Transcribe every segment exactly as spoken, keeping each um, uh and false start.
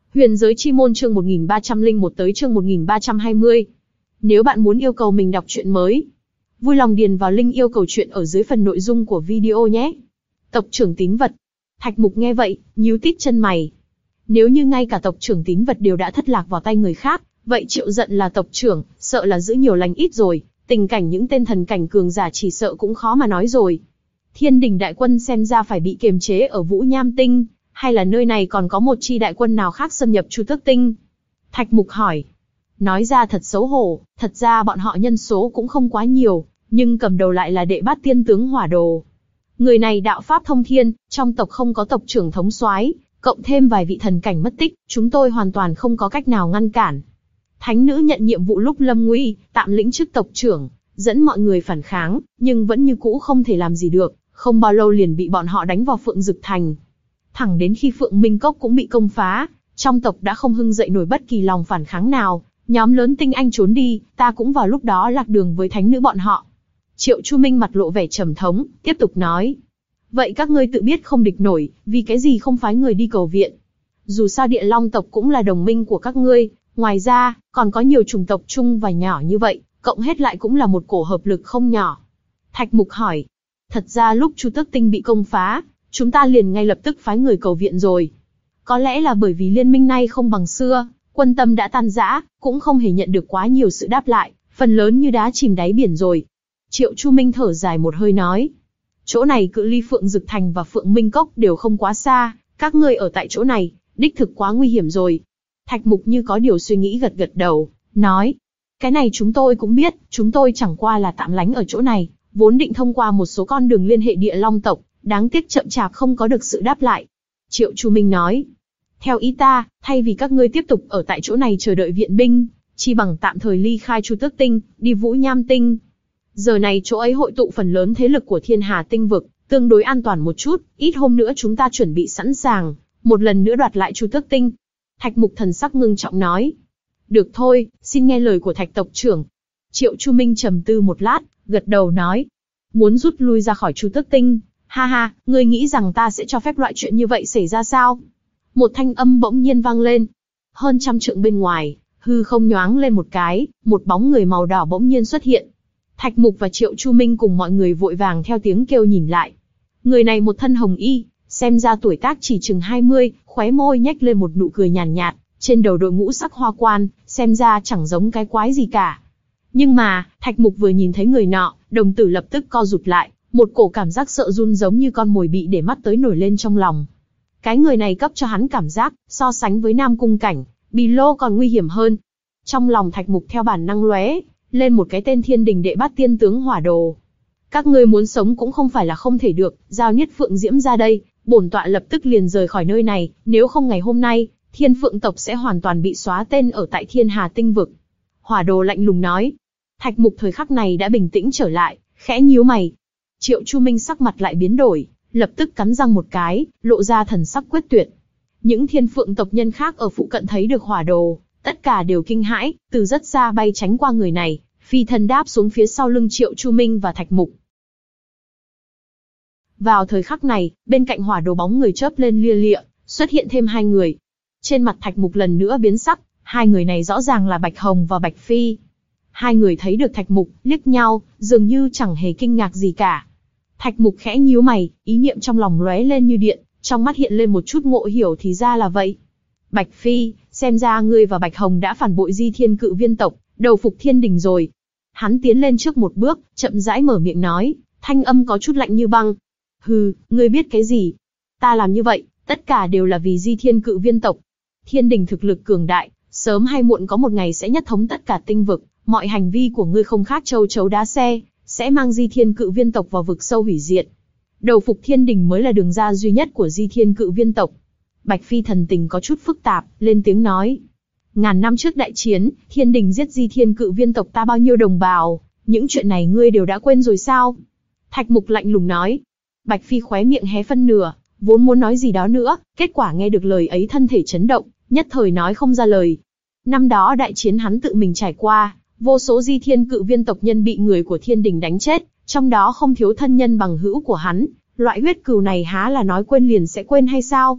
Huyền giới chi môn chương một nghìn ba trăm lẻ một tới chương một nghìn ba trăm hai mươi. Nếu bạn muốn yêu cầu mình đọc truyện mới, vui lòng điền vào link yêu cầu truyện ở dưới phần nội dung của video nhé. Tộc trưởng tín vật. Thạch Mục nghe vậy, nhíu tít chân mày. Nếu như ngay cả tộc trưởng tín vật đều đã thất lạc vào tay người khác, vậy Triệu Dận là tộc trưởng, sợ là giữ nhiều lành ít rồi, tình cảnh những tên thần cảnh cường giả chỉ sợ cũng khó mà nói rồi. Thiên đình đại quân xem ra phải bị kiềm chế ở Vũ Nham Tinh, hay là nơi này còn có một chi đại quân nào khác xâm nhập Chu Tước Tinh? Thạch Mục hỏi. Nói ra thật xấu hổ, thật ra bọn họ nhân số cũng không quá nhiều, nhưng cầm đầu lại là đệ bát tiên tướng Hỏa Đồ. Người này đạo pháp thông thiên, trong tộc không có tộc trưởng thống soái, cộng thêm vài vị thần cảnh mất tích, chúng tôi hoàn toàn không có cách nào ngăn cản. Thánh nữ nhận nhiệm vụ lúc lâm nguy, tạm lĩnh chức tộc trưởng, dẫn mọi người phản kháng, nhưng vẫn như cũ không thể làm gì được, không bao lâu liền bị bọn họ đánh vào Phượng Dực Thành. Thẳng đến khi Phượng Minh Cốc cũng bị công phá, trong tộc đã không hưng dậy nổi bất kỳ lòng phản kháng nào, nhóm lớn tinh anh trốn đi, ta cũng vào lúc đó lạc đường với thánh nữ bọn họ. Triệu Chu Minh mặt lộ vẻ trầm thống, tiếp tục nói. Vậy các ngươi tự biết không địch nổi, vì cái gì không phái người đi cầu viện? Dù sao Địa Long tộc cũng là đồng minh của các ngươi, ngoài ra, còn có nhiều chủng tộc chung và nhỏ như vậy, cộng hết lại cũng là một cổ hợp lực không nhỏ. Thạch Mục hỏi. Thật ra lúc Chu Tước Tinh bị công phá, chúng ta liền ngay lập tức phái người cầu viện rồi. Có lẽ là bởi vì liên minh nay không bằng xưa, quân tâm đã tan rã, cũng không hề nhận được quá nhiều sự đáp lại, phần lớn như đá chìm đáy biển rồi. Triệu Chu Minh thở dài một hơi nói. Chỗ này cự ly Phượng Dực Thành và Phượng Minh Cốc đều không quá xa, các ngươi ở tại chỗ này, đích thực quá nguy hiểm rồi. Thạch Mục như có điều suy nghĩ gật gật đầu, nói. Cái này chúng tôi cũng biết, chúng tôi chẳng qua là tạm lánh ở chỗ này, vốn định thông qua một số con đường liên hệ Địa Long tộc, đáng tiếc chậm chạp không có được sự đáp lại. Triệu Chu Minh nói. Theo ý ta, thay vì các ngươi tiếp tục ở tại chỗ này chờ đợi viện binh, chi bằng tạm thời ly khai Chu Tước Tinh, đi Vũ Nham Tinh. Giờ này chỗ ấy hội tụ phần lớn thế lực của Thiên Hà Tinh vực, tương đối an toàn một chút, ít hôm nữa chúng ta chuẩn bị sẵn sàng, một lần nữa đoạt lại Chu Tước Tinh. Thạch Mục thần sắc ngưng trọng nói. Được thôi, xin nghe lời của Thạch tộc trưởng. Triệu Chu Minh trầm tư một lát, gật đầu nói. Muốn rút lui ra khỏi Chu Tước Tinh, ha ha, ngươi nghĩ rằng ta sẽ cho phép loại chuyện như vậy xảy ra sao? Một thanh âm bỗng nhiên vang lên. Hơn trăm trượng bên ngoài, hư không nhoáng lên một cái, một bóng người màu đỏ bỗng nhiên xuất hiện. Thạch Mục và Triệu Chu Minh cùng mọi người vội vàng theo tiếng kêu nhìn lại. Người này một thân hồng y, xem ra tuổi tác chỉ chừng hai mươi, khóe môi nhếch lên một nụ cười nhàn nhạt, nhạt, trên đầu đội ngũ sắc hoa quan, xem ra chẳng giống cái quái gì cả. Nhưng mà, Thạch Mục vừa nhìn thấy người nọ, đồng tử lập tức co rụt lại, một cổ cảm giác sợ run giống như con mồi bị để mắt tới nổi lên trong lòng. Cái người này cấp cho hắn cảm giác, so sánh với Nam Cung Cảnh, Bì Lô còn nguy hiểm hơn. Trong lòng Thạch Mục theo bản năng lóe lên một cái tên Thiên Đình đệ bát tiên tướng Hỏa Đồ. Các ngươi muốn sống cũng không phải là không thể được, giao Niết Phượng Diễm ra đây, bổn tọa lập tức liền rời khỏi nơi này, nếu không ngày hôm nay, Thiên Phượng tộc sẽ hoàn toàn bị xóa tên ở tại Thiên Hà Tinh vực. Hỏa Đồ lạnh lùng nói. Thạch Mục thời khắc này đã bình tĩnh trở lại, khẽ nhíu mày. Triệu Chu Minh sắc mặt lại biến đổi, lập tức cắn răng một cái, lộ ra thần sắc quyết tuyệt. Những Thiên Phượng tộc nhân khác ở phụ cận thấy được Hỏa Đồ, tất cả đều kinh hãi, từ rất xa bay tránh qua người này, phi thân đáp xuống phía sau lưng Triệu Chu Minh và Thạch Mục. Vào thời khắc này, bên cạnh Hỏa Đồ bóng người chớp lên lia lịa, xuất hiện thêm hai người. Trên mặt Thạch Mục lần nữa biến sắc, hai người này rõ ràng là Bạch Hồng và Bạch Phi. Hai người thấy được Thạch Mục, liếc nhau, dường như chẳng hề kinh ngạc gì cả. Thạch Mục khẽ nhíu mày, ý niệm trong lòng lóe lên như điện, trong mắt hiện lên một chút ngộ hiểu thì ra là vậy. Bạch Phi, xem ra ngươi và Bạch Hồng đã phản bội Di Thiên Cự Viên tộc, đầu phục Thiên Đình rồi. Hắn tiến lên trước một bước, chậm rãi mở miệng nói, thanh âm có chút lạnh như băng. Hừ, ngươi biết cái gì? Ta làm như vậy, tất cả đều là vì Di Thiên Cự Viên tộc. Thiên Đình thực lực cường đại, sớm hay muộn có một ngày sẽ nhất thống tất cả tinh vực, mọi hành vi của ngươi không khác châu chấu đá xe, sẽ mang Di Thiên Cự Viên tộc vào vực sâu hủy diệt. Đầu phục Thiên Đình mới là đường ra duy nhất của Di Thiên Cự Viên tộc. Bạch Phi thần tình có chút phức tạp, lên tiếng nói. Ngàn năm trước đại chiến, Thiên Đình giết Di Thiên Cự Viên tộc ta bao nhiêu đồng bào, những chuyện này ngươi đều đã quên rồi sao? Thạch Mục lạnh lùng nói. Bạch Phi khóe miệng hé phân nửa, vốn muốn nói gì đó nữa, kết quả nghe được lời ấy thân thể chấn động, nhất thời nói không ra lời. Năm đó đại chiến hắn tự mình trải qua, vô số Di Thiên Cự Viên tộc nhân bị người của Thiên Đình đánh chết, trong đó không thiếu thân nhân bằng hữu của hắn, loại huyết cừu này há là nói quên liền sẽ quên hay sao?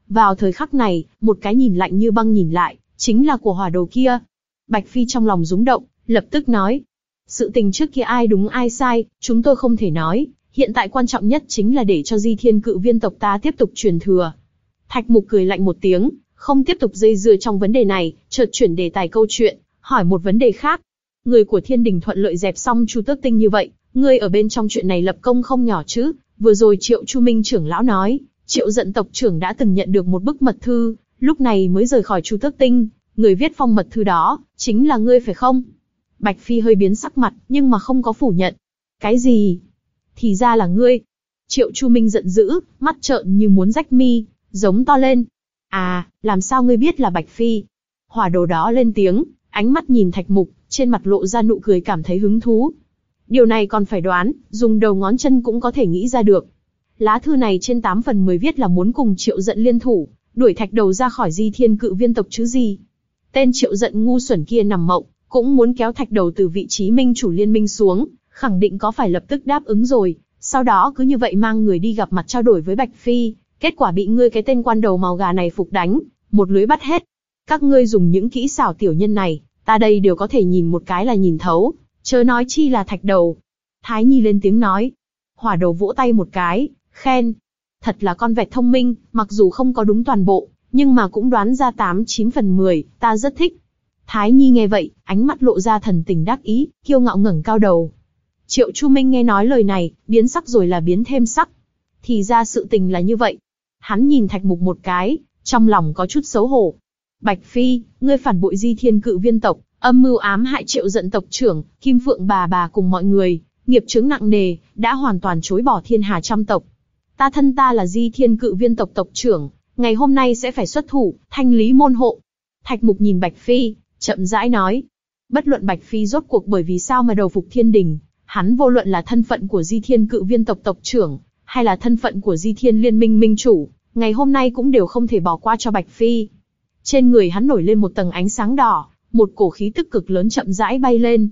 Vào thời khắc này, một cái nhìn lạnh như băng nhìn lại, chính là của hỏa đồ kia. Bạch Phi trong lòng rúng động, lập tức nói. Sự tình trước kia ai đúng ai sai, chúng tôi không thể nói, hiện tại quan trọng nhất chính là để cho Di Thiên Cự Viên tộc ta tiếp tục truyền thừa. Thạch Mục cười lạnh một tiếng, không tiếp tục dây dưa trong vấn đề này, chợt chuyển đề tài câu chuyện, hỏi một vấn đề khác. Người của Thiên Đình thuận lợi dẹp xong Chu Tước Tinh như vậy, ngươi ở bên trong chuyện này lập công không nhỏ chứ? Vừa rồi Triệu Chu Minh trưởng lão nói, Triệu Dận tộc trưởng đã từng nhận được một bức mật thư, lúc này mới rời khỏi Chu Tước Tinh, người viết phong mật thư đó, chính là ngươi phải không? Bạch Phi hơi biến sắc mặt, nhưng mà không có phủ nhận. Cái gì? Thì ra là ngươi. Triệu Chu Minh giận dữ, mắt trợn như muốn rách mi, giống to lên. À, làm sao ngươi biết là Bạch Phi? Hỏa đồ đó lên tiếng, ánh mắt nhìn Thạch Mục, trên mặt lộ ra nụ cười cảm thấy hứng thú. Điều này còn phải đoán, dùng đầu ngón chân cũng có thể nghĩ ra được. Lá thư này trên tám phần mười viết là muốn cùng Triệu Dận liên thủ, đuổi Thạch Đầu ra khỏi Di Thiên Cự Viên tộc chứ gì. Tên Triệu Dận ngu xuẩn kia nằm mộng, cũng muốn kéo Thạch Đầu từ vị trí minh chủ liên minh xuống, khẳng định có phải lập tức đáp ứng rồi, sau đó cứ như vậy mang người đi gặp mặt trao đổi với Bạch Phi, kết quả bị ngươi cái tên quan đầu màu gà này phục đánh, một lưới bắt hết. Các ngươi dùng những kỹ xảo tiểu nhân này, ta đây đều có thể nhìn một cái là nhìn thấu, chớ nói chi là Thạch Đầu. Thái Nhi lên tiếng nói. Hỏa Đầu vỗ tay một cái, khen. Thật là con vẹt thông minh, mặc dù không có đúng toàn bộ, nhưng mà cũng đoán ra tám chín phần mười, ta rất thích. Thái Nhi nghe vậy, ánh mắt lộ ra thần tình đắc ý, kiêu ngạo ngẩng cao đầu. Triệu Chu Minh nghe nói lời này, biến sắc rồi là biến thêm sắc. Thì ra sự tình là như vậy. Hắn nhìn Thạch Mục một cái, trong lòng có chút xấu hổ. Bạch Phi, ngươi phản bội Di Thiên Cự Viên tộc, âm mưu ám hại Triệu Dận tộc trưởng, Kim Phượng bà bà cùng mọi người, nghiệp chướng nặng nề, đã hoàn toàn chối bỏ thiên hà trăm tộc. Ta thân ta là Di Thiên Cự Viên tộc tộc trưởng, ngày hôm nay sẽ phải xuất thủ, thanh lý môn hộ. Thạch Mục nhìn Bạch Phi, chậm rãi nói. Bất luận Bạch Phi rốt cuộc bởi vì sao mà đầu phục Thiên Đình, hắn vô luận là thân phận của Di Thiên Cự Viên tộc tộc trưởng, hay là thân phận của Di Thiên Liên minh minh chủ, ngày hôm nay cũng đều không thể bỏ qua cho Bạch Phi. Trên người hắn nổi lên một tầng ánh sáng đỏ, một cổ khí tức cực lớn chậm rãi bay lên.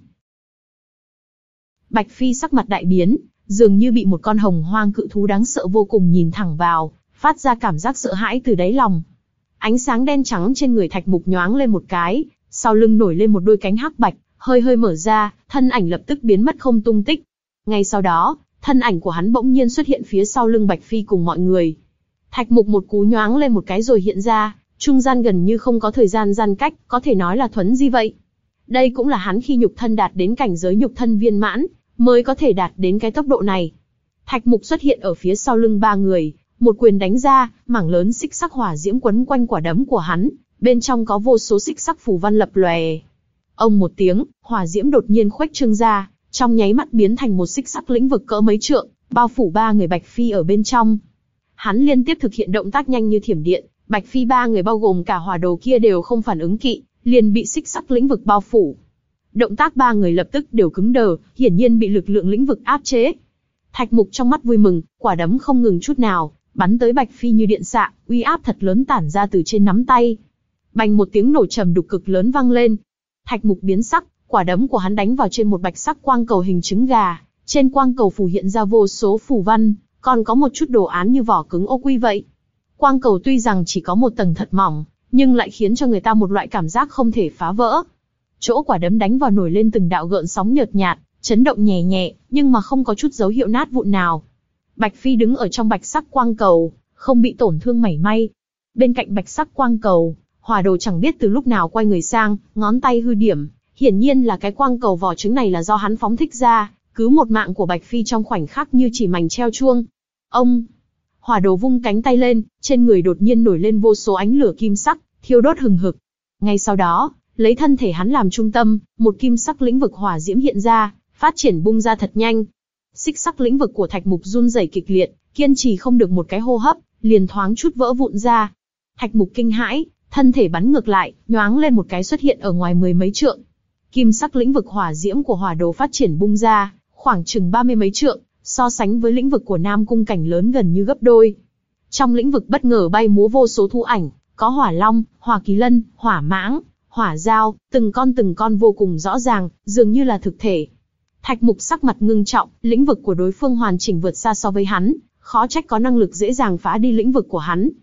Bạch Phi sắc mặt đại biến, dường như bị một con hồng hoang cự thú đáng sợ vô cùng nhìn thẳng vào, phát ra cảm giác sợ hãi từ đáy lòng. Ánh sáng đen trắng trên người Thạch Mục nhoáng lên một cái, sau lưng nổi lên một đôi cánh hắc bạch, hơi hơi mở ra, thân ảnh lập tức biến mất không tung tích. Ngay sau đó, thân ảnh của hắn bỗng nhiên xuất hiện phía sau lưng Bạch Phi cùng mọi người. Thạch Mục một cú nhoáng lên một cái rồi hiện ra, trung gian gần như không có thời gian gian cách, có thể nói là thuấn di vậy. Đây cũng là hắn khi nhục thân đạt đến cảnh giới nhục thân viên mãn, mới có thể đạt đến cái tốc độ này. Thạch Mục xuất hiện ở phía sau lưng ba người, một quyền đánh ra, mảng lớn xích sắc hỏa diễm quấn quanh quả đấm của hắn, bên trong có vô số xích sắc phù văn lập lòe. Ông một tiếng, hỏa diễm đột nhiên khuếch trương ra, trong nháy mắt biến thành một xích sắc lĩnh vực cỡ mấy trượng, bao phủ ba người Bạch Phi ở bên trong. Hắn liên tiếp thực hiện động tác nhanh như thiểm điện, Bạch Phi ba người bao gồm cả hỏa đồ kia đều không phản ứng kịp, liền bị xích sắc lĩnh vực bao phủ. Động tác ba người lập tức đều cứng đờ, hiển nhiên bị lực lượng lĩnh vực áp chế. Thạch Mục trong mắt vui mừng, quả đấm không ngừng chút nào, bắn tới Bạch Phi như điện xạ, uy áp thật lớn tản ra từ trên nắm tay. Bành một tiếng nổ trầm đục cực lớn vang lên. Thạch Mục biến sắc, quả đấm của hắn đánh vào trên một bạch sắc quang cầu hình trứng gà, trên quang cầu phù hiện ra vô số phù văn, còn có một chút đồ án như vỏ cứng ô quy vậy. Quang cầu tuy rằng chỉ có một tầng thật mỏng, nhưng lại khiến cho người ta một loại cảm giác không thể phá vỡ. Chỗ quả đấm đánh vào nổi lên từng đạo gợn sóng nhợt nhạt, chấn động nhẹ nhẹ, nhưng mà không có chút dấu hiệu nát vụn nào. Bạch Phi đứng ở trong bạch sắc quang cầu, không bị tổn thương mảy may. Bên cạnh bạch sắc quang cầu, hỏa đồ chẳng biết từ lúc nào quay người sang, ngón tay hư điểm, hiển nhiên là cái quang cầu vỏ trứng này là do hắn phóng thích ra, cứu một mạng của Bạch Phi trong khoảnh khắc như chỉ mảnh treo chuông. Ông, hỏa đồ vung cánh tay lên, trên người đột nhiên nổi lên vô số ánh lửa kim sắc, thiêu đốt hừng hực. Ngay sau đó, lấy thân thể hắn làm trung tâm, một kim sắc lĩnh vực hỏa diễm hiện ra, phát triển bung ra thật nhanh. Xích sắc lĩnh vực của Thạch Mục run rẩy kịch liệt, kiên trì không được một cái hô hấp, liền thoáng chút vỡ vụn ra. Thạch Mục kinh hãi, thân thể bắn ngược lại, nhoáng lên một cái xuất hiện ở ngoài mười mấy trượng. Kim sắc lĩnh vực hỏa diễm của hỏa đồ phát triển bung ra, khoảng chừng ba mươi mấy trượng, so sánh với lĩnh vực của Nam Cung Cảnh lớn gần như gấp đôi. Trong lĩnh vực bất ngờ bay múa vô số thú ảnh, có hỏa long, hỏa kỳ lân, hỏa mãng, hỏa dao, từng con từng con vô cùng rõ ràng, dường như là thực thể. Thạch Mục sắc mặt ngưng trọng, lĩnh vực của đối phương hoàn chỉnh vượt xa so với hắn, khó trách có năng lực dễ dàng phá đi lĩnh vực của hắn.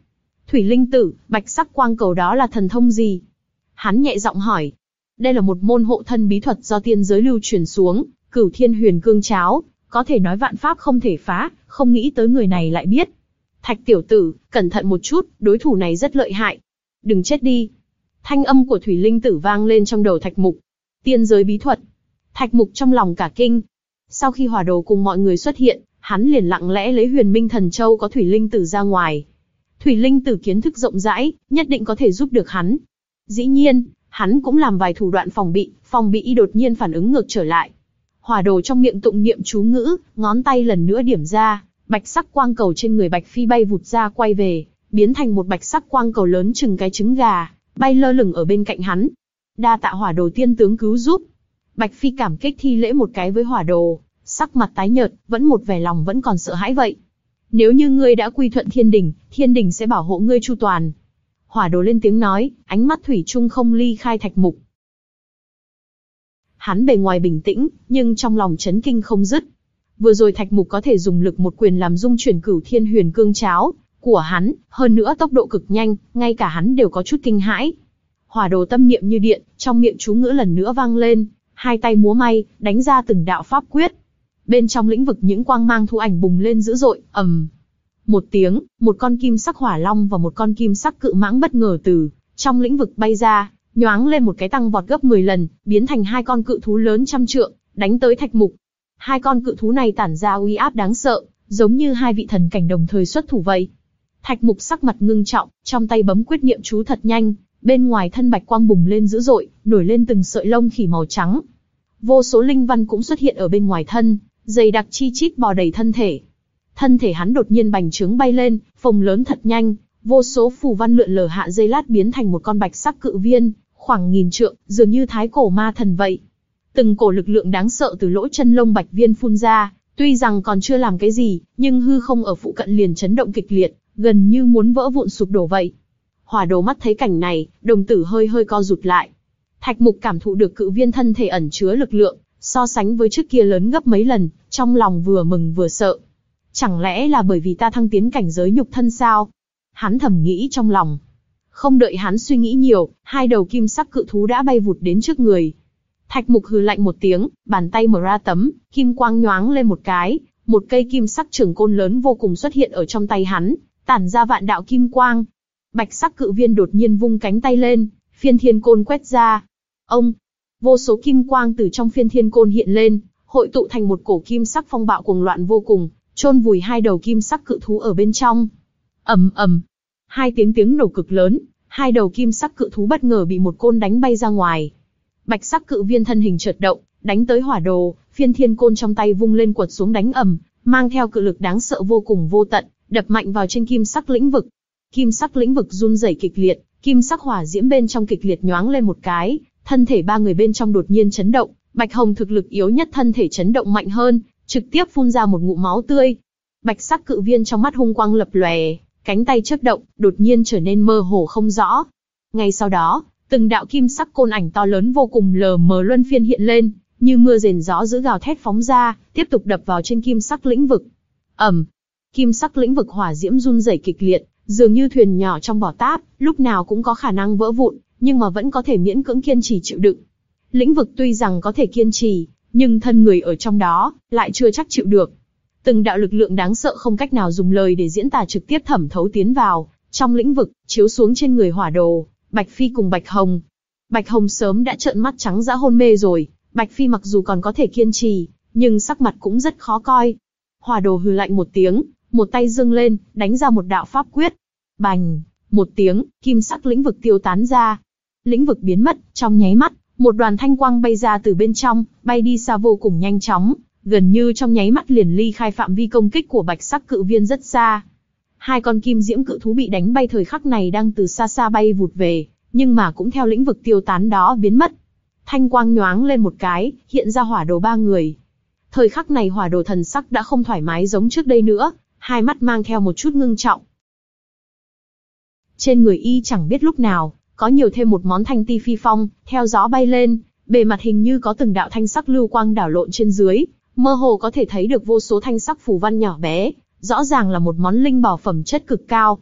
Thủy linh tử, bạch sắc quang cầu đó là thần thông gì? Hắn nhẹ giọng hỏi. Đây là một môn hộ thân bí thuật do tiên giới lưu truyền xuống, Cửu Thiên Huyền Cương Cháo, có thể nói vạn pháp không thể phá, không nghĩ tới người này lại biết. Thạch tiểu tử, cẩn thận một chút, đối thủ này rất lợi hại. Đừng chết đi. Thanh âm của Thủy linh tử vang lên trong đầu Thạch Mục. Tiên giới bí thuật. Thạch Mục trong lòng cả kinh. Sau khi hỏa đồ cùng mọi người xuất hiện, hắn liền lặng lẽ lấy Huyền Minh Thần Châu có Thủy linh tử ra ngoài. Thủy linh tử kiến thức rộng rãi, nhất định có thể giúp được hắn. Dĩ nhiên, hắn cũng làm vài thủ đoạn phòng bị, phòng bị y đột nhiên phản ứng ngược trở lại. Hỏa đồ trong miệng tụng niệm chú ngữ, ngón tay lần nữa điểm ra, bạch sắc quang cầu trên người Bạch Phi bay vụt ra quay về, biến thành một bạch sắc quang cầu lớn chừng cái trứng gà, bay lơ lửng ở bên cạnh hắn. Đa tạ hỏa đồ tiên tướng cứu giúp. Bạch Phi cảm kích thi lễ một cái với hỏa đồ, sắc mặt tái nhợt, vẫn một vẻ lòng vẫn còn sợ hãi vậy. Nếu như ngươi đã quy thuận thiên đình, thiên đình sẽ bảo hộ ngươi chu toàn. Hỏa đồ lên tiếng nói, ánh mắt thủy chung không ly khai Thạch Mục. Hắn bề ngoài bình tĩnh, nhưng trong lòng chấn kinh không dứt. Vừa rồi Thạch Mục có thể dùng lực một quyền làm dung chuyển Cửu Thiên Huyền Cương Cháo của hắn, hơn nữa tốc độ cực nhanh, ngay cả hắn đều có chút kinh hãi. Hỏa đồ tâm niệm như điện, trong miệng chú ngữ lần nữa vang lên, hai tay múa may, đánh ra từng đạo pháp quyết. Bên trong lĩnh vực những quang mang thu ảnh bùng lên dữ dội, ầm. Một tiếng, một con kim sắc hỏa long và một con kim sắc cự mãng bất ngờ từ trong lĩnh vực bay ra, nhoáng lên một cái tăng vọt gấp mười lần, biến thành hai con cự thú lớn trăm trượng, đánh tới Thạch Mục. Hai con cự thú này tản ra uy áp đáng sợ, giống như hai vị thần cảnh đồng thời xuất thủ vậy. Thạch Mục sắc mặt ngưng trọng, trong tay bấm quyết niệm chú thật nhanh, bên ngoài thân bạch quang bùng lên dữ dội, nổi lên từng sợi lông khỉ màu trắng. Vô số linh văn cũng xuất hiện ở bên ngoài thân, dày đặc chi chít bò đầy thân thể. Thân thể hắn đột nhiên bành trướng bay lên, phồng lớn thật nhanh, vô số phù văn lượn lờ hạ dây lát biến thành một con bạch sắc cự viên, khoảng nghìn trượng, dường như thái cổ ma thần vậy. Từng cổ lực lượng đáng sợ từ lỗ chân lông bạch viên phun ra, tuy rằng còn chưa làm cái gì, nhưng hư không ở phụ cận liền chấn động kịch liệt, gần như muốn vỡ vụn sụp đổ vậy. Hỏa đồ mắt thấy cảnh này, đồng tử hơi hơi co rụt lại. Thạch Mục cảm thụ được cự viên thân thể ẩn chứa lực lượng, so sánh với trước kia lớn gấp mấy lần, trong lòng vừa mừng vừa sợ. Chẳng lẽ là bởi vì ta thăng tiến cảnh giới nhục thân sao? Hắn thầm nghĩ trong lòng. Không đợi hắn suy nghĩ nhiều, hai đầu kim sắc cự thú đã bay vụt đến trước người. Thạch Mục hừ lạnh một tiếng, bàn tay mở ra tấm, kim quang nhoáng lên một cái, một cây kim sắc trường côn lớn vô cùng xuất hiện ở trong tay hắn, tản ra vạn đạo kim quang. Bạch sắc cự viên đột nhiên vung cánh tay lên, phiên thiên côn quét ra. Ông, vô số kim quang từ trong phiên thiên côn hiện lên, hội tụ thành một cổ kim sắc phong bạo cuồng loạn vô cùng, chôn vùi hai đầu kim sắc cự thú ở bên trong. Ầm ầm, hai tiếng tiếng nổ cực lớn, hai đầu kim sắc cự thú bất ngờ bị một côn đánh bay ra ngoài. Bạch sắc cự viên thân hình chợt động, đánh tới hỏa đồ, phiên thiên côn trong tay vung lên quật xuống đánh ầm, mang theo cự lực đáng sợ vô cùng vô tận, đập mạnh vào trên kim sắc lĩnh vực. Kim sắc lĩnh vực run rẩy kịch liệt, kim sắc hỏa diễm bên trong kịch liệt nhoáng lên một cái, thân thể ba người bên trong đột nhiên chấn động, Bạch Hồng thực lực yếu nhất thân thể chấn động mạnh hơn, trực tiếp phun ra một ngụm máu tươi. Bạch sắc cự viên trong mắt hung quang lập lòe, cánh tay chớp động, đột nhiên trở nên mơ hồ không rõ. Ngay sau đó, từng đạo kim sắc côn ảnh to lớn vô cùng lờ mờ luân phiên hiện lên, như mưa rền gió dữ gào thét phóng ra, tiếp tục đập vào trên kim sắc lĩnh vực. Ầm, kim sắc lĩnh vực hỏa diễm run rẩy kịch liệt, dường như thuyền nhỏ trong bò táp, lúc nào cũng có khả năng vỡ vụn, nhưng mà vẫn có thể miễn cưỡng kiên trì chịu đựng. Lĩnh vực tuy rằng có thể kiên trì, nhưng thân người ở trong đó lại chưa chắc chịu được. Từng đạo lực lượng đáng sợ không cách nào dùng lời để diễn tả trực tiếp thẩm thấu tiến vào trong lĩnh vực, chiếu xuống trên người hỏa đồ, Bạch Phi cùng Bạch Hồng. Bạch Hồng sớm đã trợn mắt trắng dã hôn mê rồi, Bạch Phi mặc dù còn có thể kiên trì, nhưng sắc mặt cũng rất khó coi. Hỏa đồ hừ lạnh một tiếng, một tay giương lên, đánh ra một đạo pháp quyết. Bành, một tiếng, kim sắc lĩnh vực tiêu tán ra. Lĩnh vực biến mất, trong nháy mắt, một đoàn thanh quang bay ra từ bên trong, bay đi xa vô cùng nhanh chóng, gần như trong nháy mắt liền ly khai phạm vi công kích của bạch sắc cự viên rất xa. Hai con kim diễm cự thú bị đánh bay thời khắc này đang từ xa xa bay vụt về, nhưng mà cũng theo lĩnh vực tiêu tán đó biến mất. Thanh quang nhoáng lên một cái, hiện ra hỏa đồ ba người. Thời khắc này hỏa đồ thần sắc đã không thoải mái giống trước đây nữa, hai mắt mang theo một chút ngưng trọng. Trên người y chẳng biết lúc nào, có nhiều thêm một món thanh ti phi phong, theo gió bay lên, bề mặt hình như có từng đạo thanh sắc lưu quang đảo lộn trên dưới, mơ hồ có thể thấy được vô số thanh sắc phù văn nhỏ bé, rõ ràng là một món linh bảo phẩm chất cực cao.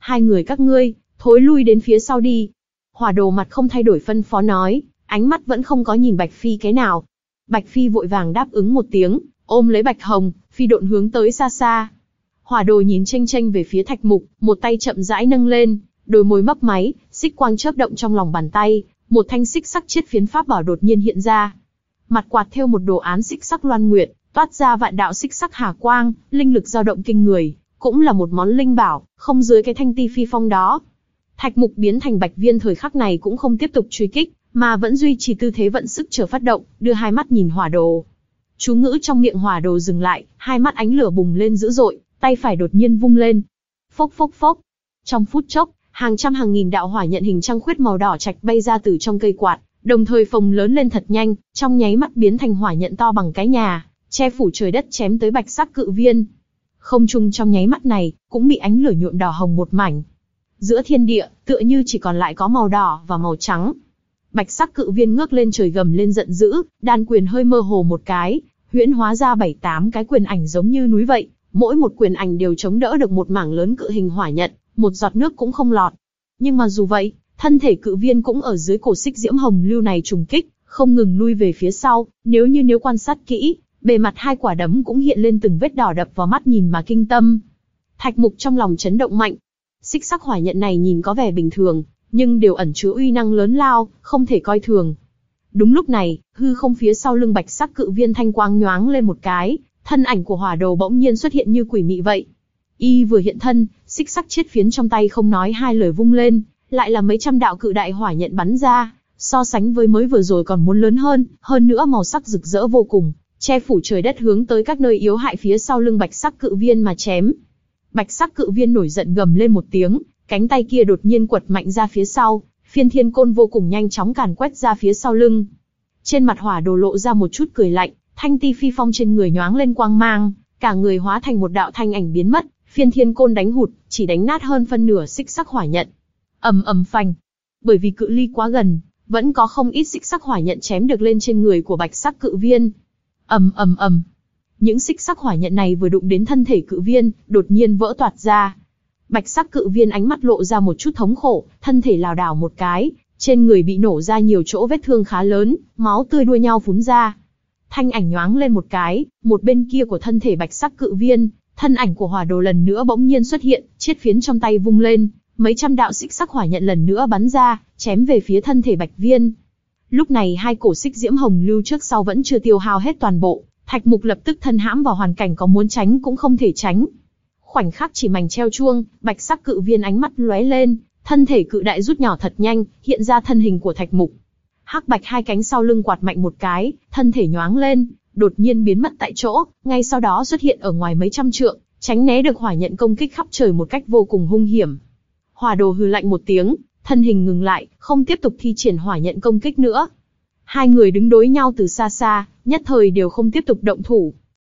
Hai người các ngươi, thối lui đến phía sau đi. Hỏa Đồ mặt không thay đổi phân phó nói, ánh mắt vẫn không có nhìn Bạch Phi cái nào. Bạch Phi vội vàng đáp ứng một tiếng, ôm lấy Bạch Hồng, phi độn hướng tới xa xa. Hỏa Đồ nhìn chênh chênh về phía Thạch Mục, một tay chậm rãi nâng lên, đôi môi mấp máy, xích quang chớp động trong lòng bàn tay, một thanh xích sắc chiết phiến pháp bảo đột nhiên hiện ra. Mặt quạt thêu một đồ án xích sắc loan nguyệt, toát ra vạn đạo xích sắc hà quang, linh lực dao động kinh người, cũng là một món linh bảo, không dưới cái thanh ti phi phong đó. Thạch Mục biến thành Bạch Viên thời khắc này cũng không tiếp tục truy kích, mà vẫn duy trì tư thế vận sức chờ phát động, đưa hai mắt nhìn Hỏa Đồ. Chú ngữ trong miệng Hỏa Đồ dừng lại, hai mắt ánh lửa bùng lên dữ dội, tay phải đột nhiên vung lên. Phốc phốc phốc. Trong phút chốc, hàng trăm hàng nghìn đạo hỏa nhận hình trăng khuyết màu đỏ trạch bay ra từ trong cây quạt, đồng thời phồng lớn lên thật nhanh, trong nháy mắt biến thành hỏa nhận to bằng cái nhà, che phủ trời đất chém tới bạch sắc cự viên. Không trung trong nháy mắt này, cũng bị ánh lửa nhuộm đỏ hồng một mảnh. Giữa thiên địa, tựa như chỉ còn lại có màu đỏ và màu trắng. Bạch sắc cự viên ngước lên trời gầm lên giận dữ, đan quyền hơi mơ hồ một cái, huyễn hóa ra bảy tám cái quyền ảnh giống như núi vậy, mỗi một quyền ảnh đều chống đỡ được một mảng lớn cự hình hỏa nhận, một giọt nước cũng không lọt. Nhưng mà dù vậy, thân thể cự viên cũng ở dưới cổ xích diễm hồng lưu này trùng kích, không ngừng lui về phía sau, nếu như nếu quan sát kỹ, bề mặt hai quả đấm cũng hiện lên từng vết đỏ đập vào mắt nhìn mà kinh tâm. Thạch Mục trong lòng chấn động mạnh. Xích sắc hỏa nhận này nhìn có vẻ bình thường, nhưng đều ẩn chứa uy năng lớn lao, không thể coi thường. Đúng lúc này, hư không phía sau lưng bạch sắc cự viên thanh quang nhoáng lên một cái, thân ảnh của Hỏa Đồ bỗng nhiên xuất hiện như quỷ mị vậy. Y vừa hiện thân, xích sắc chiết phiến trong tay không nói hai lời vung lên, lại là mấy trăm đạo cự đại hỏa nhận bắn ra, so sánh với mới vừa rồi còn muốn lớn hơn, hơn nữa màu sắc rực rỡ vô cùng, che phủ trời đất hướng tới các nơi yếu hại phía sau lưng bạch sắc cự viên mà chém. Bạch sắc cự viên nổi giận gầm lên một tiếng, cánh tay kia đột nhiên quật mạnh ra phía sau, phiên thiên côn vô cùng nhanh chóng càn quét ra phía sau lưng. Trên mặt Hỏa Đồ lộ ra một chút cười lạnh, thanh ti phi phong trên người nhoáng lên quang mang, cả người hóa thành một đạo thanh ảnh biến mất, phiên thiên côn đánh hụt, chỉ đánh nát hơn phân nửa xích sắc hỏa nhận. Ầm ầm phanh. Bởi vì cự ly quá gần, vẫn có không ít xích sắc hỏa nhận chém được lên trên người của bạch sắc cự viên. Ầm ầm ầm. Những xích sắc hỏa nhận này vừa đụng đến thân thể cự viên, đột nhiên vỡ toạc ra. Bạch sắc cự viên ánh mắt lộ ra một chút thống khổ, thân thể lảo đảo một cái, trên người bị nổ ra nhiều chỗ vết thương khá lớn, máu tươi đua nhau phún ra. Thanh ảnh nhoáng lên một cái, một bên kia của thân thể bạch sắc cự viên, thân ảnh của Hỏa Đồ lần nữa bỗng nhiên xuất hiện, chiết phiến trong tay vung lên, mấy trăm đạo xích sắc hỏa nhận lần nữa bắn ra, chém về phía thân thể bạch viên. Lúc này hai cổ xích diễm hồng lưu trước sau vẫn chưa tiêu hao hết toàn bộ, Thạch Mục lập tức thân hãm vào hoàn cảnh có muốn tránh cũng không thể tránh. Khoảnh khắc chỉ mảnh treo chuông, bạch sắc cự viên ánh mắt lóe lên, thân thể cự đại rút nhỏ thật nhanh, hiện ra thân hình của Thạch Mục. Hắc bạch hai cánh sau lưng quạt mạnh một cái, thân thể nhoáng lên, đột nhiên biến mất tại chỗ, ngay sau đó xuất hiện ở ngoài mấy trăm trượng, tránh né được hỏa nhận công kích khắp trời một cách vô cùng hung hiểm. Hỏa Đồ hừ lạnh một tiếng, thân hình ngừng lại, không tiếp tục thi triển hỏa nhận công kích nữa. Hai người đứng đối nhau từ xa xa, nhất thời đều không tiếp tục động thủ.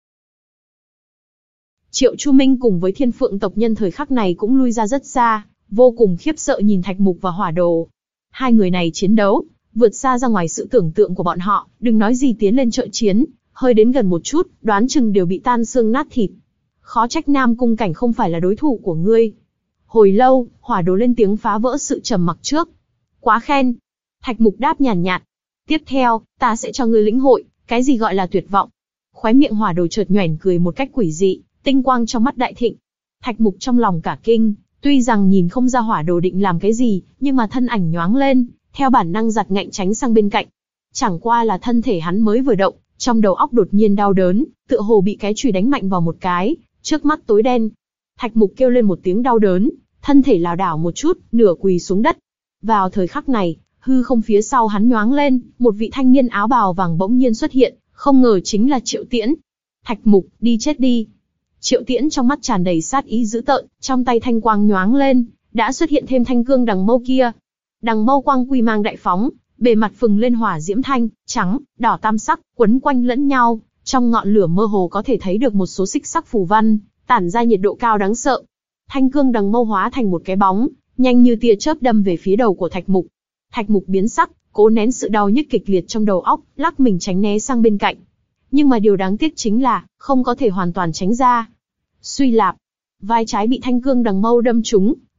Triệu Chu Minh cùng với Thiên Phượng tộc nhân thời khắc này cũng lui ra rất xa, vô cùng khiếp sợ nhìn Thạch Mục và Hỏa Đồ. Hai người này chiến đấu, vượt xa ra ngoài sự tưởng tượng của bọn họ, đừng nói gì tiến lên trợ chiến, hơi đến gần một chút, đoán chừng đều bị tan xương nát thịt. Khó trách Nam Cung Cảnh không phải là đối thủ của ngươi. Hồi lâu, Hỏa Đồ lên tiếng phá vỡ sự trầm mặc trước. Quá khen. Thạch Mục đáp nhàn nhạt. Tiếp theo, ta sẽ cho ngươi lĩnh hội, cái gì gọi là tuyệt vọng. Khóe miệng Hỏa Đồ chợt nhoẻn cười một cách quỷ dị, tinh quang trong mắt đại thịnh. Thạch Mục trong lòng cả kinh, tuy rằng nhìn không ra Hỏa Đồ định làm cái gì, nhưng mà thân ảnh nhoáng lên, theo bản năng giật ngạnh tránh sang bên cạnh. Chẳng qua là thân thể hắn mới vừa động, trong đầu óc đột nhiên đau đớn, tựa hồ bị cái chùy đánh mạnh vào một cái, trước mắt tối đen. Thạch Mục kêu lên một tiếng đau đớn, thân thể lảo đảo một chút, nửa quỳ xuống đất. Vào thời khắc này, hư không phía sau hắn nhoáng lên, một vị thanh niên áo bào vàng bỗng nhiên xuất hiện, không ngờ chính là Triệu Tiễn. Thạch Mục, đi chết đi. Triệu Tiễn trong mắt tràn đầy sát ý dữ tợn, trong tay thanh quang nhoáng lên, đã xuất hiện thêm thanh cương đằng mâu kia. Đằng mâu quang quy mang đại phóng, bề mặt phừng lên hỏa diễm thanh, trắng, đỏ tam sắc, quấn quanh lẫn nhau, trong ngọn lửa mơ hồ có thể thấy được một số xích sắc phù văn, tản ra nhiệt độ cao đáng sợ. Thanh cương đằng mâu hóa thành một cái bóng, nhanh như tia chớp đâm về phía đầu của Thạch Mục. Thạch Mục biến sắc, cố nén sự đau nhức kịch liệt trong đầu óc, lắc mình tránh né sang bên cạnh. Nhưng mà điều đáng tiếc chính là, không có thể hoàn toàn tránh ra. Suy lạp, vai trái bị thanh cương đằng mâu đâm trúng,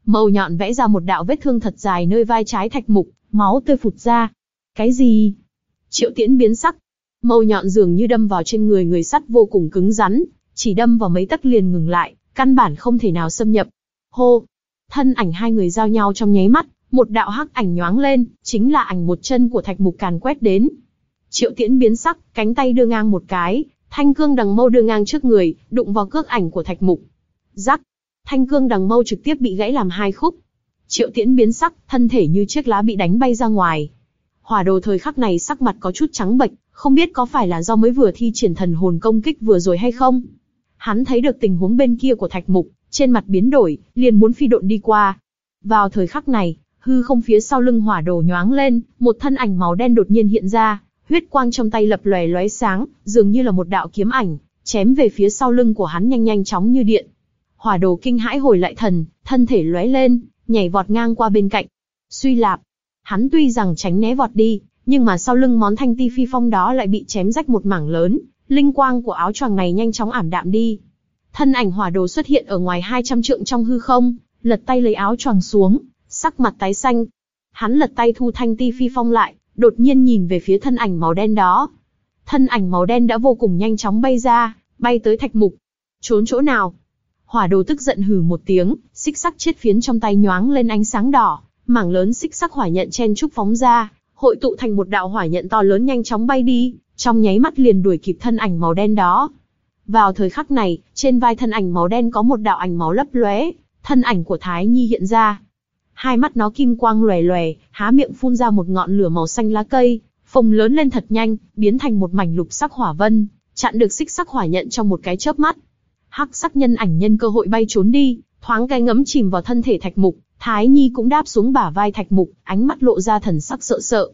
Mâu nhọn vẽ ra một đạo vết thương thật dài nơi vai trái Thạch Mục, máu tươi phụt ra. Cái gì? Triệu Tiễn biến sắc. Mâu nhọn dường như đâm vào trên người người sắt vô cùng cứng rắn, chỉ đâm vào mấy tấc liền ngừng lại, căn bản không thể nào xâm nhập. Hô! Thân ảnh hai người giao nhau trong nháy mắt, một đạo hắc ảnh nhoáng lên, chính là ảnh một chân của Thạch Mục càn quét đến. Triệu Tiễn biến sắc, cánh tay đưa ngang một cái, thanh cương đằng mâu đưa ngang trước người, đụng vào cước ảnh của Thạch Mục. Rắc! Thanh cương đằng mâu trực tiếp bị gãy làm hai khúc. Triệu Tiễn biến sắc, thân thể như chiếc lá bị đánh bay ra ngoài. Hỏa Đồ thời khắc này sắc mặt có chút trắng bệch, không biết có phải là do mới vừa thi triển thần hồn công kích vừa rồi hay không. Hắn thấy được tình huống bên kia của Thạch Mục, trên mặt biến đổi, liền muốn phi độn đi qua. Vào thời khắc này, hư không phía sau lưng Hỏa Đồ nhoáng lên, một thân ảnh màu đen đột nhiên hiện ra, huyết quang trong tay lập lòe lóe sáng, dường như là một đạo kiếm ảnh, chém về phía sau lưng của hắn nhanh nhanh chóng như điện. Hỏa Đồ kinh hãi hồi lại thần, thân thể lóe lên, nhảy vọt ngang qua bên cạnh. Suy lạp, hắn tuy rằng tránh né vọt đi, nhưng mà sau lưng món thanh ti phi phong đó lại bị chém rách một mảng lớn, linh quang của áo choàng này nhanh chóng ảm đạm đi. Thân ảnh Hỏa Đồ xuất hiện ở ngoài hai trăm trượng trong hư không, lật tay lấy áo choàng xuống, sắc mặt tái xanh. Hắn lật tay thu thanh ti phi phong lại, đột nhiên nhìn về phía thân ảnh màu đen đó. Thân ảnh màu đen đã vô cùng nhanh chóng bay ra, bay tới Thạch Mục. Trốn chỗ nào? Hỏa Đồ tức giận hừ một tiếng, xích sắc chiết phiến trong tay nhoáng lên ánh sáng đỏ, mảng lớn xích sắc hỏa nhận chen chúc phóng ra, hội tụ thành một đạo hỏa nhận to lớn nhanh chóng bay đi, trong nháy mắt liền đuổi kịp thân ảnh màu đen đó. Vào thời khắc này, trên vai thân ảnh màu đen có một đạo ảnh máu lấp lóe, thân ảnh của Thái Nhi hiện ra. Hai mắt nó kim quang lòe lòe, há miệng phun ra một ngọn lửa màu xanh lá cây, phồng lớn lên thật nhanh, biến thành một mảnh lục sắc hỏa vân, chặn được xích sắc hỏa nhận trong một cái chớp mắt. Hắc sắc nhân ảnh nhân cơ hội bay trốn đi, thoáng cái ngấm chìm vào thân thể Thạch Mục. Thái Nhi cũng đáp xuống bả vai Thạch Mục, ánh mắt lộ ra thần sắc sợ sợ.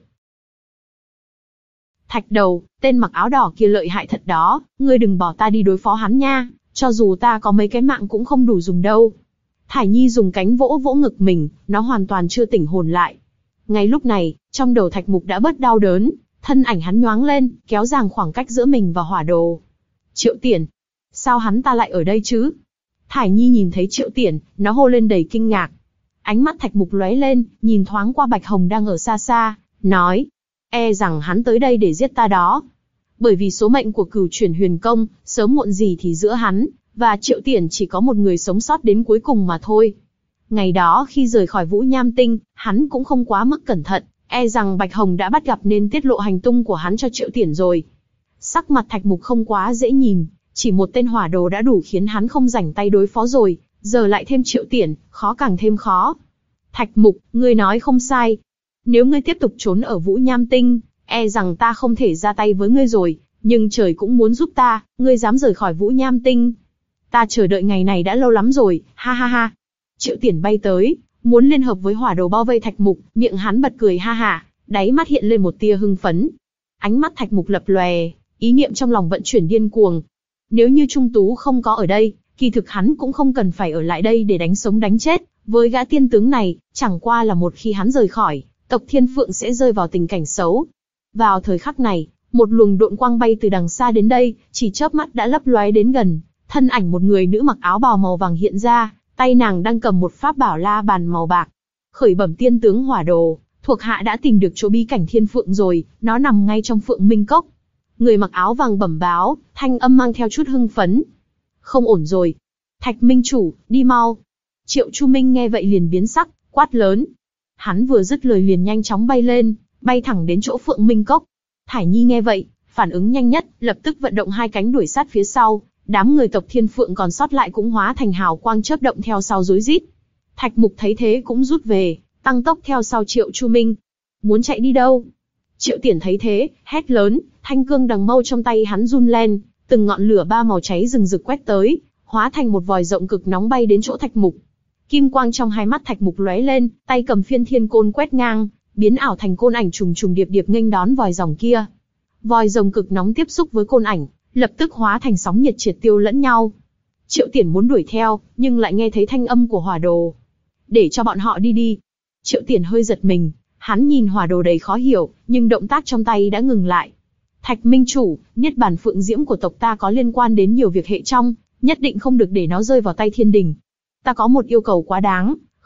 Thạch Đầu, tên mặc áo đỏ kia lợi hại thật đó, ngươi đừng bỏ ta đi đối phó hắn nha, cho dù ta có mấy cái mạng cũng không đủ dùng đâu. Thải Nhi dùng cánh vỗ vỗ ngực mình, nó hoàn toàn chưa tỉnh hồn lại. Ngay lúc này, trong đầu Thạch Mục đã bớt đau đớn, thân ảnh hắn nhoáng lên, kéo dài khoảng cách giữa mình và Hỏa Đồ. Triệu Tiễn, sao hắn ta lại ở đây chứ? Thải Nhi nhìn thấy Triệu Tiễn, nó hô lên đầy kinh ngạc. Ánh mắt Thạch Mục lóe lên, nhìn thoáng qua Bạch Hồng đang ở xa xa, nói, e rằng hắn tới đây để giết ta đó. Bởi vì số mệnh của Cửu Chuyển Huyền Công, sớm muộn gì thì giữa hắn và Triệu Tiễn chỉ có một người sống sót đến cuối cùng mà thôi. Ngày đó khi rời khỏi Vũ Nham Tinh, hắn cũng không quá mức cẩn thận, e rằng Bạch Hồng đã bắt gặp nên tiết lộ hành tung của hắn cho Triệu Tiễn rồi. Sắc mặt Thạch Mục không quá dễ nhìn, chỉ một tên Hỏa Đồ đã đủ khiến hắn không rảnh tay đối phó rồi, giờ lại thêm Triệu Tiễn, khó càng thêm khó. Thạch Mục, ngươi nói không sai. Nếu ngươi tiếp tục trốn ở Vũ Nham Tinh, e rằng ta không thể ra tay với ngươi rồi, nhưng trời cũng muốn giúp ta, ngươi dám rời khỏi Vũ Nham Tinh. Ta chờ đợi ngày này đã lâu lắm rồi, ha ha ha. Triệu Tiễn bay tới, muốn liên hợp với Hỏa Đồ bao vây Thạch Mục, miệng hắn bật cười ha ha, đáy mắt hiện lên một tia hưng phấn. Ánh mắt Thạch Mục lập lòe, ý niệm trong lòng vận chuyển điên cuồng. Nếu như Trung Tú không có ở đây, kỳ thực hắn cũng không cần phải ở lại đây để đánh sống đánh chết với gã tiên tướng này, chẳng qua là một khi hắn rời khỏi, tộc Thiên Phượng sẽ rơi vào tình cảnh xấu. Vào thời khắc này, một luồng độn quang bay từ đằng xa đến đây, chỉ chớp mắt đã lấp lóe đến gần, thân ảnh một người nữ mặc áo bào màu vàng hiện ra, tay nàng đang cầm một pháp bảo la bàn màu bạc. Khởi bẩm tiên tướng Hỏa Đồ, thuộc hạ đã tìm được chỗ bí cảnh Thiên Phượng rồi, nó nằm ngay trong Phượng Minh Cốc. Người mặc áo vàng bẩm báo, thanh âm mang theo chút hưng phấn. Không ổn rồi. Thạch Minh Chủ, đi mau. Triệu Chu Minh nghe vậy liền biến sắc, quát lớn. Hắn vừa dứt lời liền nhanh chóng bay lên, bay thẳng đến chỗ Phượng Minh Cốc. Thải Nhi nghe vậy, phản ứng nhanh nhất, lập tức vận động hai cánh đuổi sát phía sau. Đám người tộc Thiên Phượng còn sót lại cũng hóa thành hào quang chớp động theo sau rối rít. Thạch Mục thấy thế cũng rút về, tăng tốc theo sau Triệu Chu Minh. Muốn chạy đi đâu? Triệu Tiễn thấy thế, hét lớn, thanh cương đằng mâu trong tay hắn run lên, từng ngọn lửa ba màu cháy rừng rực quét tới, hóa thành một vòi rộng cực nóng bay đến chỗ Thạch Mục. Kim quang trong hai mắt Thạch Mục lóe lên, tay cầm phiên thiên côn quét ngang, biến ảo thành côn ảnh trùng trùng điệp điệp nghênh đón vòi rồng kia. Vòi rồng cực nóng tiếp xúc với côn ảnh, lập tức hóa thành sóng nhiệt triệt tiêu lẫn nhau. Triệu Tiễn muốn đuổi theo, nhưng lại nghe thấy thanh âm của Hỏa Đồ. Để cho bọn họ đi đi. Triệu Tiễn hơi giật mình, hắn nhìn Hỏa Đồ đầy khó hiểu, nhưng động tác trong tay đã ngừng lại. Thạch Minh Chủ, niết bàn phượng diễm của tộc ta có liên quan đến nhiều việc hệ trong, nhất định không được để nó rơi vào tay thiên đình. Ta có một yêu cầu quá đáng,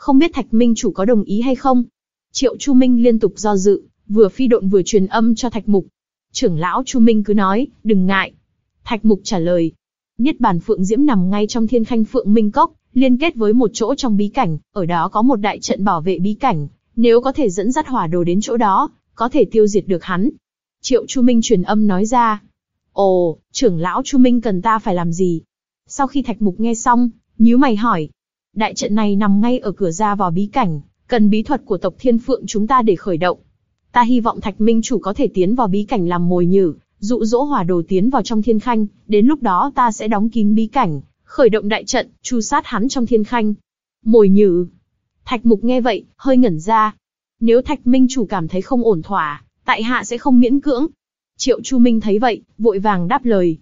không biết Thạch Minh chủ có đồng ý hay không? Triệu Chu Minh liên tục do dự, vừa phi độn vừa truyền âm cho Thạch Mục. Trưởng lão Chu Minh cứ nói, đừng ngại. Thạch Mục trả lời. Niết bàn Phượng Diễm nằm ngay trong Thiên Khanh Phượng Minh Cốc, liên kết với một chỗ trong bí cảnh, ở đó có một đại trận bảo vệ bí cảnh, nếu có thể dẫn dắt hỏa đồ đến chỗ đó, có thể tiêu diệt được hắn. Triệu Chu Minh truyền âm nói ra. Ồ, trưởng lão Chu Minh cần ta phải làm gì? Sau khi Thạch Mục nghe xong, nhíu mày hỏi. Đại trận này nằm ngay ở cửa ra vào bí cảnh, cần bí thuật của tộc Thiên Phượng chúng ta để khởi động. Ta hy vọng Thạch Minh chủ có thể tiến vào bí cảnh làm mồi nhử, dụ dỗ hỏa đồ tiến vào trong Thiên Khanh, đến lúc đó ta sẽ đóng kín bí cảnh, khởi động đại trận, tru sát hắn trong Thiên Khanh. Mồi nhử. Thạch Mục nghe vậy, hơi ngẩn ra. Nếu Thạch Minh chủ cảm thấy không ổn thỏa, tại hạ sẽ không miễn cưỡng. Triệu Chu Minh thấy vậy, vội vàng đáp lời.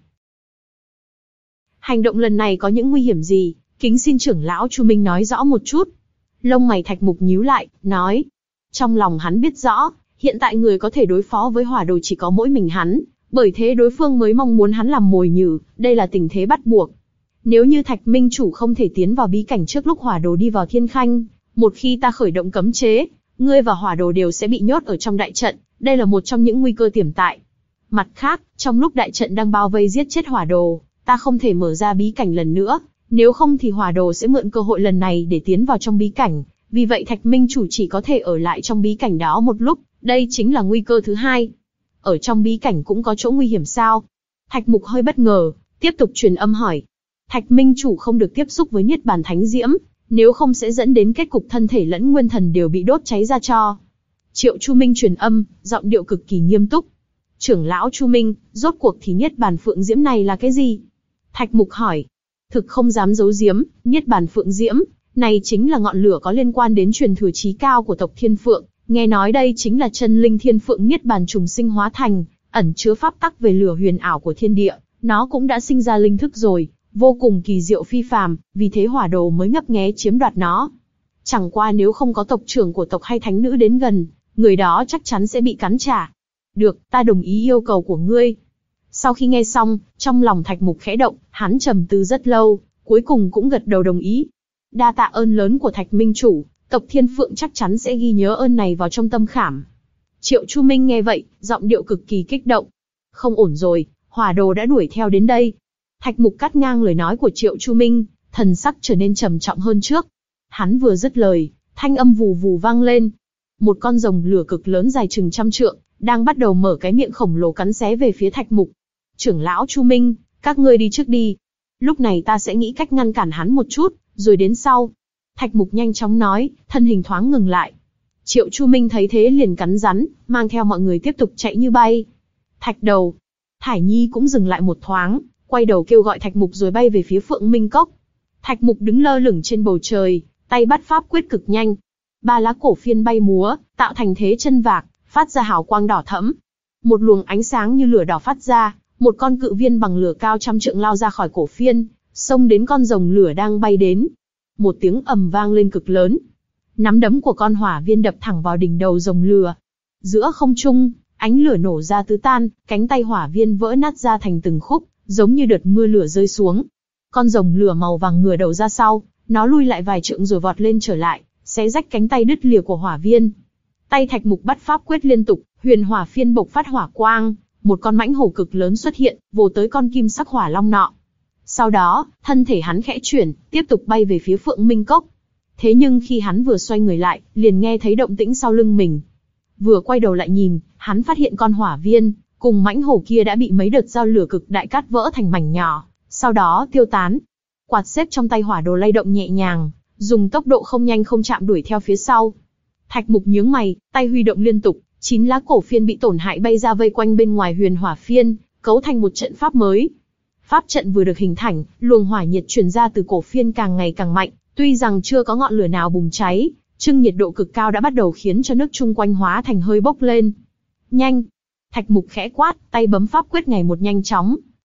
Hành động lần này có những nguy hiểm gì, kính xin trưởng lão Chu Minh nói rõ một chút. Lông mày Thạch Mục nhíu lại, nói. Trong lòng hắn biết rõ, hiện tại người có thể đối phó với hỏa đồ chỉ có mỗi mình hắn, bởi thế đối phương mới mong muốn hắn làm mồi nhử, đây là tình thế bắt buộc. Nếu như Thạch Minh chủ không thể tiến vào bí cảnh trước lúc hỏa đồ đi vào Thiên Khanh, một khi ta khởi động cấm chế, ngươi và hỏa đồ đều sẽ bị nhốt ở trong đại trận, đây là một trong những nguy cơ tiềm tại. Mặt khác, trong lúc đại trận đang bao vây giết chết hỏa đồ, ta không thể mở ra bí cảnh lần nữa, nếu không thì hỏa đồ sẽ mượn cơ hội lần này để tiến vào trong bí cảnh, vì vậy Thạch Minh chủ chỉ có thể ở lại trong bí cảnh đó một lúc, đây chính là nguy cơ thứ hai. Ở trong bí cảnh cũng có chỗ nguy hiểm sao? Thạch Mục hơi bất ngờ, tiếp tục truyền âm hỏi. Thạch Minh chủ không được tiếp xúc với Niết bàn Thánh Diễm, nếu không sẽ dẫn đến kết cục thân thể lẫn nguyên thần đều bị đốt cháy ra tro. Triệu Chu Minh truyền âm, giọng điệu cực kỳ nghiêm túc. Trưởng lão Chu Minh, rốt cuộc thì Niết bàn Phượng Diễm này là cái gì? Thạch Mục hỏi. Thực không dám giấu giếm, Niết bàn Phượng Diễm, này chính là ngọn lửa có liên quan đến truyền thừa chí cao của tộc Thiên Phượng, nghe nói đây chính là chân linh Thiên Phượng Niết bàn trùng sinh hóa thành, ẩn chứa pháp tắc về lửa huyền ảo của thiên địa, nó cũng đã sinh ra linh thức rồi, vô cùng kỳ diệu phi phàm, vì thế hỏa đồ mới ngấp nghé chiếm đoạt nó. Chẳng qua nếu không có tộc trưởng của tộc hay thánh nữ đến gần, người đó chắc chắn sẽ bị cắn trả. Được, ta đồng ý yêu cầu của ngươi. Sau khi nghe xong, trong lòng Thạch Mục khẽ động, hắn trầm tư rất lâu, cuối cùng cũng gật đầu đồng ý. Đa tạ ơn lớn của Thạch Minh chủ, tộc Thiên Phượng chắc chắn sẽ ghi nhớ ơn này vào trong tâm khảm. Triệu Chu Minh nghe vậy, giọng điệu cực kỳ kích động. Không ổn rồi, hỏa đồ đã đuổi theo đến đây. Thạch Mục cắt ngang lời nói của Triệu Chu Minh, thần sắc trở nên trầm trọng hơn trước. Hắn vừa dứt lời, thanh âm vù vù vang lên. Một con rồng lửa cực lớn dài chừng trăm trượng, đang bắt đầu mở cái miệng khổng lồ cắn xé về phía Thạch Mục. Trưởng lão Chu Minh, các ngươi đi trước đi. Lúc này ta sẽ nghĩ cách ngăn cản hắn một chút, rồi đến sau. Thạch Mục nhanh chóng nói, thân hình thoáng ngừng lại. Triệu Chu Minh thấy thế liền cắn rắn, mang theo mọi người tiếp tục chạy như bay. Thạch đầu. Thải Nhi cũng dừng lại một thoáng, quay đầu kêu gọi Thạch Mục rồi bay về phía Phượng Minh Cốc. Thạch Mục đứng lơ lửng trên bầu trời, tay bắt pháp quyết cực nhanh. Ba lá cổ phiên bay múa, tạo thành thế chân vạc, phát ra hào quang đỏ thẫm. Một luồng ánh sáng như lửa đỏ phát ra, một con cự viên bằng lửa cao trăm trượng lao ra khỏi cổ phiên, xông đến con rồng lửa đang bay đến. Một tiếng ầm vang lên cực lớn. Nắm đấm của con hỏa viên đập thẳng vào đỉnh đầu rồng lửa. Giữa không trung, ánh lửa nổ ra tứ tan, cánh tay hỏa viên vỡ nát ra thành từng khúc, giống như đợt mưa lửa rơi xuống. Con rồng lửa màu vàng ngửa đầu ra sau, nó lui lại vài trượng rồi vọt lên trở lại, xé rách cánh tay đứt lìa của hỏa viên. Tay Thạch Mục bắt pháp quyết liên tục, huyền hỏa phiên bộc phát hỏa quang, một con mãnh hổ cực lớn xuất hiện, vồ tới con kim sắc hỏa long nọ. Sau đó, thân thể hắn khẽ chuyển, tiếp tục bay về phía Phượng Minh Cốc. Thế nhưng khi hắn vừa xoay người lại, liền nghe thấy động tĩnh sau lưng mình. Vừa quay đầu lại nhìn, hắn phát hiện con hỏa viên cùng mãnh hổ kia đã bị mấy đợt dao lửa cực đại cắt vỡ thành mảnh nhỏ, sau đó tiêu tán. Quạt xếp trong tay hỏa đồ lay động nhẹ nhàng, dùng tốc độ không nhanh không chậm đuổi theo phía sau. Thạch Mục nhướng mày, tay huy động liên tục, chín lá cổ phiên bị tổn hại bay ra vây quanh bên ngoài huyền hỏa phiên, cấu thành một trận pháp mới. Pháp trận vừa được hình thành, luồng hỏa nhiệt truyền ra từ cổ phiên càng ngày càng mạnh, tuy rằng chưa có ngọn lửa nào bùng cháy, nhưng nhiệt độ cực cao đã bắt đầu khiến cho nước chung quanh hóa thành hơi bốc lên. Nhanh! Thạch Mục khẽ quát, tay bấm pháp quyết ngày một nhanh chóng.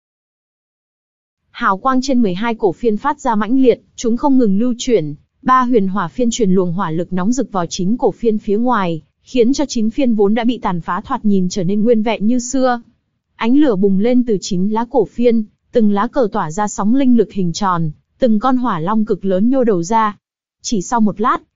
Hào quang trên mười hai cổ phiên phát ra mãnh liệt, chúng không ngừng lưu chuyển, ba huyền hỏa phiên truyền luồng hỏa lực nóng rực vào chín cổ phiên phía ngoài, khiến cho chín phiên vốn đã bị tàn phá thoạt nhìn trở nên nguyên vẹn như xưa. Ánh lửa bùng lên từ chín lá cổ phiên, từng lá cờ tỏa ra sóng linh lực hình tròn, từng con hỏa long cực lớn nhô đầu ra. Chỉ sau một lát,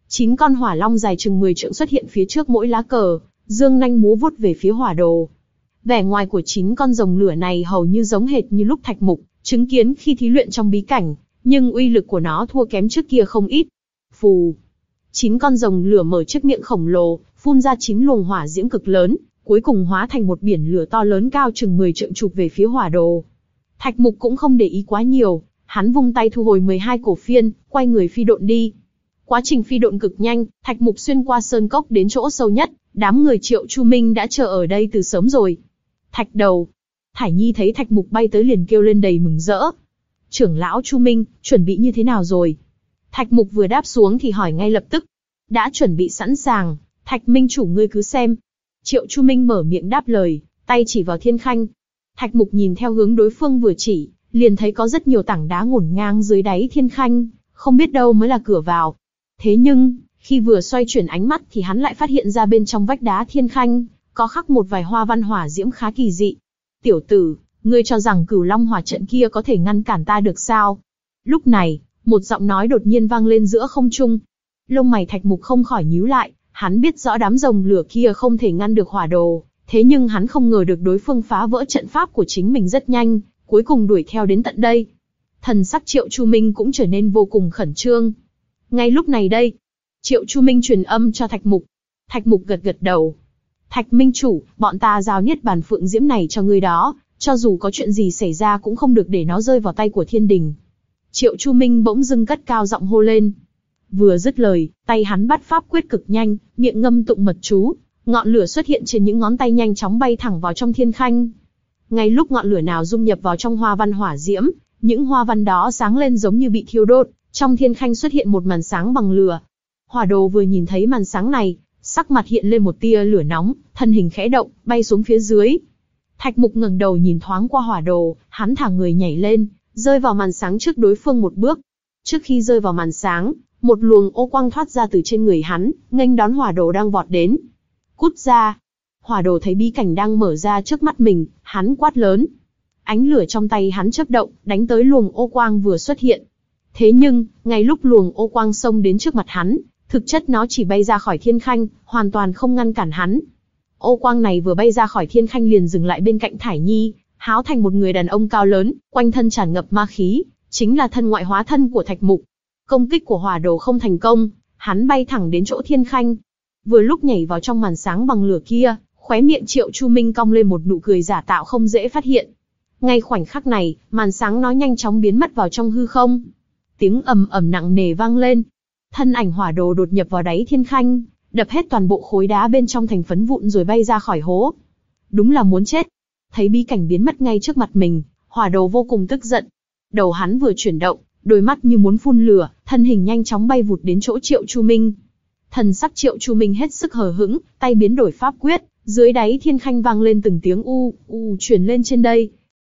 Chín con hỏa long dài chừng mười trượng xuất hiện phía trước mỗi lá cờ, dương nanh múa vuốt về phía hỏa đồ. Vẻ ngoài của chín con rồng lửa này hầu như giống hệt như lúc Thạch Mục chứng kiến khi thí luyện trong bí cảnh, nhưng uy lực của nó thua kém trước kia không ít. Phù. Chín con rồng lửa mở chiếc miệng khổng lồ, phun ra chín luồng hỏa diễm cực lớn, cuối cùng hóa thành một biển lửa to lớn cao chừng mười trượng chụp về phía hỏa đồ. Thạch Mục cũng không để ý quá nhiều, hắn vung tay thu hồi mười hai cổ phiên, quay người phi độn đi. Quá trình phi độn cực nhanh, Thạch Mục xuyên qua sơn cốc đến chỗ sâu nhất, đám người Triệu Chu Minh đã chờ ở đây từ sớm rồi. Thạch đầu. Thải Nhi thấy Thạch Mục bay tới liền kêu lên đầy mừng rỡ. Trưởng lão Chu Minh, chuẩn bị như thế nào rồi? Thạch Mục vừa đáp xuống thì hỏi ngay lập tức. Đã chuẩn bị sẵn sàng, Thạch Minh chủ ngươi cứ xem. Triệu Chu Minh mở miệng đáp lời, tay chỉ vào thiên khanh. Thạch Mục nhìn theo hướng đối phương vừa chỉ, liền thấy có rất nhiều tảng đá ngổn ngang dưới đáy thiên khanh, không biết đâu mới là cửa vào. Thế nhưng, khi vừa xoay chuyển ánh mắt thì hắn lại phát hiện ra bên trong vách đá thiên khanh, có khắc một vài hoa văn hỏa diễm khá kỳ dị. Tiểu tử, ngươi cho rằng Cửu Long hỏa trận kia có thể ngăn cản ta được sao? Lúc này, một giọng nói đột nhiên vang lên giữa không trung. Lông mày Thạch Mục không khỏi nhíu lại, hắn biết rõ đám rồng lửa kia không thể ngăn được hỏa đồ, thế nhưng hắn không ngờ được đối phương phá vỡ trận pháp của chính mình rất nhanh, cuối cùng đuổi theo đến tận đây. Thần sắc Triệu Chu Minh cũng trở nên vô cùng khẩn trương. Ngay lúc này đây, Triệu Chu Minh truyền âm cho Thạch Mục. Thạch Mục gật gật đầu. Thạch Minh chủ, bọn ta giao niết bàn phượng diễm này cho ngươi đó, cho dù có chuyện gì xảy ra cũng không được để nó rơi vào tay của thiên đình. Triệu Chu Minh bỗng dưng cất cao giọng hô lên. Vừa dứt lời, tay hắn bắt pháp quyết cực nhanh, miệng ngâm tụng mật chú, ngọn lửa xuất hiện trên những ngón tay nhanh chóng bay thẳng vào trong thiên khanh. Ngay lúc ngọn lửa nào dung nhập vào trong hoa văn hỏa diễm, những hoa văn đó sáng lên giống như bị thiêu đốt, trong thiên khanh xuất hiện một màn sáng bằng lửa. Hỏa đồ vừa nhìn thấy màn sáng này, sắc mặt hiện lên một tia lửa nóng, thân hình khẽ động, bay xuống phía dưới. Thạch Mục ngẩng đầu nhìn thoáng qua hỏa đồ, hắn thả người nhảy lên, rơi vào màn sáng trước đối phương một bước. Trước khi rơi vào màn sáng, một luồng ô quang thoát ra từ trên người hắn, nghênh đón hỏa đồ đang vọt đến. Cút ra! Hỏa đồ thấy bí cảnh đang mở ra trước mắt mình, hắn quát lớn. Ánh lửa trong tay hắn chớp động, đánh tới luồng ô quang vừa xuất hiện. Thế nhưng, ngay lúc luồng ô quang xông đến trước mặt hắn, thực chất nó chỉ bay ra khỏi thiên khanh, hoàn toàn không ngăn cản hắn. Ô quang này vừa bay ra khỏi thiên khanh liền dừng lại bên cạnh Thải Nhi, háo thành một người đàn ông cao lớn, quanh thân tràn ngập ma khí, chính là thân ngoại hóa thân của Thạch Mục. Công kích của hỏa đồ không thành công, hắn bay thẳng đến chỗ thiên khanh. Vừa lúc nhảy vào trong màn sáng bằng lửa kia, khóe miệng Triệu Chu Minh cong lên một nụ cười giả tạo không dễ phát hiện. Ngay khoảnh khắc này, màn sáng nó nhanh chóng biến mất vào trong hư không. Tiếng ầm ầm nặng nề vang lên. Thân ảnh hỏa đồ đột nhập vào đáy thiên khanh, đập hết toàn bộ khối đá bên trong thành phấn vụn rồi bay ra khỏi hố. Đúng là muốn chết. Thấy bí cảnh biến mất ngay trước mặt mình, hỏa đồ vô cùng tức giận. Đầu hắn vừa chuyển động, đôi mắt như muốn phun lửa, thân hình nhanh chóng bay vụt đến chỗ Triệu Chu Minh. Thần sắc Triệu Chu Minh hết sức hờ hững, tay biến đổi pháp quyết, dưới đáy thiên khanh vang lên từng tiếng u, u truyền lên trên đây.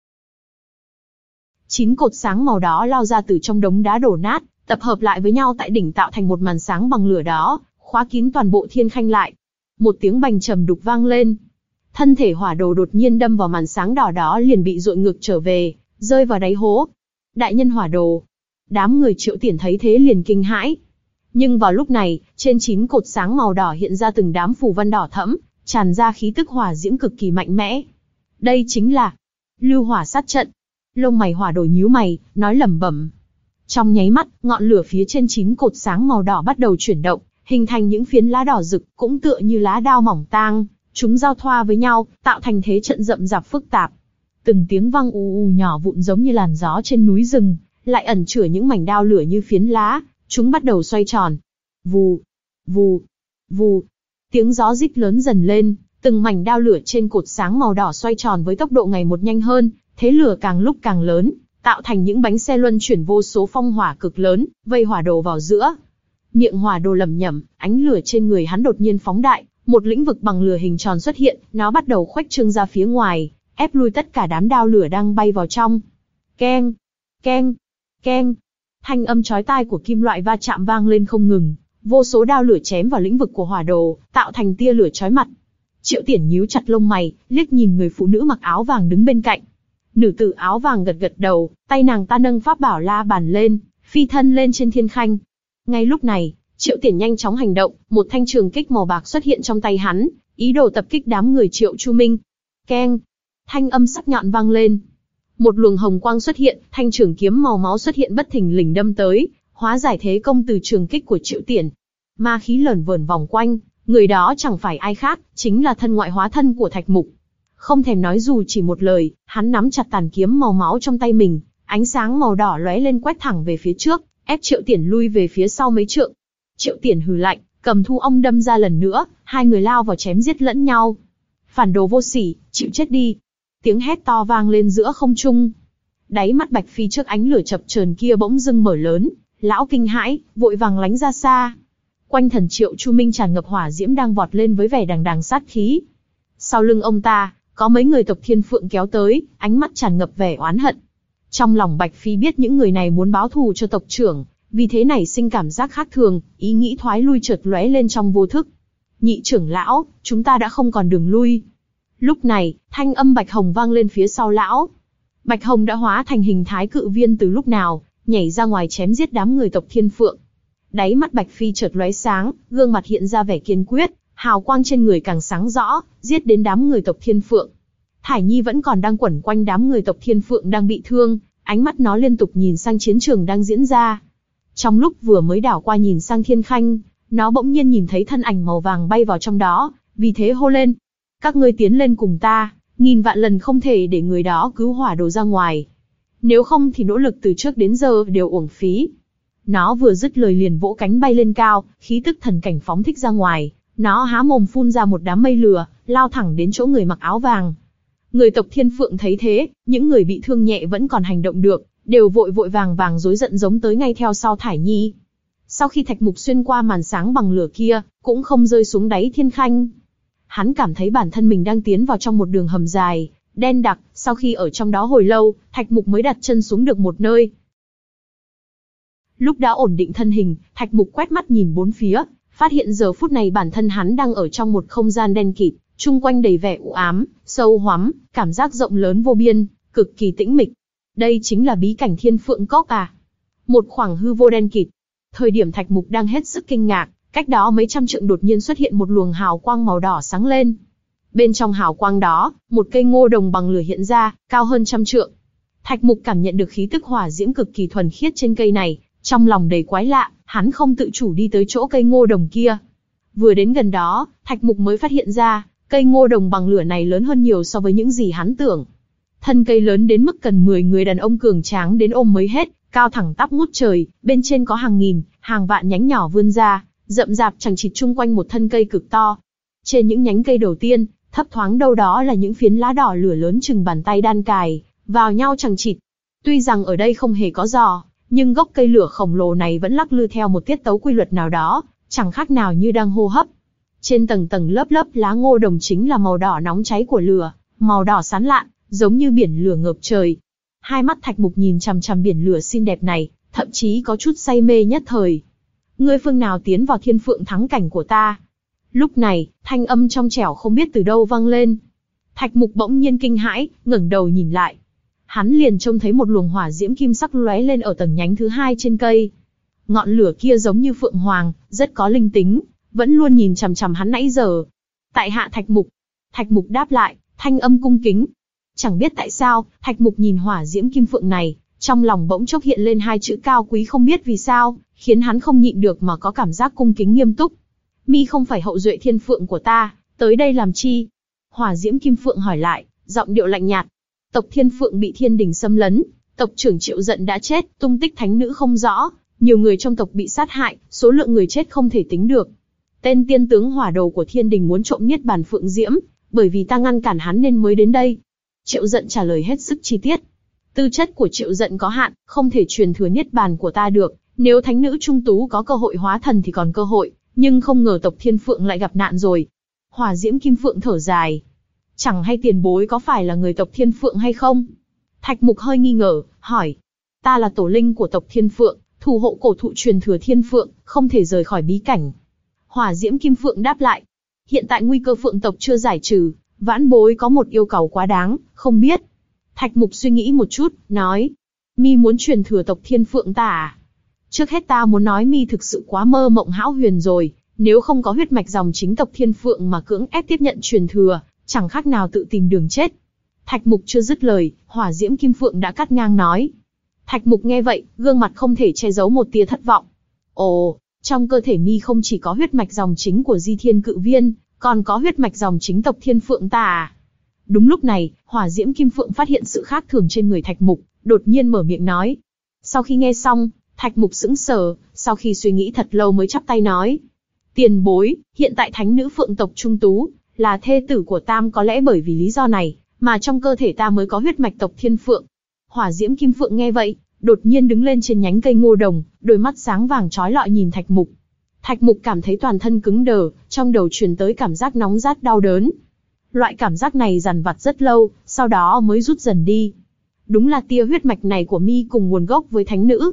Chín cột sáng màu đỏ lao ra từ trong đống đá đổ nát, tập hợp lại với nhau tại đỉnh tạo thành một màn sáng bằng lửa đó, khóa kín toàn bộ thiên khanh lại. Một tiếng bành trầm đục vang lên. Thân thể hỏa đồ đột nhiên đâm vào màn sáng đỏ đó liền bị dội ngược trở về, rơi vào đáy hố. Đại nhân hỏa đồ. Đám người Triệu Tiển thấy thế liền kinh hãi. Nhưng vào lúc này, trên chín cột sáng màu đỏ hiện ra từng đám phù văn đỏ thẫm, tràn ra khí tức hỏa diễm cực kỳ mạnh mẽ. Đây chính là lưu hỏa sát trận. Lông mày hỏa đồ nhíu mày, nói lẩm bẩm. Trong nháy mắt, ngọn lửa phía trên chín cột sáng màu đỏ bắt đầu chuyển động, hình thành những phiến lá đỏ rực, cũng tựa như lá đao mỏng tang, chúng giao thoa với nhau, tạo thành thế trận rậm rạp phức tạp. Từng tiếng vang u u nhỏ vụn giống như làn gió trên núi rừng, lại ẩn chứa những mảnh đao lửa như phiến lá, chúng bắt đầu xoay tròn. Vù, vù, vù. Tiếng gió rít lớn dần lên, từng mảnh đao lửa trên cột sáng màu đỏ xoay tròn với tốc độ ngày một nhanh hơn, thế lửa càng lúc càng lớn, tạo thành những bánh xe luân chuyển vô số phong hỏa cực lớn, vây hỏa đồ vào giữa. Miệng hỏa đồ lẩm nhẩm, ánh lửa trên người hắn đột nhiên phóng đại, một lĩnh vực bằng lửa hình tròn xuất hiện, nó bắt đầu khuếch trương ra phía ngoài, ép lui tất cả đám đao lửa đang bay vào trong. Keng, keng, keng. Thanh âm chói tai của kim loại va chạm vang lên không ngừng, vô số đao lửa chém vào lĩnh vực của hỏa đồ, tạo thành tia lửa chói mặt. Triệu Tiển nhíu chặt lông mày, liếc nhìn người phụ nữ mặc áo vàng đứng bên cạnh. Nữ tử áo vàng gật gật đầu, tay nàng ta nâng pháp bảo la bàn lên, phi thân lên trên thiên khanh. Ngay lúc này, Triệu Tiển nhanh chóng hành động, một thanh trường kích màu bạc xuất hiện trong tay hắn, ý đồ tập kích đám người Triệu Chu Minh. Keng! Thanh âm sắc nhọn vang lên. Một luồng hồng quang xuất hiện, thanh trường kiếm màu máu xuất hiện bất thình lình đâm tới, hóa giải thế công từ trường kích của Triệu Tiển. Ma khí lởn vởn vòng quanh, người đó chẳng phải ai khác, chính là thân ngoại hóa thân của Thạch Mục. Không thèm nói dù chỉ một lời, hắn nắm chặt tàn kiếm màu máu trong tay mình, ánh sáng màu đỏ lóe lên quét thẳng về phía trước, ép Triệu Tiển lui về phía sau mấy trượng. Triệu Tiển hừ lạnh, cầm thu ong đâm ra lần nữa, hai người lao vào chém giết lẫn nhau. Phản đồ vô sỉ, chịu chết đi! Tiếng hét to vang lên giữa không trung. Đáy mắt Bạch Phi trước ánh lửa chập chờn kia bỗng dưng mở lớn, lão kinh hãi, vội vàng lánh ra xa. Quanh thần Triệu Chu Minh tràn ngập hỏa diễm đang vọt lên với vẻ đằng đằng sát khí. Sau lưng ông ta, có mấy người tộc Thiên Phượng kéo tới, ánh mắt tràn ngập vẻ oán hận. Trong lòng Bạch Phi biết những người này muốn báo thù cho tộc trưởng, vì thế nảy sinh cảm giác khác thường, ý nghĩ thoái lui chợt lóe lên trong vô thức. Nhị trưởng lão, chúng ta đã không còn đường lui. Lúc này, thanh âm Bạch Hồng vang lên phía sau lão. Bạch Hồng đã hóa thành hình thái cự viên từ lúc nào, nhảy ra ngoài chém giết đám người tộc Thiên Phượng. Đáy mắt Bạch Phi chợt lóe sáng, gương mặt hiện ra vẻ kiên quyết, hào quang trên người càng sáng rõ, giết đến đám người tộc Thiên Phượng. Thải Nhi vẫn còn đang quẩn quanh đám người tộc Thiên Phượng đang bị thương, ánh mắt nó liên tục nhìn sang chiến trường đang diễn ra. Trong lúc vừa mới đảo qua nhìn sang Thiên Khanh, nó bỗng nhiên nhìn thấy thân ảnh màu vàng bay vào trong đó, vì thế hô lên: các ngươi tiến lên cùng ta, nghìn vạn lần không thể để người đó cứu hỏa đồ ra ngoài. Nếu không thì nỗ lực từ trước đến giờ đều uổng phí. Nó vừa dứt lời liền vỗ cánh bay lên cao, khí tức thần cảnh phóng thích ra ngoài, nó há mồm phun ra một đám mây lửa, lao thẳng đến chỗ người mặc áo vàng. Người tộc Thiên Phượng thấy thế, những người bị thương nhẹ vẫn còn hành động được, đều vội vội vàng vàng rối giận giống tới ngay theo sau Thải Nhi. Sau khi Thạch Mục xuyên qua màn sáng bằng lửa kia, cũng không rơi xuống đáy Thiên Khanh. Hắn cảm thấy bản thân mình đang tiến vào trong một đường hầm dài, đen đặc, sau khi ở trong đó hồi lâu, Thạch Mục mới đặt chân xuống được một nơi. Lúc đã ổn định thân hình, Thạch Mục quét mắt nhìn bốn phía, phát hiện giờ phút này bản thân hắn đang ở trong một không gian đen kịt, chung quanh đầy vẻ u ám, sâu hoắm, cảm giác rộng lớn vô biên, cực kỳ tĩnh mịch. Đây chính là bí cảnh Thiên Phượng Cốc à? Một khoảng hư vô đen kịt. Thời điểm Thạch Mục đang hết sức kinh ngạc, cách đó mấy trăm trượng đột nhiên xuất hiện một luồng hào quang màu đỏ sáng lên. Bên trong hào quang đó, một cây ngô đồng bằng lửa hiện ra, cao hơn trăm trượng. Thạch Mục cảm nhận được khí tức hỏa diễm cực kỳ thuần khiết trên cây này, trong lòng đầy quái lạ, hắn không tự chủ đi tới chỗ cây ngô đồng kia. Vừa đến gần đó, Thạch Mục mới phát hiện ra, cây ngô đồng bằng lửa này lớn hơn nhiều so với những gì hắn tưởng. Thân cây lớn đến mức cần mười người đàn ông cường tráng đến ôm mới hết, cao thẳng tắp ngút trời, bên trên có hàng nghìn, hàng vạn nhánh nhỏ vươn ra, rậm rạp chằng chịt chung quanh một thân cây cực to. Trên những nhánh cây đầu tiên, thấp thoáng đâu đó là những phiến lá đỏ lửa lớn chừng bàn tay đan cài vào nhau chằng chịt. Tuy rằng ở đây không hề có gió, nhưng gốc cây lửa khổng lồ này vẫn lắc lư theo một tiết tấu quy luật nào đó, chẳng khác nào như đang hô hấp. Trên tầng tầng lớp lớp lá ngô đồng chính là màu đỏ nóng cháy của lửa, màu đỏ sáng lạn, giống như biển lửa ngập trời. Hai mắt Thạch Mục nhìn chằm chằm biển lửa xinh đẹp này, thậm chí có chút say mê nhất thời. Ngươi phương nào tiến vào Thiên Phượng thắng cảnh của ta? Lúc này, thanh âm trong trẻo không biết từ đâu vang lên. Thạch Mục bỗng nhiên kinh hãi, ngẩng đầu nhìn lại. Hắn liền trông thấy một luồng hỏa diễm kim sắc lóe lên ở tầng nhánh thứ hai trên cây. Ngọn lửa kia giống như phượng hoàng, rất có linh tính, vẫn luôn nhìn chằm chằm hắn nãy giờ. Tại hạ Thạch Mục. Thạch Mục đáp lại, thanh âm cung kính. Chẳng biết tại sao, Thạch Mục nhìn hỏa diễm kim phượng này, trong lòng bỗng chốc hiện lên hai chữ cao quý không biết vì sao, khiến hắn không nhịn được mà có cảm giác cung kính nghiêm túc. Mi không phải hậu duệ Thiên Phượng của ta, tới đây làm chi? Hỏa diễm kim phượng hỏi lại, giọng điệu lạnh nhạt. Tộc Thiên Phượng bị thiên đình xâm lấn, tộc trưởng Triệu Dận đã chết, tung tích thánh nữ không rõ, nhiều người trong tộc bị sát hại, số lượng người chết không thể tính được. Tên tiên tướng hỏa đồ của thiên đình muốn trộm niết bàn phượng diễm, bởi vì ta ngăn cản hắn nên mới đến đây. Triệu Dận trả lời hết sức chi tiết. Tư chất của Triệu Dận có hạn, không thể truyền thừa niết bàn của ta được, nếu thánh nữ trung tú có cơ hội hóa thần thì còn cơ hội, nhưng không ngờ tộc Thiên Phượng lại gặp nạn rồi. Hỏa diễm kim phượng thở dài. Chẳng hay tiền bối có phải là người tộc Thiên Phượng hay không? Thạch Mục hơi nghi ngờ, hỏi. Ta là tổ linh của tộc Thiên Phượng, thủ hộ cổ thụ truyền thừa Thiên Phượng, không thể rời khỏi bí cảnh. Hỏa diễm kim phượng đáp lại. Hiện tại nguy cơ phượng tộc chưa giải trừ, vãn bối có một yêu cầu quá đáng, không biết. Thạch Mục suy nghĩ một chút, nói. Mi muốn truyền thừa tộc Thiên Phượng ta à? Trước hết ta muốn nói mi thực sự quá mơ mộng hão huyền rồi, nếu không có huyết mạch dòng chính tộc Thiên Phượng mà cưỡng ép tiếp nhận truyền thừa, chẳng khác nào tự tìm đường chết. Thạch Mục chưa dứt lời, Hỏa Diễm Kim Phượng đã cắt ngang nói. Thạch Mục nghe vậy, gương mặt không thể che giấu một tia thất vọng. Ồ, trong cơ thể mi không chỉ có huyết mạch dòng chính của Di Thiên Cự Viên, còn có huyết mạch dòng chính tộc Thiên Phượng ta à? Đúng lúc này, Hỏa Diễm Kim Phượng phát hiện sự khác thường trên người Thạch Mục, đột nhiên mở miệng nói. Sau khi nghe xong, Thạch Mục sững sờ, sau khi suy nghĩ thật lâu mới chắp tay nói. Tiền bối, hiện tại thánh nữ Phượng tộc Trung Tú, là thê tử của Tam, có lẽ bởi vì lý do này, mà trong cơ thể ta mới có huyết mạch tộc Thiên Phượng. Hỏa Diễm Kim Phượng nghe vậy, đột nhiên đứng lên trên nhánh cây ngô đồng, đôi mắt sáng vàng chói lọi nhìn Thạch Mục. Thạch Mục cảm thấy toàn thân cứng đờ, trong đầu truyền tới cảm giác nóng rát đau đớn. Loại cảm giác này dằn vặt rất lâu, sau đó mới rút dần đi. Đúng là tia huyết mạch này của mi cùng nguồn gốc với thánh nữ.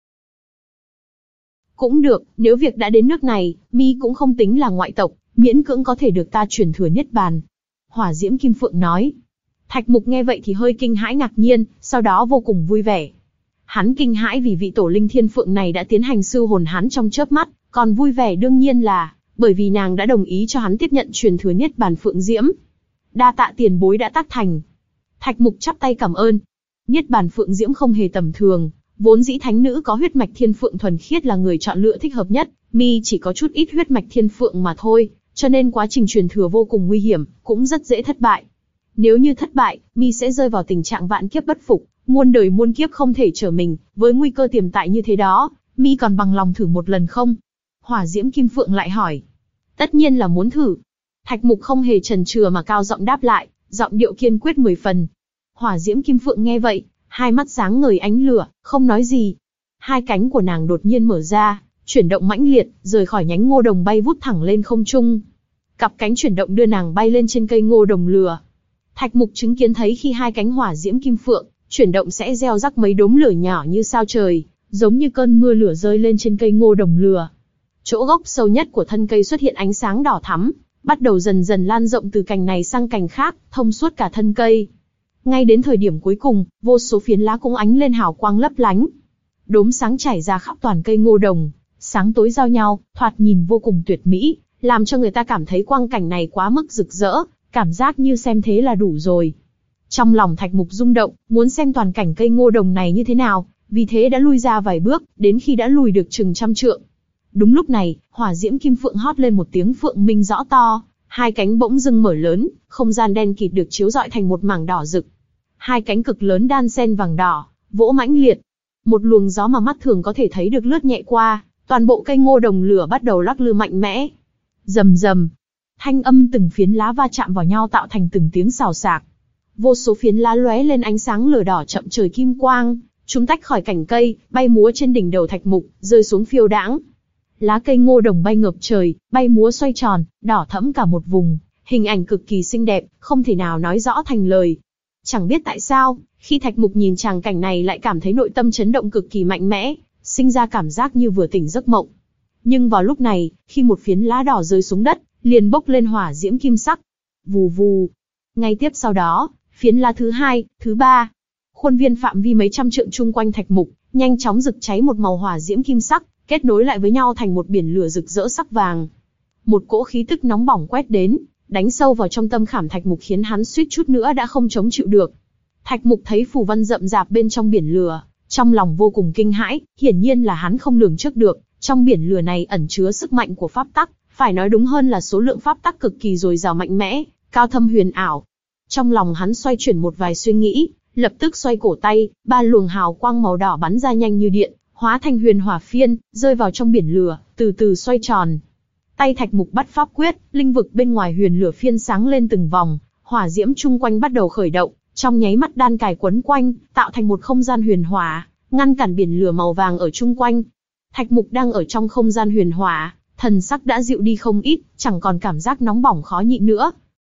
Cũng được, nếu việc đã đến nước này, mi cũng không tính là ngoại tộc, miễn cưỡng có thể được ta truyền thừa niết bàn. Hỏa Diễm Kim Phượng nói. Thạch Mục nghe vậy thì hơi kinh hãi ngạc nhiên, sau đó vô cùng vui vẻ. Hắn kinh hãi vì vị tổ linh Thiên Phượng này đã tiến hành sư hồn hắn trong chớp mắt, còn vui vẻ đương nhiên là bởi vì nàng đã đồng ý cho hắn tiếp nhận truyền thừa niết bàn Phượng Diễm. Đa tạ tiền bối đã tác thành. Thạch Mục chắp tay cảm ơn. Niết bàn Phượng Diễm không hề tầm thường, vốn dĩ thánh nữ có huyết mạch Thiên Phượng thuần khiết là người chọn lựa thích hợp nhất, mi chỉ có chút ít huyết mạch Thiên Phượng mà thôi, cho nên quá trình truyền thừa vô cùng nguy hiểm, cũng rất dễ thất bại. Nếu như thất bại, mi sẽ rơi vào tình trạng vạn kiếp bất phục, muôn đời muôn kiếp không thể trở mình, với nguy cơ tiềm tại như thế đó, mi còn bằng lòng thử một lần không? Hỏa Diễm Kim Phượng lại hỏi. Tất nhiên là muốn thử. Thạch Mục không hề chần chừ mà cao giọng đáp lại, giọng điệu kiên quyết mười phần. Hỏa Diễm Kim Phượng nghe vậy, hai mắt sáng ngời ánh lửa, không nói gì. Hai cánh của nàng đột nhiên mở ra, chuyển động mãnh liệt, rời khỏi nhánh ngô đồng bay vút thẳng lên không trung. Cặp cánh chuyển động đưa nàng bay lên trên cây ngô đồng lừa. Thạch Mục chứng kiến thấy khi hai cánh Hỏa Diễm Kim Phượng chuyển động sẽ gieo rắc mấy đốm lửa nhỏ như sao trời, giống như cơn mưa lửa rơi lên trên cây ngô đồng lừa. Chỗ gốc sâu nhất của thân cây xuất hiện ánh sáng đỏ thắm, bắt đầu dần dần lan rộng từ cành này sang cành khác, thông suốt cả thân cây. Ngay đến thời điểm cuối cùng, vô số phiến lá cũng ánh lên hào quang lấp lánh. Đốm sáng chảy ra khắp toàn cây ngô đồng, sáng tối giao nhau, thoạt nhìn vô cùng tuyệt mỹ, làm cho người ta cảm thấy quang cảnh này quá mức rực rỡ, cảm giác như xem thế là đủ rồi. Trong lòng Thạch Mục rung động, muốn xem toàn cảnh cây ngô đồng này như thế nào, vì thế đã lui ra vài bước, đến khi đã lùi được chừng trăm trượng. Đúng lúc này, Hỏa Diễm Kim Phượng hót lên một tiếng phượng minh rõ to, hai cánh bỗng dưng mở lớn, không gian đen kịt được chiếu rọi thành một mảng đỏ rực. Hai cánh cực lớn đan xen vàng đỏ, vỗ mãnh liệt. Một luồng gió mà mắt thường có thể thấy được lướt nhẹ qua, toàn bộ cây ngô đồng lửa bắt đầu lắc lư mạnh mẽ. Rầm rầm, thanh âm từng phiến lá va chạm vào nhau tạo thành từng tiếng xào xạc. Vô số phiến lá lóe lên ánh sáng lửa đỏ chậm trời kim quang, chúng tách khỏi cành cây, bay múa trên đỉnh đầu Thạch Mục, rơi xuống phiêu đãng. Lá cây ngô đồng bay ngập trời, bay múa xoay tròn, đỏ thẫm cả một vùng, hình ảnh cực kỳ xinh đẹp, không thể nào nói rõ thành lời. Chẳng biết tại sao, khi Thạch Mục nhìn tràng cảnh này lại cảm thấy nội tâm chấn động cực kỳ mạnh mẽ, sinh ra cảm giác như vừa tỉnh giấc mộng. Nhưng vào lúc này, khi một phiến lá đỏ rơi xuống đất, liền bốc lên hỏa diễm kim sắc. Vù vù. Ngay tiếp sau đó, phiến lá thứ hai, thứ ba. Khuôn viên phạm vi mấy trăm trượng chung quanh Thạch Mục, nhanh chóng rực cháy một màu hỏa diễm kim sắc, kết nối lại với nhau thành một biển lửa rực rỡ sắc vàng. Một cỗ khí tức nóng bỏng quét đến, đánh sâu vào trong tâm khảm Thạch Mục khiến hắn suýt chút nữa đã không chống chịu được. Thạch Mục thấy phù văn rậm rạp bên trong biển lửa, trong lòng vô cùng kinh hãi, hiển nhiên là hắn không lường trước được, trong biển lửa này ẩn chứa sức mạnh của pháp tắc, phải nói đúng hơn là số lượng pháp tắc cực kỳ dồi dào mạnh mẽ, cao thâm huyền ảo. Trong lòng hắn xoay chuyển một vài suy nghĩ, lập tức xoay cổ tay, ba luồng hào quang màu đỏ bắn ra nhanh như điện, hóa thành huyền hỏa phiên, rơi vào trong biển lửa, từ từ xoay tròn. Tay Thạch Mục bắt pháp quyết, linh vực bên ngoài huyền lửa phiên sáng lên từng vòng, hỏa diễm chung quanh bắt đầu khởi động, trong nháy mắt đan cài quấn quanh, tạo thành một không gian huyền hỏa, ngăn cản biển lửa màu vàng ở chung quanh. Thạch Mục đang ở trong không gian huyền hỏa, thần sắc đã dịu đi không ít, chẳng còn cảm giác nóng bỏng khó nhịn nữa.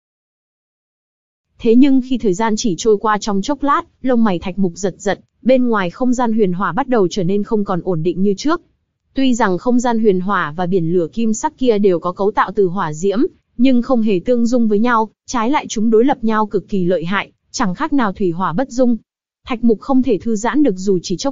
Thế nhưng khi thời gian chỉ trôi qua trong chốc lát, lông mày Thạch Mục giật giật, bên ngoài không gian huyền hỏa bắt đầu trở nên không còn ổn định như trước. Tuy rằng không gian huyền hỏa và biển lửa kim sắc kia đều có cấu tạo từ hỏa diễm, nhưng không hề tương dung với nhau, trái lại chúng đối lập nhau cực kỳ lợi hại, chẳng khác nào thủy hỏa bất dung. Thạch Mục không thể thư giãn được dù chỉ chốc lát,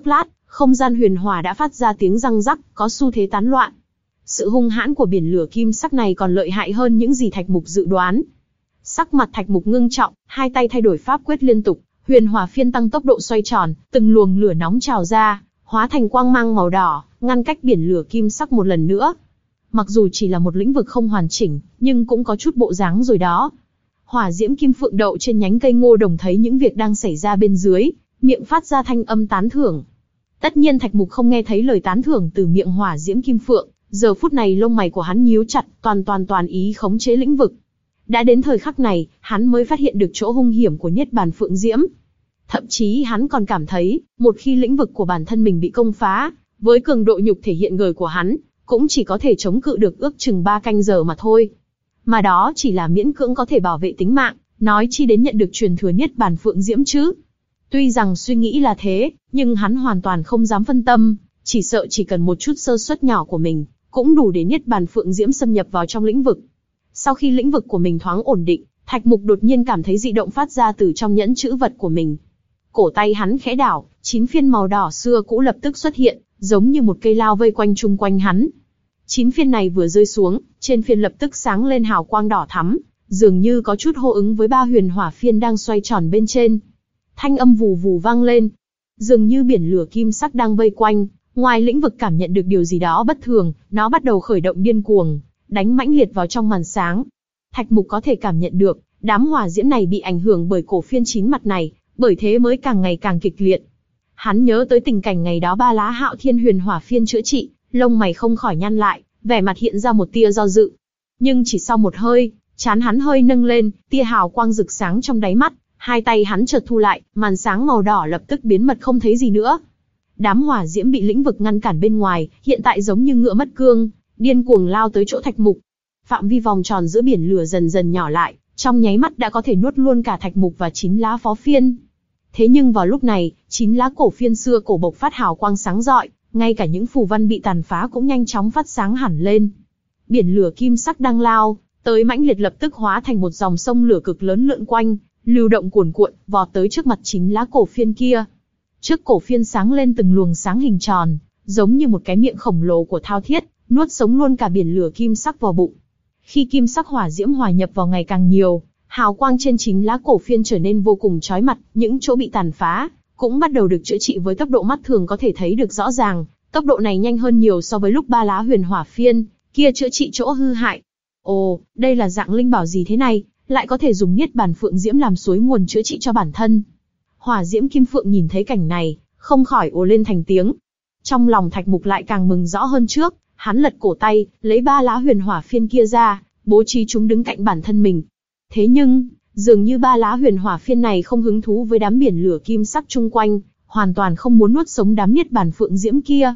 Không gian huyền hỏa đã phát ra tiếng răng rắc, có xu thế tán loạn. Sự hung hãn của biển lửa kim sắc này còn lợi hại hơn những gì Thạch Mục dự đoán. Sắc mặt Thạch Mục ngưng trọng, hai tay thay đổi pháp quyết liên tục, huyền hỏa phiên tăng tốc độ xoay tròn, từng luồng lửa nóng trào ra, hóa thành quang mang màu đỏ, ngăn cách biển lửa kim sắc một lần nữa. Mặc dù chỉ là một lĩnh vực không hoàn chỉnh, nhưng cũng có chút bộ dáng rồi đó. Hỏa diễm kim phượng đậu trên nhánh cây ngô đồng thấy những việc đang xảy ra bên dưới, miệng phát ra thanh âm tán thưởng. Tất nhiên Thạch Mục không nghe thấy lời tán thưởng từ miệng hỏa diễm kim phượng, giờ phút này lông mày của hắn nhíu chặt, toàn toàn toàn ý khống chế lĩnh vực. Đã đến thời khắc này, hắn mới phát hiện được chỗ hung hiểm của Niết Bàn Phượng Diễm. Thậm chí hắn còn cảm thấy, một khi lĩnh vực của bản thân mình bị công phá, với cường độ nhục thể hiện người của hắn, cũng chỉ có thể chống cự được ước chừng ba canh giờ mà thôi. Mà đó chỉ là miễn cưỡng có thể bảo vệ tính mạng, nói chi đến nhận được truyền thừa Niết Bàn Phượng Diễm chứ. Tuy rằng suy nghĩ là thế, nhưng hắn hoàn toàn không dám phân tâm, chỉ sợ chỉ cần một chút sơ suất nhỏ của mình, cũng đủ để Niết Bàn Phượng Diễm xâm nhập vào trong lĩnh vực. Sau khi lĩnh vực của mình thoáng ổn định, Thạch Mục đột nhiên cảm thấy dị động phát ra từ trong nhẫn chữ vật của mình. Cổ tay hắn khẽ đảo, chín phiên màu đỏ xưa cũ lập tức xuất hiện, giống như một cây lao vây quanh chung quanh hắn. Chín phiên này vừa rơi xuống, trên phiên lập tức sáng lên hào quang đỏ thắm, dường như có chút hô ứng với ba huyền hỏa phiên đang xoay tròn bên trên. Thanh âm vù vù vang lên, dường như biển lửa kim sắc đang vây quanh. Ngoài lĩnh vực cảm nhận được điều gì đó bất thường, nó bắt đầu khởi động điên cuồng, đánh mãnh liệt vào trong màn sáng. Thạch Mục có thể cảm nhận được, đám hỏa diễm này bị ảnh hưởng bởi cổ phiên chín mặt này, bởi thế mới càng ngày càng kịch liệt. Hắn nhớ tới tình cảnh ngày đó ba lá Hạo Thiên huyền hỏa phiên chữa trị, lông mày không khỏi nhăn lại, vẻ mặt hiện ra một tia do dự. Nhưng chỉ sau một hơi, trán hắn hơi nâng lên, tia hào quang rực sáng trong đáy mắt, hai tay hắn chợt thu lại, màn sáng màu đỏ lập tức biến mất không thấy gì nữa. Đám hỏa diễm bị lĩnh vực ngăn cản bên ngoài, hiện tại giống như ngựa mất cương, điên cuồng lao tới chỗ Thạch Mục. Phạm vi vòng tròn giữa biển lửa dần dần nhỏ lại, trong nháy mắt đã có thể nuốt luôn cả Thạch Mục và chín lá phó phiên. Thế nhưng vào lúc này, chín lá cổ phiên xưa cổ bộc phát hào quang sáng rọi, ngay cả những phù văn bị tàn phá cũng nhanh chóng phát sáng hẳn lên. Biển lửa kim sắc đang lao tới mãnh liệt lập tức hóa thành một dòng sông lửa cực lớn lượn quanh, lưu động cuồn cuộn, vọt tới trước mặt chín lá cổ phiên kia. Trước cổ phiên sáng lên từng luồng sáng hình tròn, giống như một cái miệng khổng lồ của thao thiết, nuốt sống luôn cả biển lửa kim sắc vào bụng. Khi kim sắc hỏa diễm hòa nhập vào ngày càng nhiều, hào quang trên chín lá cổ phiên trở nên vô cùng chói mắt, những chỗ bị tàn phá cũng bắt đầu được chữa trị với tốc độ mắt thường có thể thấy được rõ ràng. Tốc độ này nhanh hơn nhiều so với lúc ba lá huyền hỏa phiên kia chữa trị chỗ hư hại. Ồ, đây là dạng linh bảo gì thế này, lại có thể dùng Niết Bàn Phượng Diễm làm suối nguồn chữa trị cho bản thân. Hỏa diễm kim phượng nhìn thấy cảnh này, không khỏi ồ lên thành tiếng. Trong lòng Thạch Mục lại càng mừng rõ hơn trước, hắn lật cổ tay, lấy ba lá huyền hỏa phiên kia ra, bố trí chúng đứng cạnh bản thân mình. Thế nhưng, dường như ba lá huyền hỏa phiên này không hứng thú với đám biển lửa kim sắc chung quanh, hoàn toàn không muốn nuốt sống đám Niết Bàn Phượng Diễm kia.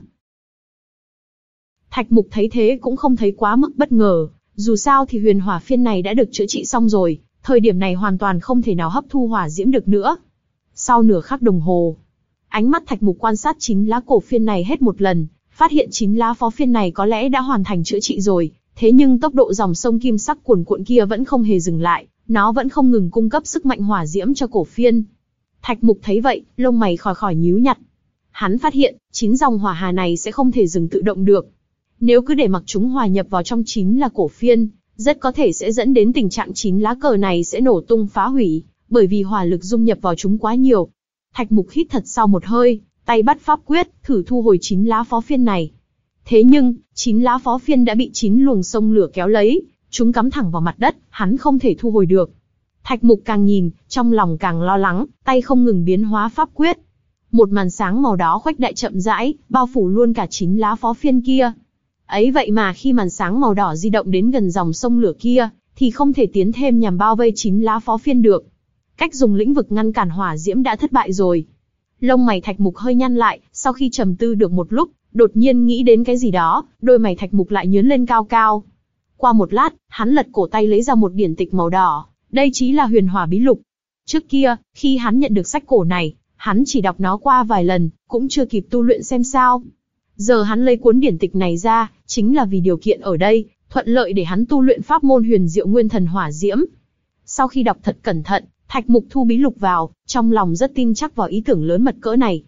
Thạch Mục thấy thế cũng không thấy quá mức bất ngờ, dù sao thì huyền hỏa phiên này đã được chữa trị xong rồi, thời điểm này hoàn toàn không thể nào hấp thu hỏa diễm được nữa. Sau nửa khắc đồng hồ, ánh mắt Thạch Mục quan sát chín lá cổ phiên này hết một lần, phát hiện chín lá phó phiên này có lẽ đã hoàn thành chữa trị rồi, thế nhưng tốc độ dòng sông kim sắc cuồn cuộn kia vẫn không hề dừng lại, nó vẫn không ngừng cung cấp sức mạnh hỏa diễm cho cổ phiên. Thạch Mục thấy vậy, lông mày khỏi khỏi nhíu nhặt. Hắn phát hiện, chín dòng hỏa hà này sẽ không thể dừng tự động được. Nếu cứ để mặc chúng hòa nhập vào trong chín lá cổ phiên, rất có thể sẽ dẫn đến tình trạng chín lá cờ này sẽ nổ tung phá hủy, bởi vì hỏa lực dung nhập vào chúng quá nhiều. Thạch Mục hít thật sau một hơi, tay bắt pháp quyết, thử thu hồi chín lá phó phiên này. Thế nhưng, chín lá phó phiên đã bị chín luồng sông lửa kéo lấy, chúng cắm thẳng vào mặt đất, hắn không thể thu hồi được. Thạch Mục càng nhìn, trong lòng càng lo lắng, tay không ngừng biến hóa pháp quyết. Một màn sáng màu đó khuếch đại chậm rãi, bao phủ luôn cả chín lá phó phiên kia. Ấy vậy mà khi màn sáng màu đỏ di động đến gần dòng sông lửa kia, thì không thể tiến thêm nhằm bao vây chín lá phó phiên được. Cách dùng lĩnh vực ngăn cản hỏa diễm đã thất bại rồi. Lông mày Thạch Mục hơi nhăn lại, sau khi trầm tư được một lúc, đột nhiên nghĩ đến cái gì đó, đôi mày Thạch Mục lại nhướng lên cao cao. Qua một lát, hắn lật cổ tay lấy ra một điển tịch màu đỏ, đây chính là Huyền Hỏa Bí Lục. Trước kia, khi hắn nhận được sách cổ này, hắn chỉ đọc nó qua vài lần, cũng chưa kịp tu luyện xem sao. Giờ hắn lấy cuốn điển tịch này ra, chính là vì điều kiện ở đây, thuận lợi để hắn tu luyện pháp môn huyền diệu nguyên thần hỏa diễm. Sau khi đọc thật cẩn thận, Thạch Mục thu bí lục vào, trong lòng rất tin chắc vào ý tưởng lớn mật cỡ này.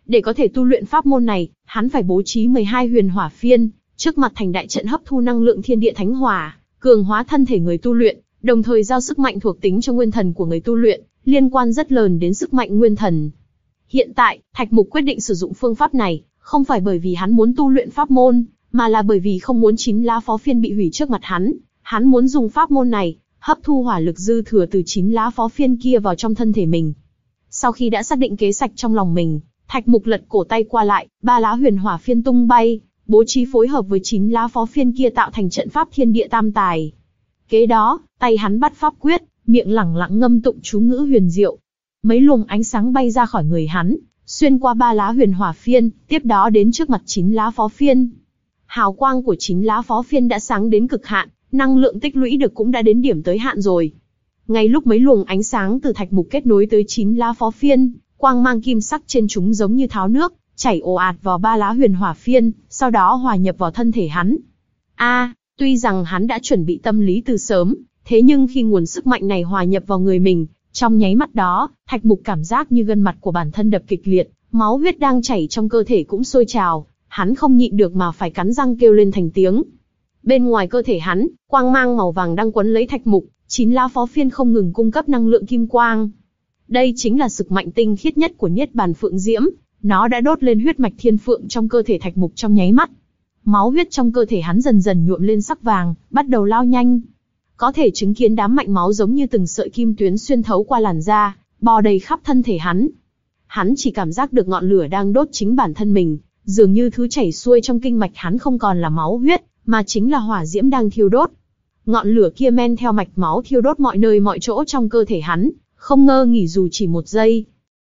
Để có thể tu luyện pháp môn này, hắn phải bố trí mười hai huyền hỏa phiên, trước mặt thành đại trận hấp thu năng lượng thiên địa thánh hỏa, cường hóa thân thể người tu luyện, đồng thời giao sức mạnh thuộc tính cho nguyên thần của người tu luyện, liên quan rất lớn đến sức mạnh nguyên thần. Hiện tại, Thạch Mục quyết định sử dụng phương pháp này, không phải bởi vì hắn muốn tu luyện pháp môn, mà là bởi vì không muốn chín lá phó phiên bị hủy trước mặt hắn. Hắn muốn dùng pháp môn này, hấp thu hỏa lực dư thừa từ chín lá phó phiên kia vào trong thân thể mình. Sau khi đã xác định kế sách trong lòng mình, Thạch Mục lật cổ tay qua lại, ba lá huyền hỏa phiên tung bay, bố trí phối hợp với chín lá phó phiên kia tạo thành trận pháp thiên địa tam tài. Kế đó, tay hắn bắt pháp quyết, miệng lẳng lặng ngâm tụng chú ngữ huyền diệu. Mấy luồng ánh sáng bay ra khỏi người hắn, xuyên qua ba lá huyền hỏa phiên, tiếp đó đến trước mặt chín lá phó phiên. Hào quang của chín lá phó phiên đã sáng đến cực hạn, năng lượng tích lũy được cũng đã đến điểm tới hạn rồi. Ngay lúc mấy luồng ánh sáng từ Thạch Mục kết nối tới chín lá phó phiên, quang mang kim sắc trên chúng giống như tháo nước, chảy ồ ạt vào ba lá huyền hỏa phiên, sau đó hòa nhập vào thân thể hắn. A, à, tuy rằng hắn đã chuẩn bị tâm lý từ sớm, thế nhưng khi nguồn sức mạnh này hòa nhập vào người mình, trong nháy mắt đó, Thạch Mục cảm giác như gân mặt của bản thân đập kịch liệt, máu huyết đang chảy trong cơ thể cũng sôi trào, hắn không nhịn được mà phải cắn răng kêu lên thành tiếng. Bên ngoài cơ thể hắn, quang mang màu vàng đang quấn lấy Thạch Mục, chín lá phó phiên không ngừng cung cấp năng lượng kim quang. Đây chính là sức mạnh tinh khiết nhất của Niết Bàn Phượng Diễm, nó đã đốt lên huyết mạch thiên phượng trong cơ thể Thạch Mục trong nháy mắt. Máu huyết trong cơ thể hắn dần dần nhuộm lên sắc vàng, bắt đầu lao nhanh. Có thể chứng kiến đám mạch máu giống như từng sợi kim tuyến xuyên thấu qua làn da, bò đầy khắp thân thể hắn. Hắn chỉ cảm giác được ngọn lửa đang đốt chính bản thân mình, dường như thứ chảy xuôi trong kinh mạch hắn không còn là máu huyết, mà chính là hỏa diễm đang thiêu đốt. Ngọn lửa kia men theo mạch máu thiêu đốt mọi nơi mọi chỗ trong cơ thể hắn, không ngơ nghỉ dù chỉ một giây.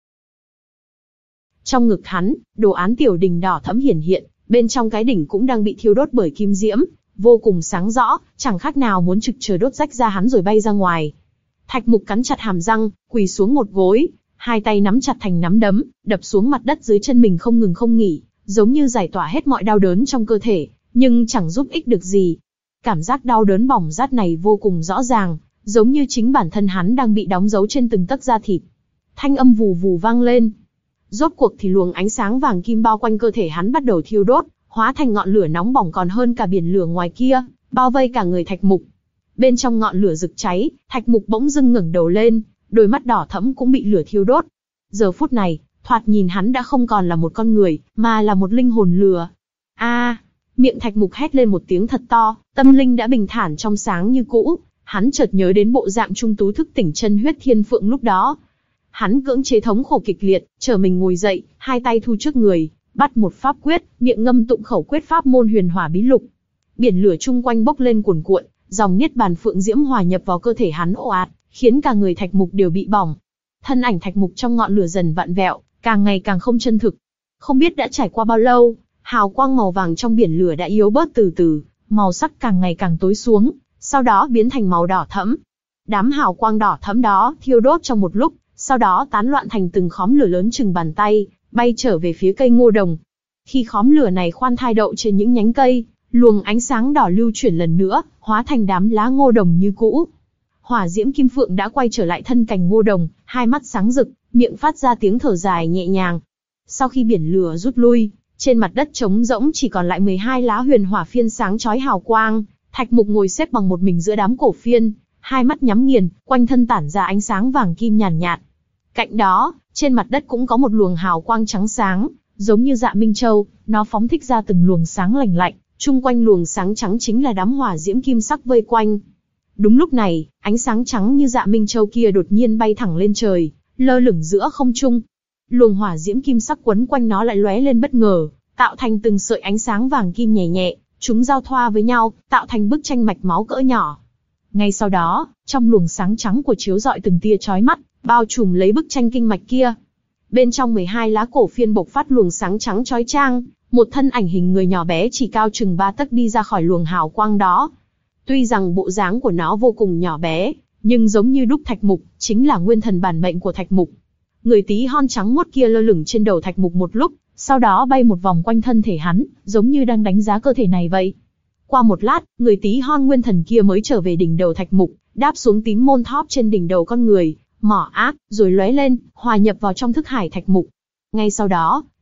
Trong ngực hắn, đồ án tiểu đỉnh đỏ thẫm hiển hiện, bên trong cái đỉnh cũng đang bị thiêu đốt bởi kim diễm, vô cùng sáng rõ, chẳng khác nào muốn trực chờ đốt rách ra hắn rồi bay ra ngoài. Thạch Mục cắn chặt hàm răng, quỳ xuống một gối, hai tay nắm chặt thành nắm đấm, đập xuống mặt đất dưới chân mình không ngừng không nghỉ, giống như giải tỏa hết mọi đau đớn trong cơ thể, nhưng chẳng giúp ích được gì. Cảm giác đau đớn bỏng rát này vô cùng rõ ràng, giống như chính bản thân hắn đang bị đóng dấu trên từng tấc da thịt. Thanh âm vù vù vang lên. Rốt cuộc thì luồng ánh sáng vàng kim bao quanh cơ thể hắn bắt đầu thiêu đốt, hóa thành ngọn lửa nóng bỏng còn hơn cả biển lửa ngoài kia, bao vây cả người Thạch Mục. Bên trong ngọn lửa rực cháy, Thạch Mục bỗng dưng ngẩng đầu lên, đôi mắt đỏ thẫm cũng bị lửa thiêu đốt. Giờ phút này, thoạt nhìn hắn đã không còn là một con người, mà là một linh hồn lửa. A, à, miệng Thạch Mục hét lên một tiếng thật to, tâm linh đã bình thản trong sáng như cũ. Hắn chợt nhớ đến bộ dạng trung tú thức tỉnh chân huyết thiên phượng lúc đó. Hắn cưỡng chế thống khổ kịch liệt, chờ mình ngồi dậy, hai tay thu trước người, bắt một pháp quyết, miệng ngâm tụng khẩu quyết pháp môn huyền hỏa bí lục. Biển lửa chung quanh bốc lên cuồn cuộn, dòng Niết Bàn Phượng Diễm hòa nhập vào cơ thể hắn ồ ạt, khiến cả người Thạch Mục đều bị bỏng. Thân ảnh Thạch Mục trong ngọn lửa dần vặn vẹo, càng ngày càng không chân thực. Không biết đã trải qua bao lâu, hào quang màu vàng trong biển lửa đã yếu bớt từ từ, màu sắc càng ngày càng tối xuống, sau đó biến thành màu đỏ thẫm. Đám hào quang đỏ thẫm đó thiêu đốt trong một lúc, sau đó tán loạn thành từng khóm lửa lớn chừng bàn tay, bay trở về phía cây ngô đồng. Khi khóm lửa này khoan thai đậu trên những nhánh cây, luồng ánh sáng đỏ lưu chuyển lần nữa, hóa thành đám lá ngô đồng như cũ. Hỏa diễm kim phượng đã quay trở lại thân cành ngô đồng, hai mắt sáng rực, miệng phát ra tiếng thở dài nhẹ nhàng. Sau khi biển lửa rút lui, trên mặt đất trống rỗng chỉ còn lại mười hai lá huyền hỏa phiên sáng chói hào quang. Thạch Mục ngồi xếp bằng một mình giữa đám cổ phiên, hai mắt nhắm nghiền, quanh thân tản ra ánh sáng vàng kim nhàn nhạt. Cạnh đó, trên mặt đất cũng có một luồng hào quang trắng sáng, giống như dạ minh châu, nó phóng thích ra từng luồng sáng lành lạnh, chung quanh luồng sáng trắng chính là đám hỏa diễm kim sắc vây quanh. Đúng lúc này, ánh sáng trắng như dạ minh châu kia đột nhiên bay thẳng lên trời, lơ lửng giữa không trung. Luồng hỏa diễm kim sắc quấn quanh nó lại lóe lên bất ngờ, tạo thành từng sợi ánh sáng vàng kim nhẹ nhẹ, chúng giao thoa với nhau, tạo thành bức tranh mạch máu cỡ nhỏ. Ngay sau đó, trong luồng sáng trắng của chiếu rọi từng tia chói mắt, bao trùm lấy bức tranh kinh mạch kia. Bên trong mười hai lá cổ phiên bộc phát luồng sáng trắng chói chang, một thân ảnh hình người nhỏ bé chỉ cao chừng ba tấc đi ra khỏi luồng hào quang đó. Tuy rằng bộ dáng của nó vô cùng nhỏ bé, nhưng giống như đúc Thạch Mục, chính là nguyên thần bản mệnh của Thạch Mục. Người tí hon trắng muốt kia lơ lửng trên đầu Thạch Mục một lúc, sau đó bay một vòng quanh thân thể hắn, giống như đang đánh giá cơ thể này vậy. Qua một lát, người tí hon nguyên thần kia mới trở về đỉnh đầu Thạch Mục, đáp xuống tím môn thóp trên đỉnh đầu con người, mỏ ác, rồi lóe lên, hòa nhập vào trong thức hải Thạch Mục. Ngay sau đó,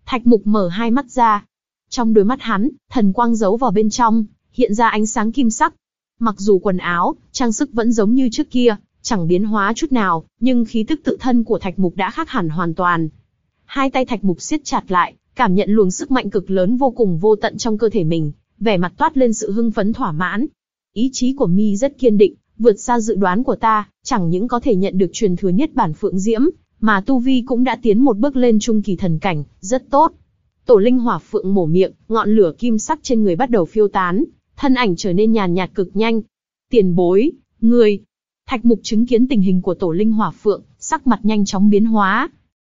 Thạch Mục mở hai mắt ra. Trong đôi mắt hắn, thần quang giấu vào bên trong, hiện ra ánh sáng kim sắc. Mặc dù quần áo, trang sức vẫn giống như trước kia, chẳng biến hóa chút nào, nhưng khí tức tự thân của Thạch Mục đã khác hẳn hoàn toàn. Hai tay Thạch Mục siết chặt lại, cảm nhận luồng sức mạnh cực lớn vô cùng vô tận trong cơ thể mình, vẻ mặt toát lên sự hưng phấn thỏa mãn. Ý chí của mi rất kiên định, vượt xa dự đoán của ta, chẳng những có thể nhận được truyền thừa Niết Bản Phượng Diễm, mà tu vi cũng đã tiến một bước lên trung kỳ thần cảnh, rất tốt. Tổ linh hỏa phượng mổ miệng, ngọn lửa kim sắc trên người bắt đầu phiêu tán, thân ảnh trở nên nhàn nhạt cực nhanh. Tiền bối, người. Thạch Mục chứng kiến tình hình của tổ linh hỏa phượng, sắc mặt nhanh chóng biến hóa.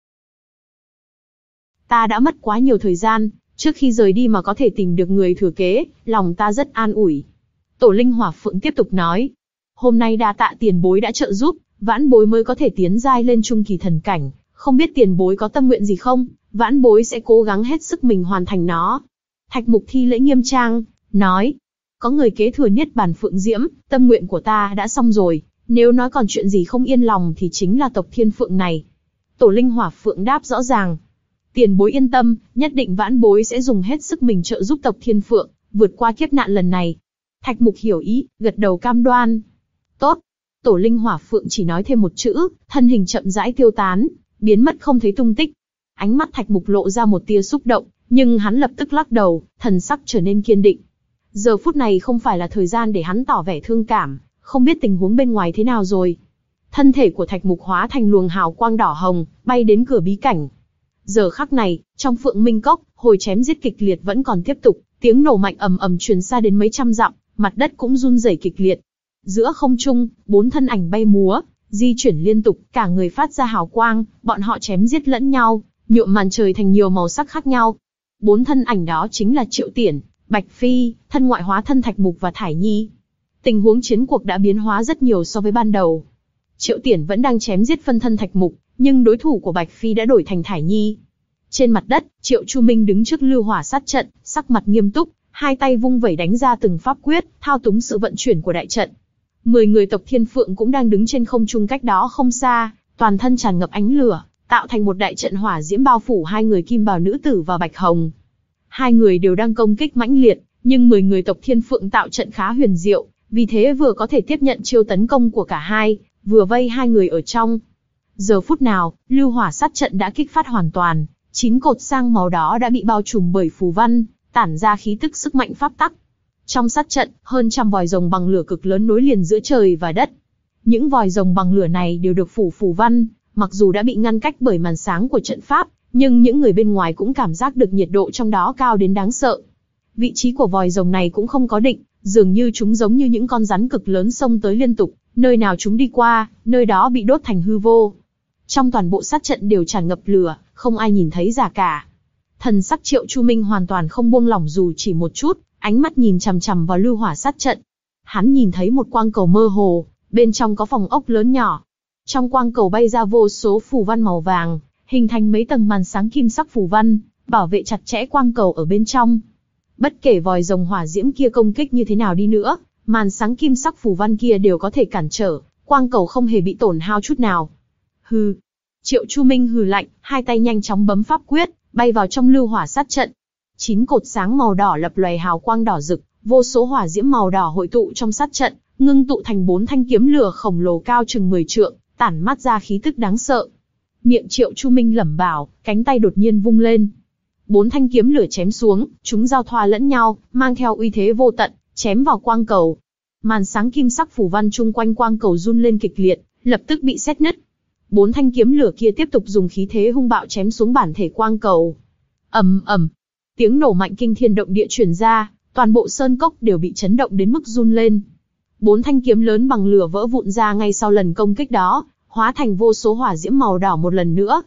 Ta đã mất quá nhiều thời gian, trước khi rời đi mà có thể tìm được người thừa kế, lòng ta rất an ủi. Tổ linh hỏa phượng tiếp tục nói. Hôm nay đa tạ tiền bối đã trợ giúp, vãn bối mới có thể tiến giai lên trung kỳ thần cảnh, không biết tiền bối có tâm nguyện gì không, vãn bối sẽ cố gắng hết sức mình hoàn thành nó. Thạch Mục thi lễ nghiêm trang, nói. Có người kế thừa Niết Bàn Phượng Diễm, tâm nguyện của ta đã xong rồi, nếu nói còn chuyện gì không yên lòng thì chính là tộc Thiên Phượng này. Tổ linh hỏa phượng đáp rõ ràng. Tiền bối yên tâm, nhất định vãn bối sẽ dùng hết sức mình trợ giúp tộc Thiên Phượng, vượt qua kiếp nạn lần này. Thạch Mục hiểu ý, gật đầu cam đoan. Tốt. Tổ linh hỏa phượng chỉ nói thêm một chữ, thân hình chậm rãi tiêu tán, biến mất không thấy tung tích. Ánh mắt Thạch Mục lộ ra một tia xúc động, nhưng hắn lập tức lắc đầu, thần sắc trở nên kiên định. Giờ phút này không phải là thời gian để hắn tỏ vẻ thương cảm, không biết tình huống bên ngoài thế nào rồi. Thân thể của Thạch Mục hóa thành luồng hào quang đỏ hồng, bay đến cửa bí cảnh. Giờ khắc này, trong Phượng Minh Cốc, hồi chém giết kịch liệt vẫn còn tiếp tục, tiếng nổ mạnh ầm ầm truyền xa đến mấy trăm dặm, mặt đất cũng run rẩy kịch liệt. Giữa không trung, bốn thân ảnh bay múa, di chuyển liên tục, cả người phát ra hào quang, bọn họ chém giết lẫn nhau, nhuộm màn trời thành nhiều màu sắc khác nhau. Bốn thân ảnh đó chính là Triệu Tiển, Bạch Phi, thân ngoại hóa thân Thạch Mục và Thải Nhi. Tình huống chiến cuộc đã biến hóa rất nhiều so với ban đầu. Triệu Tiển vẫn đang chém giết phân thân Thạch Mục, nhưng đối thủ của Bạch Phi đã đổi thành Thải Nhi. Trên mặt đất, Triệu Chu Minh đứng trước lưu hỏa sát trận, sắc mặt nghiêm túc, hai tay vung vẩy đánh ra từng pháp quyết, thao túng sự vận chuyển của đại trận. Mười người tộc Thiên Phượng cũng đang đứng trên không trung cách đó không xa, toàn thân tràn ngập ánh lửa, tạo thành một đại trận hỏa diễm bao phủ hai người kim bào nữ tử và Bạch Hồng. Hai người đều đang công kích mãnh liệt, nhưng mười người tộc Thiên Phượng tạo trận khá huyền diệu, vì thế vừa có thể tiếp nhận chiêu tấn công của cả hai, vừa vây hai người ở trong. Giờ phút nào, lưu hỏa sát trận đã kích phát hoàn toàn, chín cột sang màu đỏ đã bị bao trùm bởi phù văn, tản ra khí tức sức mạnh pháp tắc. Trong sát trận, hơn trăm vòi rồng bằng lửa cực lớn nối liền giữa trời và đất. Những vòi rồng bằng lửa này đều được phủ phù văn, mặc dù đã bị ngăn cách bởi màn sáng của trận pháp, nhưng những người bên ngoài cũng cảm giác được nhiệt độ trong đó cao đến đáng sợ. Vị trí của vòi rồng này cũng không có định, dường như chúng giống như những con rắn cực lớn xông tới liên tục, nơi nào chúng đi qua, nơi đó bị đốt thành hư vô. Trong toàn bộ sát trận đều tràn ngập lửa, không ai nhìn thấy giả cả. Thần sắc Triệu Chu Minh hoàn toàn không buông lỏng dù chỉ một chút, ánh mắt nhìn chằm chằm vào lưu hỏa sát trận. Hắn nhìn thấy một quang cầu mơ hồ, bên trong có phòng ốc lớn nhỏ. Trong quang cầu bay ra vô số phù văn màu vàng, hình thành mấy tầng màn sáng kim sắc phù văn, bảo vệ chặt chẽ quang cầu ở bên trong. Bất kể vòi rồng hỏa diễm kia công kích như thế nào đi nữa, màn sáng kim sắc phù văn kia đều có thể cản trở, quang cầu không hề bị tổn hao chút nào. Hừ. Triệu Chu Minh hừ lạnh, hai tay nhanh chóng bấm pháp quyết, bay vào trong lưu hỏa sát trận. Chín cột sáng màu đỏ lập lòe hào quang đỏ rực, vô số hỏa diễm màu đỏ hội tụ trong sát trận, ngưng tụ thành bốn thanh kiếm lửa khổng lồ cao chừng mười trượng, tản mát ra khí tức đáng sợ. Miệng Triệu Chu Minh lẩm bảo, cánh tay đột nhiên vung lên. Bốn thanh kiếm lửa chém xuống, chúng giao thoa lẫn nhau, mang theo uy thế vô tận, chém vào quang cầu. Màn sáng kim sắc phủ văn chung quanh quang cầu run lên kịch liệt, lập tức bị xét nứt. Bốn thanh kiếm lửa kia tiếp tục dùng khí thế hung bạo chém xuống bản thể quang cầu. Ầm ầm, tiếng nổ mạnh kinh thiên động địa truyền ra, toàn bộ sơn cốc đều bị chấn động đến mức run lên. Bốn thanh kiếm lớn bằng lửa vỡ vụn ra ngay sau lần công kích đó, hóa thành vô số hỏa diễm màu đỏ một lần nữa.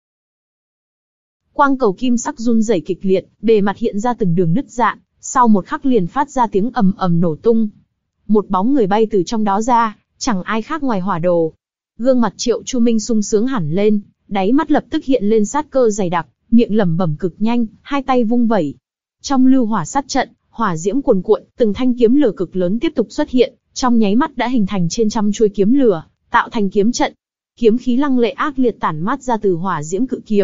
Quang cầu kim sắc run rẩy kịch liệt, bề mặt hiện ra từng đường nứt rạn, sau một khắc liền phát ra tiếng ầm ầm nổ tung. Một bóng người bay từ trong đó ra, chẳng ai khác ngoài Hỏa Đồ. Gương mặt Triệu Chu Minh sung sướng hẳn lên, đáy mắt lập tức hiện lên sát cơ dày đặc, miệng lẩm bẩm cực nhanh, hai tay vung vẩy. Trong lưu hỏa sát trận, hỏa diễm cuồn cuộn, từng thanh kiếm lửa cực lớn tiếp tục xuất hiện, trong nháy mắt đã hình thành trên trăm chuôi kiếm lửa, tạo thành kiếm trận. Kiếm khí lăng lệ ác liệt tản mát ra từ hỏa diễm cự kiếm,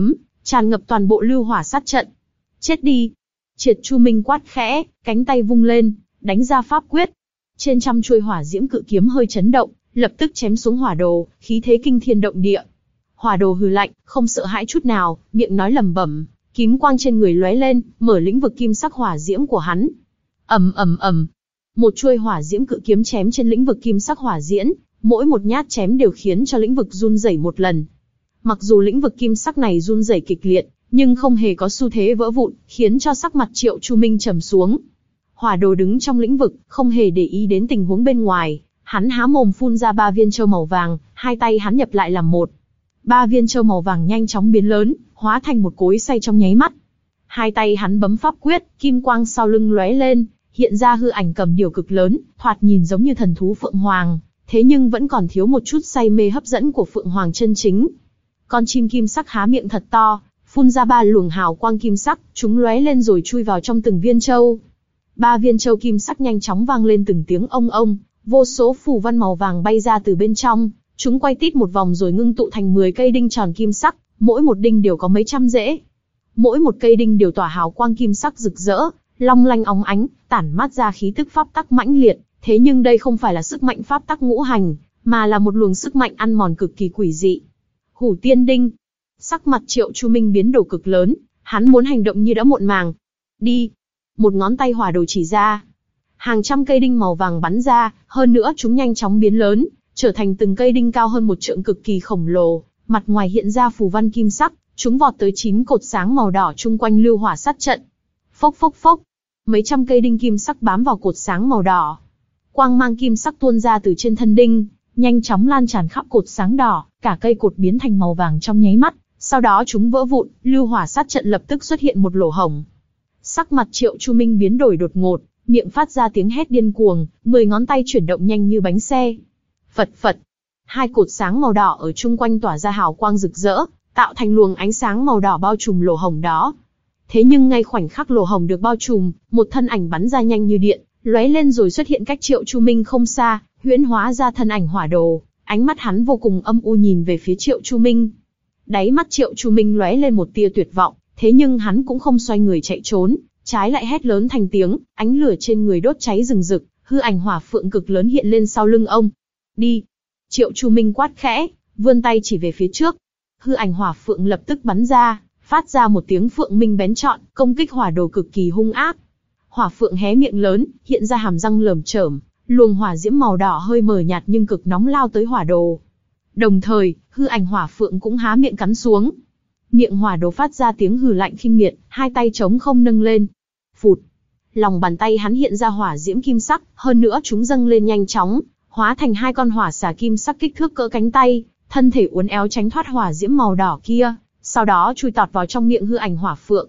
tràn ngập toàn bộ lưu hỏa sát trận. Chết đi! Triệt Chu Minh quát khẽ, cánh tay vung lên, đánh ra pháp quyết. Trên trăm chuôi hỏa diễm cự kiếm hơi chấn động, lập tức chém xuống hỏa đồ, khí thế kinh thiên động địa. Hỏa đồ hừ lạnh, không sợ hãi chút nào, miệng nói lẩm bẩm, kiếm quang trên người lóe lên, mở lĩnh vực kim sắc hỏa diễm của hắn. Ầm ầm ầm, một chuôi hỏa diễm cự kiếm chém trên lĩnh vực kim sắc hỏa diễm, mỗi một nhát chém đều khiến cho lĩnh vực run rẩy một lần. Mặc dù lĩnh vực kim sắc này run rẩy kịch liệt, nhưng không hề có xu thế vỡ vụn, khiến cho sắc mặt Triệu Chu Minh trầm xuống. Hỏa đồ đứng trong lĩnh vực, không hề để ý đến tình huống bên ngoài, hắn há mồm phun ra ba viên châu màu vàng, hai tay hắn nhập lại làm một. Ba viên châu màu vàng nhanh chóng biến lớn, hóa thành một cối xay trong nháy mắt. Hai tay hắn bấm pháp quyết, kim quang sau lưng lóe lên, hiện ra hư ảnh cầm điểu cực lớn, thoạt nhìn giống như thần thú phượng hoàng, thế nhưng vẫn còn thiếu một chút say mê hấp dẫn của phượng hoàng chân chính. Con chim kim sắc há miệng thật to, phun ra ba luồng hào quang kim sắc, chúng lóe lên rồi chui vào trong từng viên châu. Ba viên châu kim sắc nhanh chóng vang lên từng tiếng ông ông, vô số phù văn màu vàng bay ra từ bên trong, chúng quay tít một vòng rồi ngưng tụ thành mười cây đinh tròn kim sắc, mỗi một đinh đều có mấy trăm rễ. Mỗi một cây đinh đều tỏa hào quang kim sắc rực rỡ, long lanh óng ánh, tản mát ra khí tức pháp tắc mãnh liệt, thế nhưng đây không phải là sức mạnh pháp tắc ngũ hành, mà là một luồng sức mạnh ăn mòn cực kỳ quỷ dị. Hủ Tiên Đinh. Sắc mặt Triệu Chu Minh biến đổi cực lớn, hắn muốn hành động như đã muộn màng. Đi. Một ngón tay hỏa đồ chỉ ra. Hàng trăm cây đinh màu vàng bắn ra, hơn nữa chúng nhanh chóng biến lớn, trở thành từng cây đinh cao hơn một trượng cực kỳ khổng lồ, mặt ngoài hiện ra phù văn kim sắc, chúng vọt tới chín cột sáng màu đỏ chung quanh lưu hỏa sát trận. Phốc phốc phốc. Mấy trăm cây đinh kim sắc bám vào cột sáng màu đỏ. Quang mang kim sắc tuôn ra từ trên thân đinh, nhanh chóng lan tràn khắp cột sáng đỏ, cả cây cột biến thành màu vàng trong nháy mắt, sau đó chúng vỡ vụn, lưu hỏa sát trận lập tức xuất hiện một lỗ hổng. Sắc mặt Triệu Chu Minh biến đổi đột ngột, miệng phát ra tiếng hét điên cuồng, mười ngón tay chuyển động nhanh như bánh xe. Phật phật, hai cột sáng màu đỏ ở chung quanh tỏa ra hào quang rực rỡ, tạo thành luồng ánh sáng màu đỏ bao trùm lỗ hổng đó. Thế nhưng ngay khoảnh khắc lỗ hổng được bao trùm, một thân ảnh bắn ra nhanh như điện, lóe lên rồi xuất hiện cách Triệu Chu Minh không xa, huyễn hóa ra thân ảnh hỏa đồ, ánh mắt hắn vô cùng âm u nhìn về phía Triệu Chu Minh. Đáy mắt Triệu Chu Minh lóe lên một tia tuyệt vọng, thế nhưng hắn cũng không xoay người chạy trốn, trái lại hét lớn thành tiếng, ánh lửa trên người đốt cháy rừng rực, hư ảnh hỏa phượng cực lớn hiện lên sau lưng ông. Đi! Triệu Chu Minh quát khẽ, vươn tay chỉ về phía trước. Hư ảnh hỏa phượng lập tức bắn ra, phát ra một tiếng phượng minh bén nhọn, công kích hỏa đồ cực kỳ hung ác. Hỏa phượng hé miệng lớn, hiện ra hàm răng lởm chởm, luồng hỏa diễm màu đỏ hơi mờ nhạt nhưng cực nóng lao tới hỏa đồ. Đồng thời, hư ảnh hỏa phượng cũng há miệng cắn xuống. Miệng hỏa đồ phát ra tiếng hừ lạnh khinh miệt, hai tay trống không nâng lên. Phụt! Lòng bàn tay hắn hiện ra hỏa diễm kim sắc, hơn nữa chúng dâng lên nhanh chóng, hóa thành hai con hỏa xà kim sắc kích thước cỡ cánh tay, thân thể uốn éo tránh thoát hỏa diễm màu đỏ kia, sau đó chui tọt vào trong miệng hư ảnh hỏa phượng.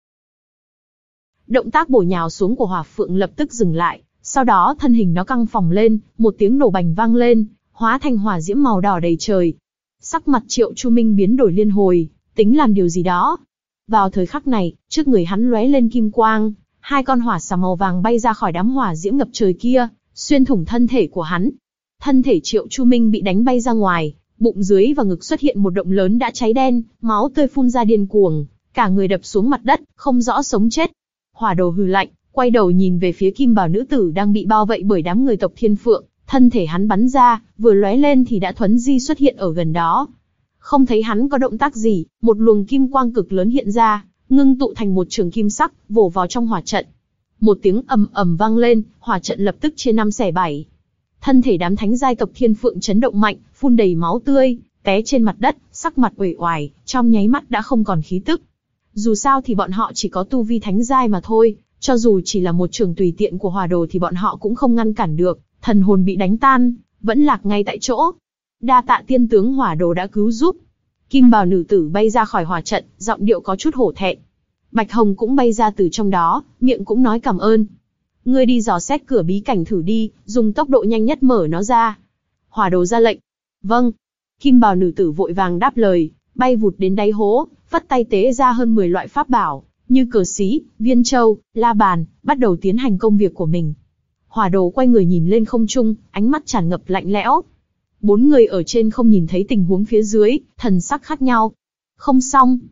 Động tác bổ nhào xuống của hỏa phượng lập tức dừng lại, sau đó thân hình nó căng phồng lên, một tiếng nổ bành vang lên, hóa thành hỏa diễm màu đỏ đầy trời. Sắc mặt Triệu Chu Minh biến đổi liên hồi, tính làm điều gì đó. Vào thời khắc này, trước người hắn lóe lên kim quang, hai con hỏa xà màu vàng bay ra khỏi đám hỏa diễm ngập trời kia, xuyên thủng thân thể của hắn. Thân thể Triệu Chu Minh bị đánh bay ra ngoài, bụng dưới và ngực xuất hiện một động lớn đã cháy đen, máu tươi phun ra điên cuồng, cả người đập xuống mặt đất, không rõ sống chết. Hỏa đồ hừ lạnh, quay đầu nhìn về phía kim bào nữ tử đang bị bao vây bởi đám người tộc Thiên Phượng, thân thể hắn bắn ra, vừa lóe lên thì đã thuấn di xuất hiện ở gần đó. Không thấy hắn có động tác gì, một luồng kim quang cực lớn hiện ra, ngưng tụ thành một trường kim sắc, vồ vào trong hỏa trận. Một tiếng ầm ầm vang lên, hỏa trận lập tức chia năm xẻ bảy. Thân thể đám thánh giai tộc Thiên Phượng chấn động mạnh, phun đầy máu tươi, té trên mặt đất, sắc mặt uể oải, trong nháy mắt đã không còn khí tức. Dù sao thì bọn họ chỉ có tu vi thánh giai mà thôi, cho dù chỉ là một trường tùy tiện của hỏa đồ thì bọn họ cũng không ngăn cản được, thần hồn bị đánh tan, vẫn lạc ngay tại chỗ. Đa tạ tiên tướng hỏa đồ đã cứu giúp. Kim bào nữ tử bay ra khỏi hỏa trận, giọng điệu có chút hổ thẹn. Bạch Hồng cũng bay ra từ trong đó, miệng cũng nói cảm ơn. Ngươi đi dò xét cửa bí cảnh thử đi, dùng tốc độ nhanh nhất mở nó ra. Hỏa đồ ra lệnh. Vâng. Kim bào nữ tử vội vàng đáp lời, bay vụt đến đáy hố, vất tay tế ra hơn mười loại pháp bảo, như cờ xí, viên châu, la bàn, bắt đầu tiến hành công việc của mình. Hỏa đồ quay người nhìn lên không trung, ánh mắt tràn ngập lạnh lẽo. Bốn người ở trên không nhìn thấy tình huống phía dưới, thần sắc khác nhau. Không xong.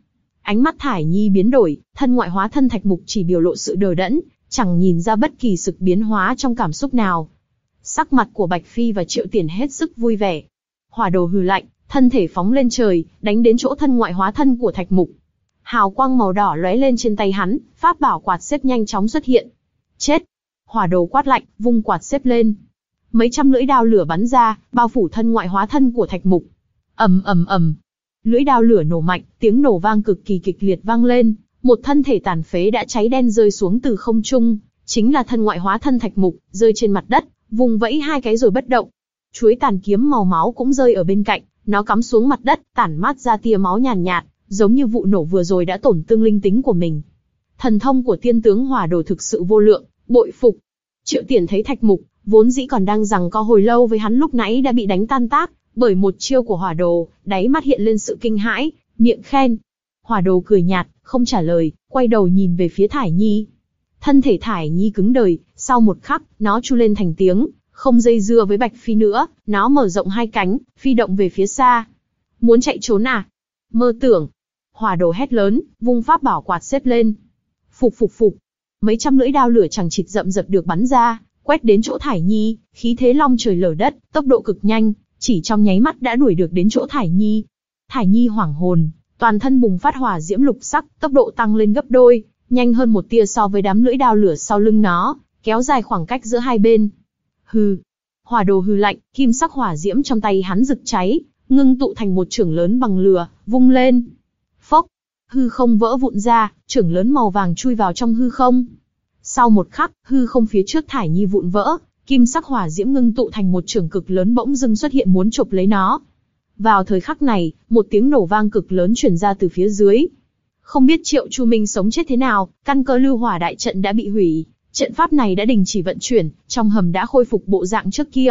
Ánh mắt Thải Nhi biến đổi, thân ngoại hóa thân Thạch Mục chỉ biểu lộ sự đờ đẫn, chẳng nhìn ra bất kỳ sự biến hóa trong cảm xúc nào. Sắc mặt của Bạch Phi và Triệu Tiền hết sức vui vẻ. Hỏa Đồ hừ lạnh, thân thể phóng lên trời, đánh đến chỗ thân ngoại hóa thân của Thạch Mục. Hào quang màu đỏ lóe lên trên tay hắn, pháp bảo quạt xếp nhanh chóng xuất hiện. Chết! Hỏa Đồ quát lạnh, vung quạt xếp lên. Mấy trăm lưỡi đao lửa bắn ra, bao phủ thân ngoại hóa thân của Thạch Mục. Ầm ầm ầm. Lưỡi đao lửa nổ mạnh, tiếng nổ vang cực kỳ kịch liệt vang lên, một thân thể tàn phế đã cháy đen rơi xuống từ không trung, chính là thân ngoại hóa thân Thạch Mục, rơi trên mặt đất, vùng vẫy hai cái rồi bất động. Chuối tàn kiếm màu máu cũng rơi ở bên cạnh, nó cắm xuống mặt đất, tản mát ra tia máu nhàn nhạt, nhạt, giống như vụ nổ vừa rồi đã tổn thương linh tính của mình. Thần thông của tiên tướng Hỏa Đồ thực sự vô lượng, bội phục. Triệu Tiền thấy Thạch Mục, vốn dĩ còn đang giằng co hồi lâu với hắn lúc nãy đã bị đánh tan tác bởi một chiêu của Hỏa Đồ, đáy mắt hiện lên sự kinh hãi, miệng khen. Hỏa Đồ cười nhạt, không trả lời, quay đầu nhìn về phía Thải Nhi. Thân thể Thải Nhi cứng đờ, sau một khắc, nó chu lên thành tiếng, không dây dưa với Bạch Phi nữa, nó mở rộng hai cánh, phi động về phía xa. Muốn chạy trốn à? Mơ tưởng. Hỏa Đồ hét lớn, vung pháp bảo quạt xếp lên. Phục phục phục. Mấy trăm lưỡi đao lửa chằng chịt rậm rập được bắn ra, quét đến chỗ Thải Nhi, khí thế long trời lở đất, tốc độ cực nhanh, chỉ trong nháy mắt đã đuổi được đến chỗ Thải Nhi. Thải Nhi hoảng hồn, toàn thân bùng phát hỏa diễm lục sắc, tốc độ tăng lên gấp đôi, nhanh hơn một tia so với đám lưỡi đao lửa sau lưng nó, kéo dài khoảng cách giữa hai bên. Hừ. Hỏa Đồ hừ lạnh, kim sắc hỏa diễm trong tay hắn rực cháy, ngưng tụ thành một chưởng lớn bằng lửa, vung lên. Phốc. Hư không vỡ vụn ra, chưởng lớn màu vàng chui vào trong hư không. Sau một khắc, hư không phía trước Thải Nhi vụn vỡ, kim sắc hỏa diễm ngưng tụ thành một chưởng cực lớn bỗng dưng xuất hiện muốn chộp lấy nó. Vào thời khắc này, một tiếng nổ vang cực lớn truyền ra từ phía dưới. Không biết Triệu Chu Minh sống chết thế nào, căn cơ lưu hỏa đại trận đã bị hủy, trận pháp này đã đình chỉ vận chuyển, trong hầm đã khôi phục bộ dạng trước kia.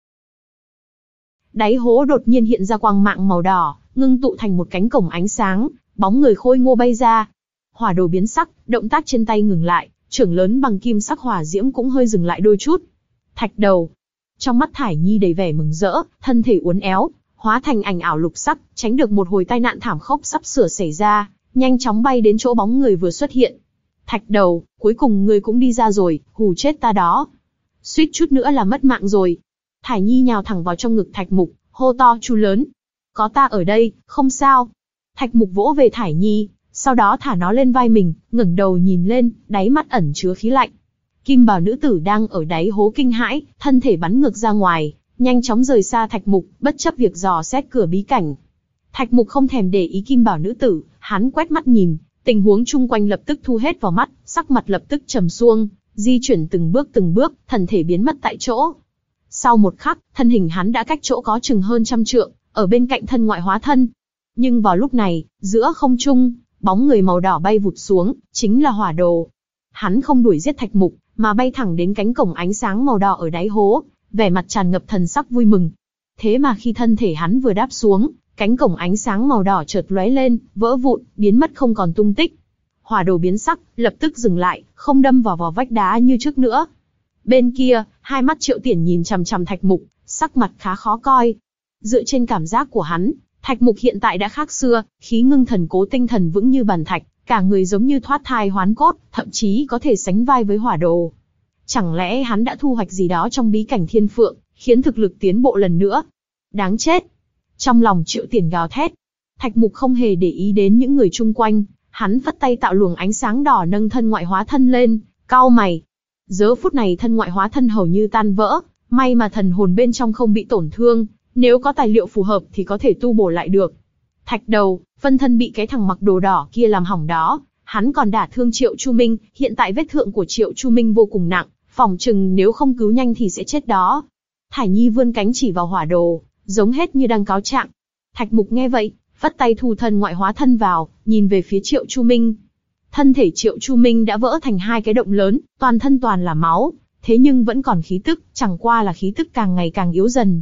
Đáy hố đột nhiên hiện ra quang mạng màu đỏ, ngưng tụ thành một cánh cổng ánh sáng, bóng người khôi ngô bay ra. Hỏa Đồ biến sắc, động tác trên tay ngừng lại, chưởng lớn bằng kim sắc hỏa diễm cũng hơi dừng lại đôi chút. Thạch đầu. Trong mắt Thải Nhi đầy vẻ mừng rỡ, thân thể uốn éo, hóa thành ảnh ảo lục sắc, tránh được một hồi tai nạn thảm khốc sắp sửa xảy ra, nhanh chóng bay đến chỗ bóng người vừa xuất hiện. Thạch đầu, cuối cùng ngươi cũng đi ra rồi, hù chết ta đó. Suýt chút nữa là mất mạng rồi. Thải Nhi nhào thẳng vào trong ngực Thạch Mục, hô to chu lớn. Có ta ở đây, không sao. Thạch Mục vỗ về Thải Nhi, sau đó thả nó lên vai mình, ngẩng đầu nhìn lên, đáy mắt ẩn chứa khí lạnh. Kim bào nữ tử đang ở đáy hố kinh hãi, thân thể bắn ngược ra ngoài, nhanh chóng rời xa Thạch Mục, bất chấp việc dò xét cửa bí cảnh. Thạch Mục không thèm để ý kim bào nữ tử, hắn quét mắt nhìn, tình huống chung quanh lập tức thu hết vào mắt, sắc mặt lập tức trầm xuống, di chuyển từng bước từng bước, thân thể biến mất tại chỗ. Sau một khắc, thân hình hắn đã cách chỗ có chừng hơn trăm trượng, ở bên cạnh thân ngoại hóa thân. Nhưng vào lúc này, giữa không trung, bóng người màu đỏ bay vụt xuống, chính là Hỏa Đồ. Hắn không đuổi giết Thạch Mục, mà bay thẳng đến cánh cổng ánh sáng màu đỏ ở đáy hố, vẻ mặt tràn ngập thần sắc vui mừng. Thế mà khi thân thể hắn vừa đáp xuống, cánh cổng ánh sáng màu đỏ chợt lóe lên, vỡ vụn, biến mất không còn tung tích. Hỏa Đồ biến sắc, lập tức dừng lại, không đâm vào vào vách đá như trước nữa. Bên kia, hai mắt Triệu Tiền nhìn chằm chằm Thạch Mục, sắc mặt khá khó coi. Dựa trên cảm giác của hắn, Thạch Mục hiện tại đã khác xưa, khí ngưng thần cố tinh thần vững như bàn thạch, cả người giống như thoát thai hoán cốt, thậm chí có thể sánh vai với Hỏa Đồ. Chẳng lẽ hắn đã thu hoạch gì đó trong bí cảnh Thiên Phượng, khiến thực lực tiến bộ lần nữa? Đáng chết! Trong lòng Triệu Tiền gào thét. Thạch Mục không hề để ý đến những người chung quanh, hắn phất tay tạo luồng ánh sáng đỏ nâng thân ngoại hóa thân lên, cau mày. Giờ phút này thân ngoại hóa thân hầu như tan vỡ, may mà thần hồn bên trong không bị tổn thương, nếu có tài liệu phù hợp thì có thể tu bổ lại được. Thạch đầu, phân thân bị cái thằng mặc đồ đỏ kia làm hỏng đó, hắn còn đả thương Triệu Chu Minh, hiện tại vết thương của Triệu Chu Minh vô cùng nặng, phỏng chừng nếu không cứu nhanh thì sẽ chết đó. Thải Nhi vươn cánh chỉ vào Hỏa Đồ, giống hết như đang cáo trạng. Thạch Mục nghe vậy, phất tay thu thân ngoại hóa thân vào, nhìn về phía Triệu Chu Minh. Thân thể Triệu Chu Minh đã vỡ thành hai cái động lớn, toàn thân toàn là máu, thế nhưng vẫn còn khí tức, chẳng qua là khí tức càng ngày càng yếu dần.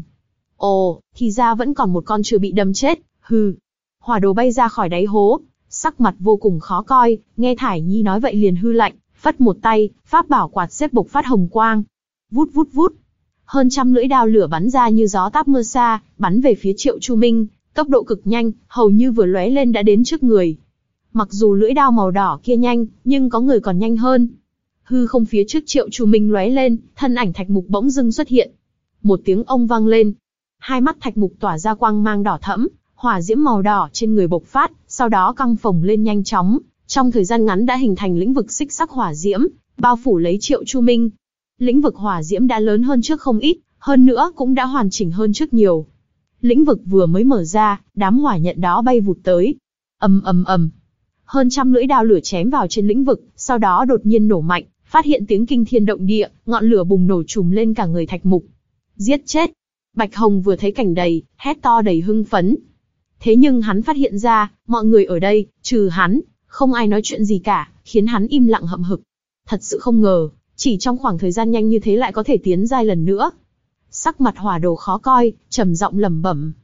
Ồ, thì ra vẫn còn một con chưa bị đâm chết, hừ. Hỏa Đồ bay ra khỏi đáy hố, sắc mặt vô cùng khó coi, nghe Thải Nhi nói vậy liền hư lạnh, phất một tay, pháp bảo quạt xếp bộc phát hồng quang. Vút vút vút. Hơn trăm lưỡi đao lửa bắn ra như gió táp mưa xa, bắn về phía Triệu Chu Minh, tốc độ cực nhanh, hầu như vừa lóe lên đã đến trước người. Mặc dù lưỡi đao màu đỏ kia nhanh, nhưng có người còn nhanh hơn. Hư không phía trước Triệu Chu Minh lóe lên, thân ảnh Thạch Mục bỗng dưng xuất hiện. Một tiếng ông vang lên. Hai mắt Thạch Mục tỏa ra quang mang đỏ thẫm, hỏa diễm màu đỏ trên người bộc phát, sau đó căng phồng lên nhanh chóng, trong thời gian ngắn đã hình thành lĩnh vực xích sắc hỏa diễm, bao phủ lấy Triệu Chu Minh. Lĩnh vực hỏa diễm đã lớn hơn trước không ít, hơn nữa cũng đã hoàn chỉnh hơn trước nhiều. Lĩnh vực vừa mới mở ra, đám hỏa nhận đó bay vụt tới. Ầm ầm ầm. Hơn trăm lưỡi đao lửa chém vào trên lĩnh vực, sau đó đột nhiên nổ mạnh, phát hiện tiếng kinh thiên động địa, ngọn lửa bùng nổ trùm lên cả người Thạch Mục. Giết chết! Bạch Hồng vừa thấy cảnh đầy, hét to đầy hưng phấn. Thế nhưng hắn phát hiện ra, mọi người ở đây, trừ hắn, không ai nói chuyện gì cả, khiến hắn im lặng hậm hực. Thật sự không ngờ, chỉ trong khoảng thời gian nhanh như thế lại có thể tiến giai lần nữa. Sắc mặt Hỏa Đồ khó coi, trầm giọng lẩm bẩm.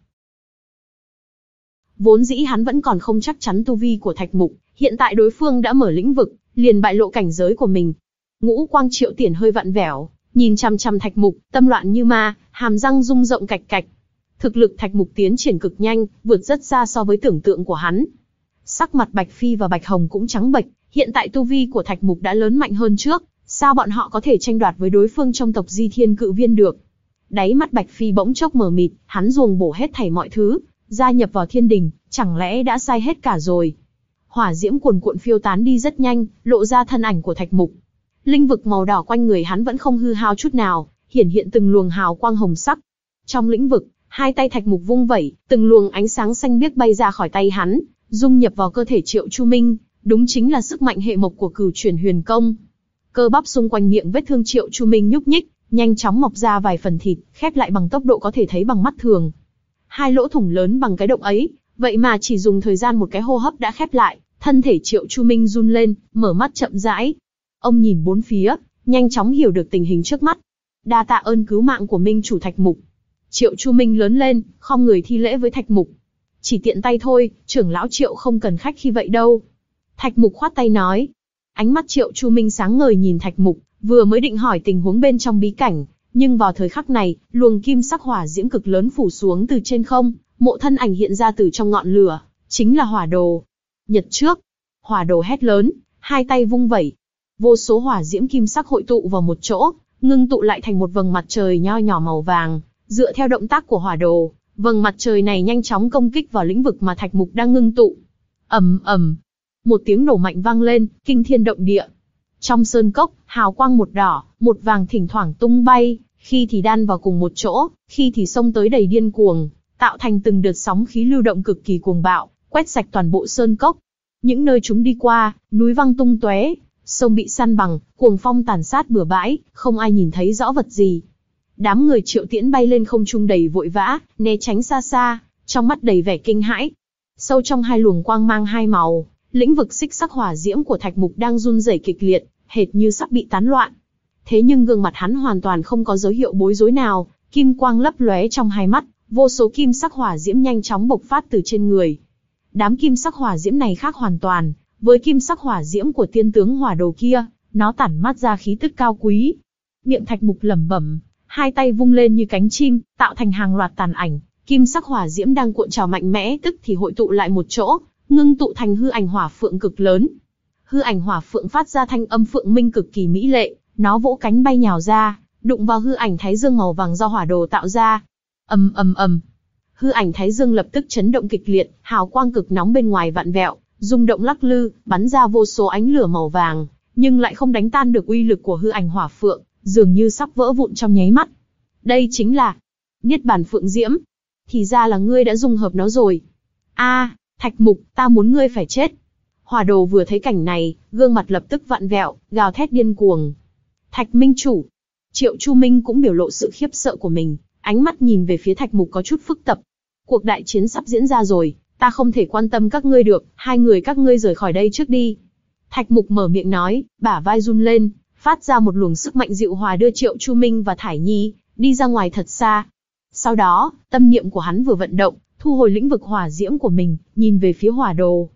Vốn dĩ hắn vẫn còn không chắc chắn tu vi của Thạch Mục, hiện tại đối phương đã mở lĩnh vực, liền bại lộ cảnh giới của mình. Ngũ quang Triệu Tiền hơi vặn vẹo, nhìn chằm chằm Thạch Mục, tâm loạn như ma, hàm răng rung rộng cạch cạch. Thực lực Thạch Mục tiến triển cực nhanh, vượt rất xa so với tưởng tượng của hắn. Sắc mặt Bạch Phi và Bạch Hồng cũng trắng bệch, hiện tại tu vi của Thạch Mục đã lớn mạnh hơn trước, sao bọn họ có thể tranh đoạt với đối phương trong tộc Di Thiên Cự Viên được? Đáy mắt Bạch Phi bỗng chốc mờ mịt, hắn ruồng bổ hết thảy mọi thứ, gia nhập vào thiên đình, chẳng lẽ đã sai hết cả rồi? Hỏa diễm cuồn cuộn phiêu tán đi rất nhanh, lộ ra thân ảnh của Thạch Mục. Linh vực màu đỏ quanh người hắn vẫn không hư hao chút nào, hiển hiện từng luồng hào quang hồng sắc. Trong lĩnh vực, hai tay Thạch Mục vung vẩy, từng luồng ánh sáng xanh biếc bay ra khỏi tay hắn, dung nhập vào cơ thể Triệu Chu Minh, đúng chính là sức mạnh hệ mộc của Cửu Chuyển Huyền Công. Cơ bắp xung quanh miệng vết thương Triệu Chu Minh nhúc nhích, nhanh chóng mọc ra vài phần thịt, khép lại bằng tốc độ có thể thấy bằng mắt thường. Hai lỗ thủng lớn bằng cái động ấy, vậy mà chỉ dùng thời gian một cái hô hấp đã khép lại, thân thể Triệu Chu Minh run lên, mở mắt chậm rãi. Ông nhìn bốn phía, nhanh chóng hiểu được tình hình trước mắt. Đa tạ ơn cứu mạng của Minh chủ Thạch Mục. Triệu Chu Minh lớn lên, khom người thi lễ với Thạch Mục. Chỉ tiện tay thôi, trưởng lão Triệu không cần khách khi vậy đâu. Thạch Mục khoát tay nói. Ánh mắt Triệu Chu Minh sáng ngời nhìn Thạch Mục, vừa mới định hỏi tình huống bên trong bí cảnh, nhưng vào thời khắc này, luồng kim sắc hỏa diễm cực lớn phủ xuống từ trên không, mộ thân ảnh hiện ra từ trong ngọn lửa, chính là Hỏa Đồ. Nhật trước, Hỏa Đồ hét lớn, hai tay vung vẩy, vô số hỏa diễm kim sắc hội tụ vào một chỗ, ngưng tụ lại thành một vầng mặt trời nho nhỏ màu vàng. Dựa theo động tác của Hỏa Đồ, vầng mặt trời này nhanh chóng công kích vào lĩnh vực mà Thạch Mục đang ngưng tụ. Ầm ầm, một tiếng nổ mạnh vang lên, kinh thiên động địa. Trong sơn cốc, hào quang một đỏ, một vàng thỉnh thoảng tung bay, khi thì đan vào cùng một chỗ, khi thì xông tới đầy điên cuồng, tạo thành từng đợt sóng khí lưu động cực kỳ cuồng bạo, quét sạch toàn bộ sơn cốc. Những nơi chúng đi qua, núi văng tung tóe, sông bị san bằng, cuồng phong tàn sát bừa bãi, không ai nhìn thấy rõ vật gì. Đám người Triệu Tiễn bay lên không trung đầy vội vã, né tránh xa xa, trong mắt đầy vẻ kinh hãi. Sâu trong hai luồng quang mang hai màu, lĩnh vực xích sắc hỏa diễm của Thạch Mục đang run rẩy kịch liệt, hệt như sắp bị tán loạn. Thế nhưng gương mặt hắn hoàn toàn không có dấu hiệu bối rối nào, kim quang lấp lóe trong hai mắt, vô số kim sắc hỏa diễm nhanh chóng bộc phát từ trên người. Đám kim sắc hỏa diễm này khác hoàn toàn với kim sắc hỏa diễm của tiên tướng Hỏa Đồ kia, nó tản mát ra khí tức cao quý. Miệng Thạch Mục lẩm bẩm, hai tay vung lên như cánh chim, tạo thành hàng loạt tàn ảnh, kim sắc hỏa diễm đang cuộn trào mạnh mẽ tức thì hội tụ lại một chỗ, ngưng tụ thành hư ảnh hỏa phượng cực lớn. Hư ảnh hỏa phượng phát ra thanh âm phượng minh cực kỳ mỹ lệ, nó vỗ cánh bay nhào ra, đụng vào hư ảnh thái dương màu vàng do Hỏa Đồ tạo ra. Ầm ầm ầm. Hư ảnh thái dương lập tức chấn động kịch liệt, hào quang cực nóng bên ngoài vặn vẹo, rung động lắc lư, bắn ra vô số ánh lửa màu vàng, nhưng lại không đánh tan được uy lực của hư ảnh hỏa phượng, dường như sắp vỡ vụn trong nháy mắt. Đây chính là Niết Bàn Phượng Diễm. Thì ra là ngươi đã dung hợp nó rồi. A, Thạch Mục, ta muốn ngươi phải chết. Hỏa Đồ vừa thấy cảnh này, gương mặt lập tức vặn vẹo, gào thét điên cuồng. Thạch Minh chủ. Triệu Chu Minh cũng biểu lộ sự khiếp sợ của mình, ánh mắt nhìn về phía Thạch Mục có chút phức tạp. Cuộc đại chiến sắp diễn ra rồi, ta không thể quan tâm các ngươi được, hai người các ngươi rời khỏi đây trước đi. Thạch Mục mở miệng nói, bả vai run lên, phát ra một luồng sức mạnh dịu hòa đưa Triệu Chu Minh và Thải Nhi đi ra ngoài thật xa. Sau đó, tâm niệm của hắn vừa vận động, thu hồi lĩnh vực hỏa diễm của mình, nhìn về phía Hỏa Đồ.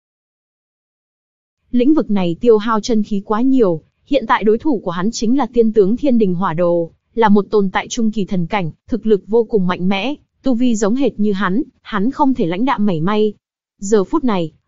Lĩnh vực này tiêu hao chân khí quá nhiều, hiện tại đối thủ của hắn chính là tiên tướng Thiên Đình Hỏa Đồ, là một tồn tại trung kỳ thần cảnh, thực lực vô cùng mạnh mẽ, tu vi giống hệt như hắn, hắn không thể lãnh đạm mảy may. Giờ phút này,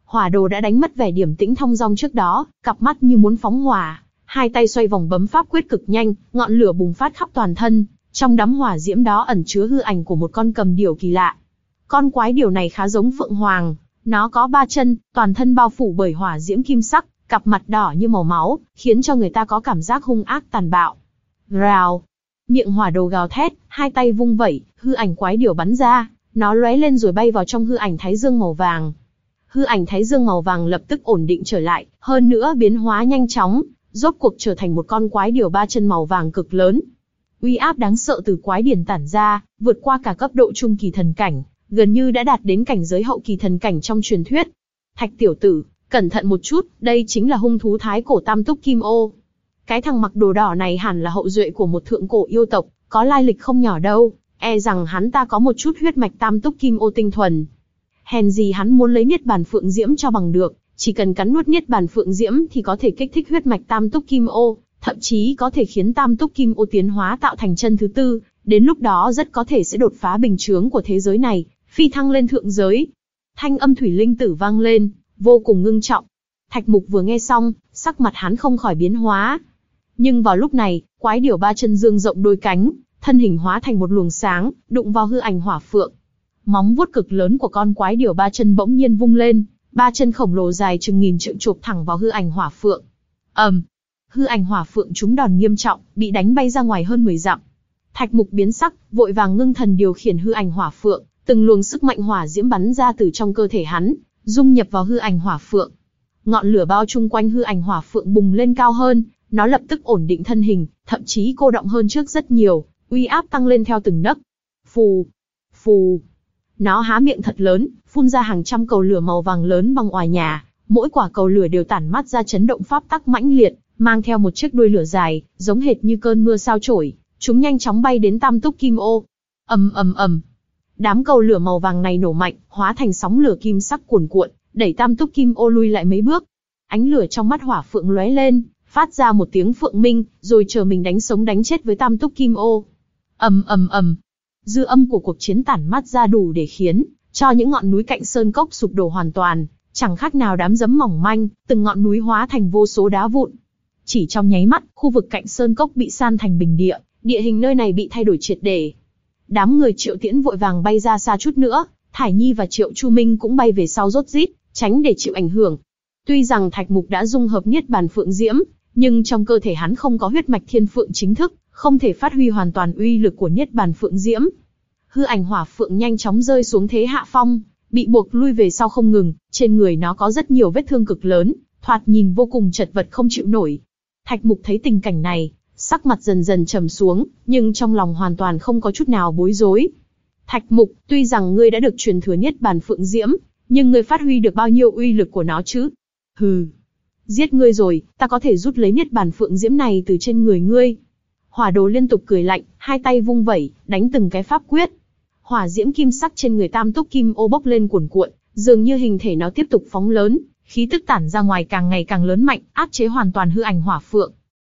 Hỏa đồ đã đánh mất vẻ điềm tĩnh thong dong trước đó, cặp mắt như muốn phóng hỏa, hai tay xoay vòng bấm pháp quyết cực nhanh, ngọn lửa bùng phát khắp toàn thân, trong đám hỏa diễm đó ẩn chứa hư ảnh của một con cầm điểu kỳ lạ. Con quái điểu này khá giống phượng hoàng, nó có ba chân, toàn thân bao phủ bởi hỏa diễm kim sắc, cặp mặt đỏ như màu máu, khiến cho người ta có cảm giác hung ác tàn bạo. Rào, miệng hỏa đồ gào thét, hai tay vung vẩy, hư ảnh quái điểu bắn ra, nó lóe lên rồi bay vào trong hư ảnh thái dương màu vàng. Hư ảnh thái dương màu vàng lập tức ổn định trở lại, hơn nữa biến hóa nhanh chóng, rốt cuộc trở thành một con quái điểu ba chân màu vàng cực lớn. Uy áp đáng sợ từ quái điển tản ra, vượt qua cả cấp độ trung kỳ thần cảnh, gần như đã đạt đến cảnh giới hậu kỳ thần cảnh trong truyền thuyết. Thạch tiểu tử, cẩn thận một chút, đây chính là hung thú thái cổ tam túc kim ô. Cái thằng mặc đồ đỏ này hẳn là hậu duệ của một thượng cổ yêu tộc, có lai lịch không nhỏ đâu, e rằng hắn ta có một chút huyết mạch tam túc kim ô tinh thuần. Hèn gì hắn muốn lấy niết bàn phượng diễm cho bằng được, chỉ cần cắn nuốt niết bàn phượng diễm thì có thể kích thích huyết mạch tam túc kim ô, thậm chí có thể khiến tam túc kim ô tiến hóa tạo thành chân thứ tư, đến lúc đó rất có thể sẽ đột phá bình chướng của thế giới này, phi thăng lên thượng giới. Thanh âm thủy linh tử vang lên, vô cùng ngưng trọng. Thạch Mục vừa nghe xong, sắc mặt hắn không khỏi biến hóa. Nhưng vào lúc này, quái điểu ba chân dương rộng đôi cánh, thân hình hóa thành một luồng sáng, đụng vào hư ảnh hỏa phượng. Móng vuốt cực lớn của con quái điểu ba chân bỗng nhiên vung lên, ba chân khổng lồ dài chừng nghìn trượng chộp thẳng vào hư ảnh hỏa phượng. ầm, um, hư ảnh hỏa phượng trúng đòn nghiêm trọng, bị đánh bay ra ngoài hơn mười dặm. Thạch Mục biến sắc, vội vàng ngưng thần điều khiển hư ảnh hỏa phượng, từng luồng sức mạnh hỏa diễm bắn ra từ trong cơ thể hắn, dung nhập vào hư ảnh hỏa phượng. Ngọn lửa bao chung quanh hư ảnh hỏa phượng bùng lên cao hơn, nó lập tức ổn định thân hình, thậm chí cô động hơn trước rất nhiều, uy áp tăng lên theo từng nấc. Phù, phù. Nó há miệng thật lớn, phun ra hàng trăm cầu lửa màu vàng lớn bằng òa nhà, mỗi quả cầu lửa đều tản mát ra chấn động pháp tắc mãnh liệt, mang theo một chiếc đuôi lửa dài, giống hệt như cơn mưa sao chổi, chúng nhanh chóng bay đến tam túc kim ô. Ầm ầm ầm. Đám cầu lửa màu vàng này nổ mạnh, hóa thành sóng lửa kim sắc cuồn cuộn, đẩy tam túc kim ô lui lại mấy bước. Ánh lửa trong mắt hỏa phượng lóe lên, phát ra một tiếng phượng minh, rồi chờ mình đánh sống đánh chết với tam túc kim ô. Ầm ầm ầm. Dư âm của cuộc chiến tản mát ra đủ để khiến cho những ngọn núi cạnh sơn cốc sụp đổ hoàn toàn, chẳng khác nào đám giấm mỏng manh, từng ngọn núi hóa thành vô số đá vụn. Chỉ trong nháy mắt, khu vực cạnh sơn cốc bị san thành bình địa, địa hình nơi này bị thay đổi triệt để. Đám người Triệu Tiễn vội vàng bay ra xa chút nữa, Thải Nhi và Triệu Chu Minh cũng bay về sau rốt rít, tránh để chịu ảnh hưởng. Tuy rằng Thạch Mục đã dung hợp niết bàn phượng diễm, nhưng trong cơ thể hắn không có huyết mạch thiên phượng chính thức, không thể phát huy hoàn toàn uy lực của niết bàn phượng diễm. Hư ảnh hỏa phượng nhanh chóng rơi xuống thế hạ phong, bị buộc lui về sau không ngừng, trên người nó có rất nhiều vết thương cực lớn, thoạt nhìn vô cùng chật vật không chịu nổi. Thạch Mục thấy tình cảnh này, sắc mặt dần dần trầm xuống, nhưng trong lòng hoàn toàn không có chút nào bối rối. Thạch Mục, tuy rằng ngươi đã được truyền thừa niết bàn phượng diễm, nhưng ngươi phát huy được bao nhiêu uy lực của nó chứ? Hừ, giết ngươi rồi, ta có thể rút lấy niết bàn phượng diễm này từ trên người ngươi. Hỏa đồ liên tục cười lạnh, hai tay vung vẩy, đánh từng cái pháp quyết. Hỏa diễm kim sắc trên người tam túc kim ô bốc lên cuồn cuộn, dường như hình thể nó tiếp tục phóng lớn, khí tức tản ra ngoài càng ngày càng lớn mạnh, áp chế hoàn toàn hư ảnh hỏa phượng.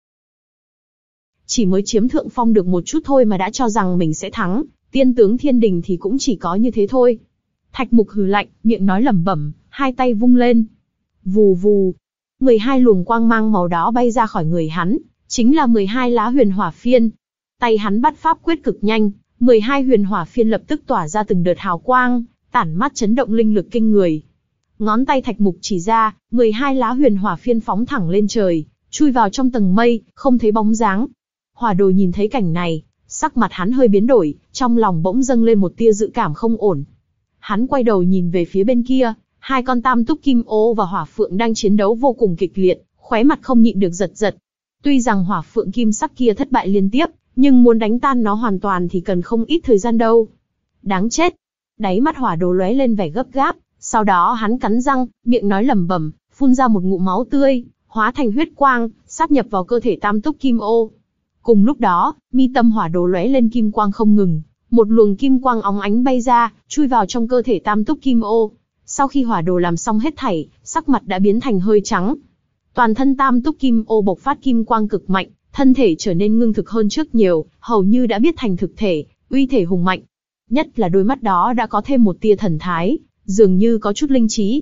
Chỉ mới chiếm thượng phong được một chút thôi mà đã cho rằng mình sẽ thắng, tiên tướng thiên đình thì cũng chỉ có như thế thôi. Thạch Mục hừ lạnh, miệng nói lẩm bẩm, hai tay vung lên. Vù vù, mười hai luồng quang mang màu đó bay ra khỏi người hắn, chính là mười hai lá huyền hỏa phiên. Tay hắn bắt pháp quyết cực nhanh, mười hai huyền hỏa phiên lập tức tỏa ra từng đợt hào quang, tản mát chấn động linh lực kinh người. Ngón tay Thạch Mục chỉ ra, mười hai lá huyền hỏa phiên phóng thẳng lên trời, chui vào trong tầng mây, không thấy bóng dáng. Hỏa đồ nhìn thấy cảnh này, sắc mặt hắn hơi biến đổi, trong lòng bỗng dâng lên một tia dự cảm không ổn. Hắn quay đầu nhìn về phía bên kia, hai con tam túc kim ô và hỏa phượng đang chiến đấu vô cùng kịch liệt, khóe mặt không nhịn được giật giật. Tuy rằng hỏa phượng kim sắc kia thất bại liên tiếp, nhưng muốn đánh tan nó hoàn toàn thì cần không ít thời gian đâu. Đáng chết! Đáy mắt hỏa đồ lóe lên vẻ gấp gáp, sau đó hắn cắn răng, miệng nói lẩm bẩm, phun ra một ngụm máu tươi, hóa thành huyết quang, sáp nhập vào cơ thể tam túc kim ô. Cùng lúc đó, mi tâm hỏa đồ lóe lên kim quang không ngừng, một luồng kim quang óng ánh bay ra, chui vào trong cơ thể tam túc kim ô. Sau khi hỏa đồ làm xong hết thảy, sắc mặt đã biến thành hơi trắng. Toàn thân tam túc kim ô bộc phát kim quang cực mạnh, thân thể trở nên ngưng thực hơn trước nhiều, hầu như đã biết thành thực thể, uy thể hùng mạnh. Nhất là đôi mắt đó đã có thêm một tia thần thái, dường như có chút linh trí.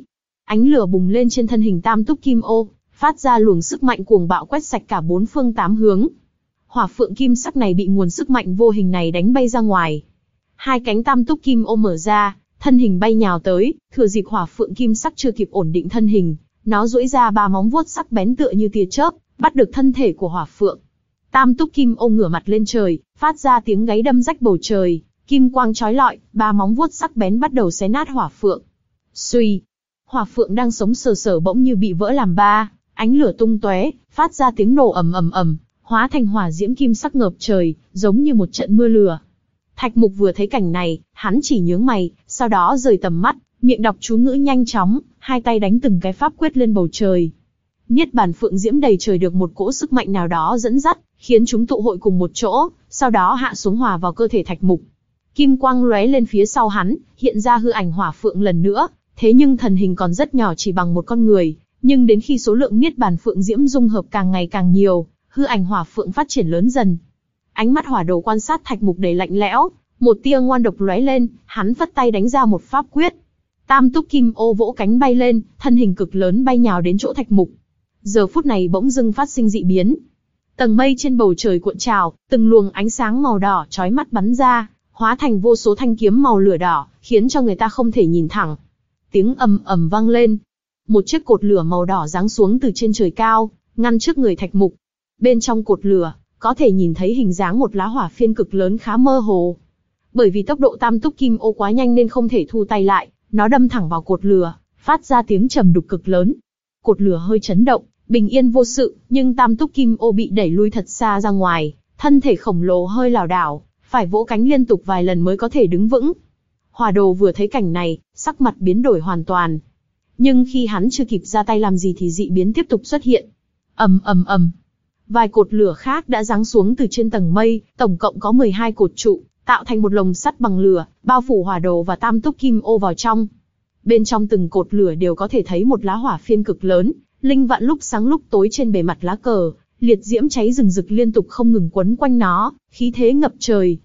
Ánh lửa bùng lên trên thân hình Tam Túc Kim Ô, phát ra luồng sức mạnh cuồng bạo quét sạch cả bốn phương tám hướng. Hỏa phượng kim sắc này bị nguồn sức mạnh vô hình này đánh bay ra ngoài. Hai cánh Tam Túc Kim Ô mở ra, thân hình bay nhào tới, thừa dịp hỏa phượng kim sắc chưa kịp ổn định thân hình, nó duỗi ra ba móng vuốt sắc bén tựa như tia chớp, bắt được thân thể của hỏa phượng. Tam Túc Kim Ô ngửa mặt lên trời, phát ra tiếng gáy đâm rách bầu trời, kim quang chói lọi, ba móng vuốt sắc bén bắt đầu xé nát hỏa phượng. Xuy, hỏa phượng đang sống sờ sờ bỗng như bị vỡ làm ba, ánh lửa tung tóe, phát ra tiếng nổ ầm ầm ầm, hóa thành hỏa diễm kim sắc ngập trời, giống như một trận mưa lửa. Thạch Mục vừa thấy cảnh này, hắn chỉ nhướng mày, sau đó rời tầm mắt, miệng đọc chú ngữ nhanh chóng, hai tay đánh từng cái pháp quyết lên bầu trời. Niết bàn phượng diễm đầy trời được một cỗ sức mạnh nào đó dẫn dắt, khiến chúng tụ hội cùng một chỗ, sau đó hạ xuống hòa vào cơ thể Thạch Mục. Kim quang lóe lên phía sau hắn, hiện ra hư ảnh hỏa phượng lần nữa, thế nhưng thần hình còn rất nhỏ chỉ bằng một con người, nhưng đến khi số lượng niết bàn phượng diễm dung hợp càng ngày càng nhiều, hư ảnh hỏa phượng phát triển lớn dần. Ánh mắt hỏa đồ quan sát Thạch Mục đầy lạnh lẽo, một tia ngoan độc lóe lên, hắn phất tay đánh ra một pháp quyết. Tam Túc Kim Ô vỗ cánh bay lên, thân hình cực lớn bay nhào đến chỗ Thạch Mục. Giờ phút này bỗng dưng phát sinh dị biến. Tầng mây trên bầu trời cuộn trào, từng luồng ánh sáng màu đỏ chói mắt bắn ra, hóa thành vô số thanh kiếm màu lửa đỏ, khiến cho người ta không thể nhìn thẳng. Tiếng ầm ầm vang lên. Một chiếc cột lửa màu đỏ giáng xuống từ trên trời cao, ngăn trước người Thạch Mục. Bên trong cột lửa, có thể nhìn thấy hình dáng một lá hỏa phiên cực lớn khá mơ hồ. Bởi vì tốc độ Tam Túc Kim Ô quá nhanh nên không thể thu tay lại, nó đâm thẳng vào cột lửa, phát ra tiếng trầm đục cực lớn. Cột lửa hơi chấn động, bình yên vô sự, nhưng Tam Túc Kim Ô bị đẩy lui thật xa ra ngoài, thân thể khổng lồ hơi lảo đảo, phải vỗ cánh liên tục vài lần mới có thể đứng vững. Hỏa Đồ vừa thấy cảnh này, sắc mặt biến đổi hoàn toàn. Nhưng khi hắn chưa kịp ra tay làm gì thì dị biến tiếp tục xuất hiện. Ầm ầm ầm. Vài cột lửa khác đã giáng xuống từ trên tầng mây, tổng cộng có mười hai cột trụ, tạo thành một lồng sắt bằng lửa, bao phủ Hỏa Đồ và Tam Túc Kim Ô vào trong. Bên trong từng cột lửa đều có thể thấy một lá hỏa phiên cực lớn, linh vạn lúc sáng lúc tối trên bề mặt lá cờ, liệt diễm cháy rừng rực liên tục không ngừng quấn quanh nó, khí thế ngập trời.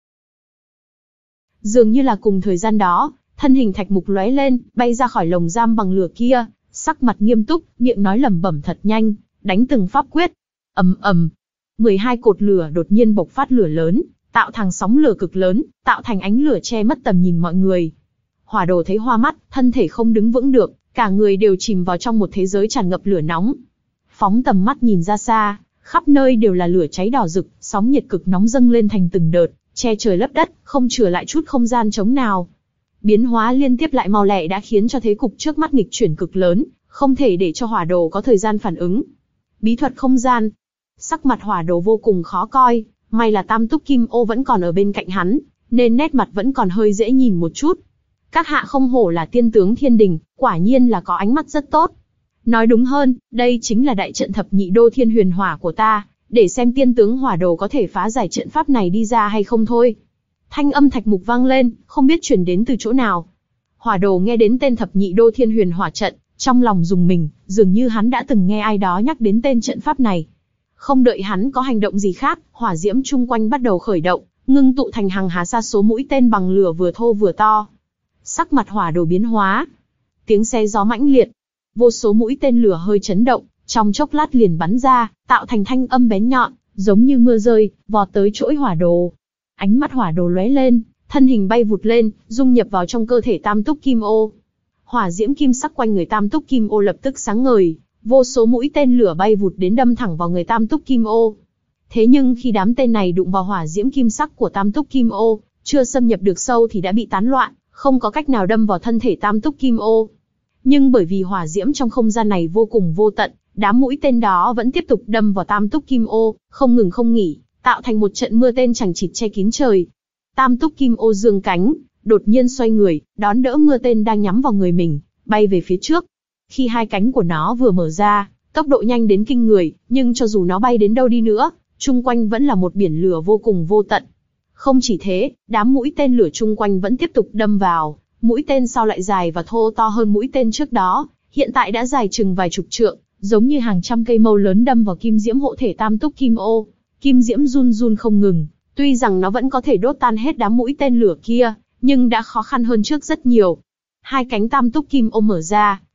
Dường như là cùng thời gian đó, thân hình Thạch Mục lóe lên, bay ra khỏi lồng giam bằng lửa kia, sắc mặt nghiêm túc, miệng nói lẩm bẩm thật nhanh, đánh từng pháp quyết. Ầm ầm, mười hai cột lửa đột nhiên bộc phát lửa lớn, tạo thành sóng lửa cực lớn, tạo thành ánh lửa che mất tầm nhìn mọi người. Hỏa Đồ thấy hoa mắt, thân thể không đứng vững được, cả người đều chìm vào trong một thế giới tràn ngập lửa nóng. Phóng tầm mắt nhìn ra xa, khắp nơi đều là lửa cháy đỏ rực, sóng nhiệt cực nóng dâng lên thành từng đợt, che trời lấp đất, không chừa lại chút không gian trống nào. Biến hóa liên tiếp lại mau lẹ đã khiến cho thế cục trước mắt nghịch chuyển cực lớn, không thể để cho Hỏa Đồ có thời gian phản ứng. Bí thuật không gian. Sắc mặt Hỏa Đồ vô cùng khó coi, may là Tam Túc Kim Ô vẫn còn ở bên cạnh hắn, nên nét mặt vẫn còn hơi dễ nhìn một chút. Các hạ không hổ là tiên tướng thiên đình, quả nhiên là có ánh mắt rất tốt. Nói đúng hơn, đây chính là đại trận thập nhị đô thiên huyền hỏa của ta, để xem tiên tướng Hỏa Đồ có thể phá giải trận pháp này đi ra hay không thôi. Thanh âm Thạch Mục vang lên, không biết truyền đến từ chỗ nào. Hỏa Đồ nghe đến tên thập nhị đô thiên huyền hỏa trận, trong lòng rùng mình, dường như hắn đã từng nghe ai đó nhắc đến tên trận pháp này. Không đợi hắn có hành động gì khác, hỏa diễm chung quanh bắt đầu khởi động, ngưng tụ thành hàng hà sa số mũi tên bằng lửa vừa thô vừa to. Sắc mặt Hỏa Đồ biến hóa, tiếng xé gió mãnh liệt, vô số mũi tên lửa hơi chấn động, trong chốc lát liền bắn ra, tạo thành thanh âm bén nhọn, giống như mưa rơi, vọt tới chỗi Hỏa Đồ. Ánh mắt Hỏa Đồ lóe lên, thân hình bay vụt lên, dung nhập vào trong cơ thể Tam Túc Kim Ô. Hỏa diễm kim sắc quanh người Tam Túc Kim Ô lập tức sáng ngời, vô số mũi tên lửa bay vụt đến đâm thẳng vào người Tam Túc Kim Ô. Thế nhưng khi đám tên này đụng vào hỏa diễm kim sắc của Tam Túc Kim Ô, chưa xâm nhập được sâu thì đã bị tán loạn, không có cách nào đâm vào thân thể Tam Túc Kim Ô. Nhưng bởi vì hỏa diễm trong không gian này vô cùng vô tận, đám mũi tên đó vẫn tiếp tục đâm vào Tam Túc Kim Ô, không ngừng không nghỉ, tạo thành một trận mưa tên chằng chịt che kín trời. Tam Túc Kim Ô giương cánh, đột nhiên xoay người, đón đỡ mưa tên đang nhắm vào người mình, bay về phía trước. Khi hai cánh của nó vừa mở ra, tốc độ nhanh đến kinh người, nhưng cho dù nó bay đến đâu đi nữa, chung quanh vẫn là một biển lửa vô cùng vô tận. Không chỉ thế, đám mũi tên lửa chung quanh vẫn tiếp tục đâm vào, mũi tên sau lại dài và thô to hơn mũi tên trước đó, hiện tại đã dài chừng vài chục trượng, giống như hàng trăm cây mâu lớn đâm vào kim diễm hộ thể Tam Túc Kim Ô. Kim diễm run run không ngừng, tuy rằng nó vẫn có thể đốt tan hết đám mũi tên lửa kia, nhưng đã khó khăn hơn trước rất nhiều. Hai cánh Tam Túc Kim Ô mở ra,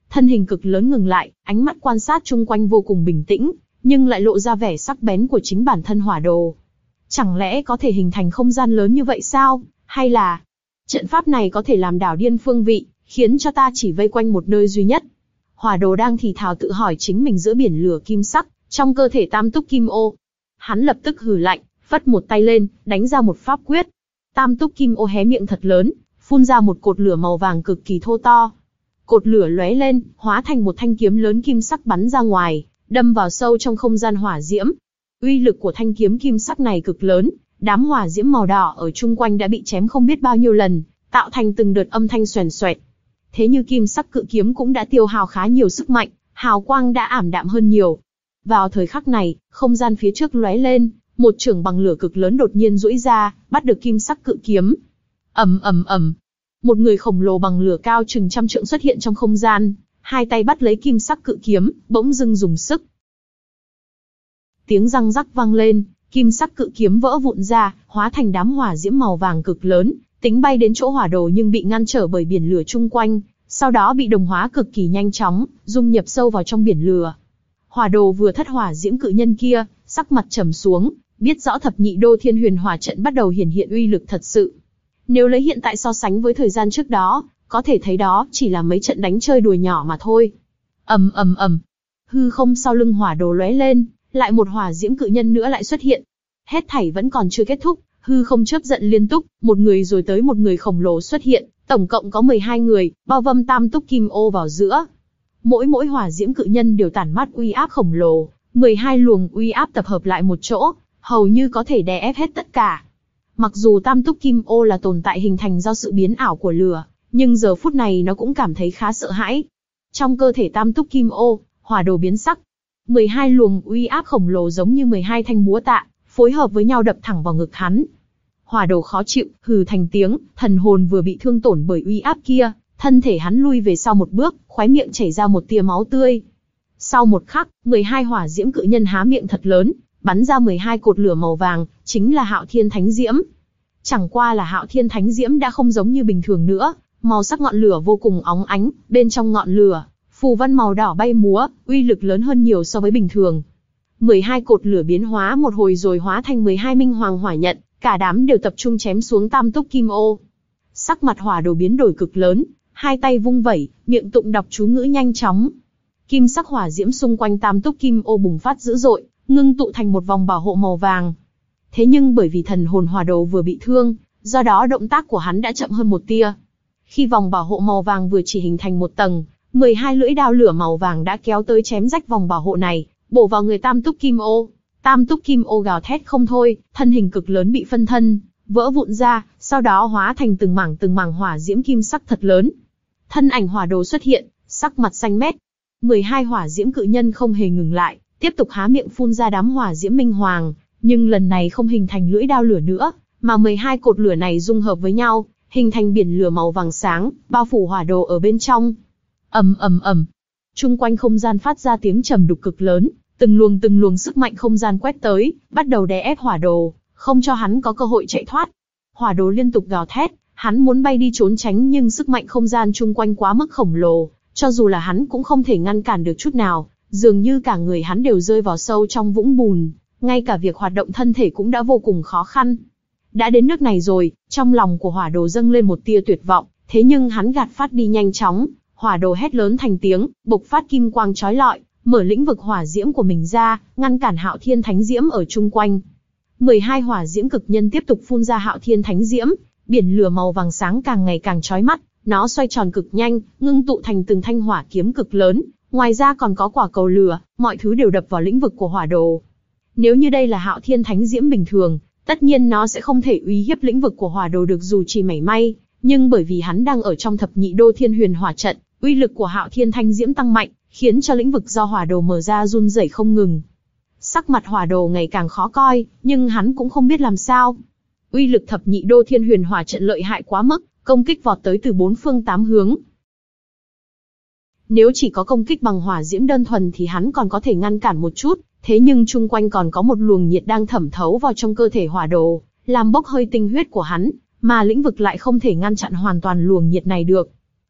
thân hình cực lớn ngừng lại, ánh mắt quan sát chung quanh vô cùng bình tĩnh, nhưng lại lộ ra vẻ sắc bén của chính bản thân hỏa đồ. Chẳng lẽ có thể hình thành không gian lớn như vậy sao? Hay là trận pháp này có thể làm đảo điên phương vị, khiến cho ta chỉ vây quanh một nơi duy nhất? Hỏa đồ đang thì thào tự hỏi chính mình giữa biển lửa kim sắc, trong cơ thể tam túc kim ô. Hắn lập tức hừ lạnh, phất một tay lên, đánh ra một pháp quyết. Tam túc kim ô hé miệng thật lớn, phun ra một cột lửa màu vàng cực kỳ thô to. Cột lửa lóe lên, hóa thành một thanh kiếm lớn kim sắc bắn ra ngoài, đâm vào sâu trong không gian hỏa diễm. Uy lực của thanh kiếm kim sắc này cực lớn, đám hỏa diễm màu đỏ ở chung quanh đã bị chém không biết bao nhiêu lần, tạo thành từng đợt âm thanh xoèn xoẹt. Thế như kim sắc cự kiếm cũng đã tiêu hao khá nhiều sức mạnh, hào quang đã ảm đạm hơn nhiều. Vào thời khắc này, không gian phía trước lóe lên, một chưởng bằng lửa cực lớn đột nhiên duỗi ra, bắt được kim sắc cự kiếm. Ầm ầm ầm, một người khổng lồ bằng lửa cao chừng trăm trượng xuất hiện trong không gian, hai tay bắt lấy kim sắc cự kiếm, bỗng dưng dùng sức. Tiếng răng rắc vang lên, kim sắc cự kiếm vỡ vụn ra, hóa thành đám hỏa diễm màu vàng cực lớn, tính bay đến chỗ hỏa đồ nhưng bị ngăn trở bởi biển lửa chung quanh, sau đó bị đồng hóa cực kỳ nhanh chóng, dung nhập sâu vào trong biển lửa. Hỏa đồ vừa thất hỏa diễm cự nhân kia, sắc mặt trầm xuống, biết rõ thập nhị đô thiên huyền hỏa trận bắt đầu hiển hiện uy lực thật sự. Nếu lấy hiện tại so sánh với thời gian trước đó, có thể thấy đó chỉ là mấy trận đánh chơi đùa nhỏ mà thôi. Ầm ầm ầm, hư không sau lưng hỏa đồ lóe lên, lại một hỏa diễm cự nhân nữa lại xuất hiện. Hết thảy vẫn còn chưa kết thúc, hư không chớp giận liên tục, một người rồi tới một người khổng lồ xuất hiện, tổng cộng có mười hai người, bao vây tam túc kim ô vào giữa. Mỗi mỗi hỏa diễm cự nhân đều tản mát uy áp khổng lồ, mười hai luồng uy áp tập hợp lại một chỗ, hầu như có thể đè ép hết tất cả. Mặc dù tam túc kim ô là tồn tại hình thành do sự biến ảo của lửa, nhưng giờ phút này nó cũng cảm thấy khá sợ hãi. Trong cơ thể tam túc kim ô, hỏa đồ biến sắc. mười hai luồng uy áp khổng lồ giống như mười hai thanh búa tạ, phối hợp với nhau đập thẳng vào ngực hắn. Hỏa đồ khó chịu, hừ thành tiếng, thần hồn vừa bị thương tổn bởi uy áp kia, thân thể hắn lui về sau một bước, khóe miệng chảy ra một tia máu tươi. Sau một khắc, mười hai hỏa diễm cự nhân há miệng thật lớn, bắn ra mười hai cột lửa màu vàng, chính là Hạo Thiên Thánh Diễm. Chẳng qua là Hạo Thiên Thánh Diễm đã không giống như bình thường nữa, màu sắc ngọn lửa vô cùng óng ánh, bên trong ngọn lửa, phù văn màu đỏ bay múa, uy lực lớn hơn nhiều so với bình thường. mười hai cột lửa biến hóa một hồi rồi hóa thành mười hai minh hoàng hỏa nhận, cả đám đều tập trung chém xuống tam túc kim ô. Sắc mặt hỏa đồ biến đổi cực lớn, hai tay vung vẩy, miệng tụng đọc chú ngữ nhanh chóng. Kim sắc hỏa diễm xung quanh tam túc kim ô bùng phát dữ dội, ngưng tụ thành một vòng bảo hộ màu vàng. Thế nhưng bởi vì thần hồn hỏa đồ vừa bị thương, do đó động tác của hắn đã chậm hơn một tia. Khi vòng bảo hộ màu vàng vừa chỉ hình thành một tầng, mười hai lưỡi đao lửa màu vàng đã kéo tới chém rách vòng bảo hộ này, bổ vào người tam túc kim ô. Tam túc kim ô gào thét không thôi, thân hình cực lớn bị phân thân, vỡ vụn ra, sau đó hóa thành từng mảng từng mảng hỏa diễm kim sắc thật lớn. Thân ảnh hỏa đồ xuất hiện, sắc mặt xanh mét. mười hai hỏa diễm cự nhân không hề ngừng lại, tiếp tục há miệng phun ra đám hỏa diễm minh hoàng, nhưng lần này không hình thành lưỡi đao lửa nữa, mà mười hai cột lửa này dung hợp với nhau, hình thành biển lửa màu vàng sáng, bao phủ hỏa đồ ở bên trong. Ầm ầm ầm, chung quanh không gian phát ra tiếng trầm đục cực lớn, từng luồng từng luồng sức mạnh không gian quét tới, bắt đầu đè ép hỏa đồ, không cho hắn có cơ hội chạy thoát. Hỏa đồ liên tục gào thét, hắn muốn bay đi trốn tránh nhưng sức mạnh không gian chung quanh quá mức khổng lồ, cho dù là hắn cũng không thể ngăn cản được chút nào, dường như cả người hắn đều rơi vào sâu trong vũng bùn, ngay cả việc hoạt động thân thể cũng đã vô cùng khó khăn. Đã đến nước này rồi, trong lòng của hỏa đồ dâng lên một tia tuyệt vọng, thế nhưng hắn gạt phát đi nhanh chóng, hỏa đồ hét lớn thành tiếng, bộc phát kim quang chói lọi, mở lĩnh vực hỏa diễm của mình ra, ngăn cản Hạo Thiên Thánh Diễm ở chung quanh. mười hai hỏa diễm cực nhân tiếp tục phun ra Hạo Thiên Thánh Diễm, biển lửa màu vàng sáng càng ngày càng chói mắt, nó xoay tròn cực nhanh, ngưng tụ thành từng thanh hỏa kiếm cực lớn, ngoài ra còn có quả cầu lửa, mọi thứ đều đập vào lĩnh vực của hỏa đồ. Nếu như đây là Hạo Thiên Thánh Diễm bình thường, tất nhiên nó sẽ không thể uy hiếp lĩnh vực của hỏa đồ được dù chỉ mảy may, nhưng bởi vì hắn đang ở trong thập nhị đô thiên huyền hỏa trận, uy lực của Hạo Thiên Thánh Diễm tăng mạnh, khiến cho lĩnh vực do hỏa đồ mở ra run rẩy không ngừng. Sắc mặt hỏa đồ ngày càng khó coi, nhưng hắn cũng không biết làm sao. Uy lực thập nhị đô thiên huyền hỏa trận lợi hại quá mức, công kích vọt tới từ bốn phương tám hướng. Nếu chỉ có công kích bằng hỏa diễm đơn thuần thì hắn còn có thể ngăn cản một chút, thế nhưng chung quanh còn có một luồng nhiệt đang thẩm thấu vào trong cơ thể hỏa đồ, làm bốc hơi tinh huyết của hắn, mà lĩnh vực lại không thể ngăn chặn hoàn toàn luồng nhiệt này được.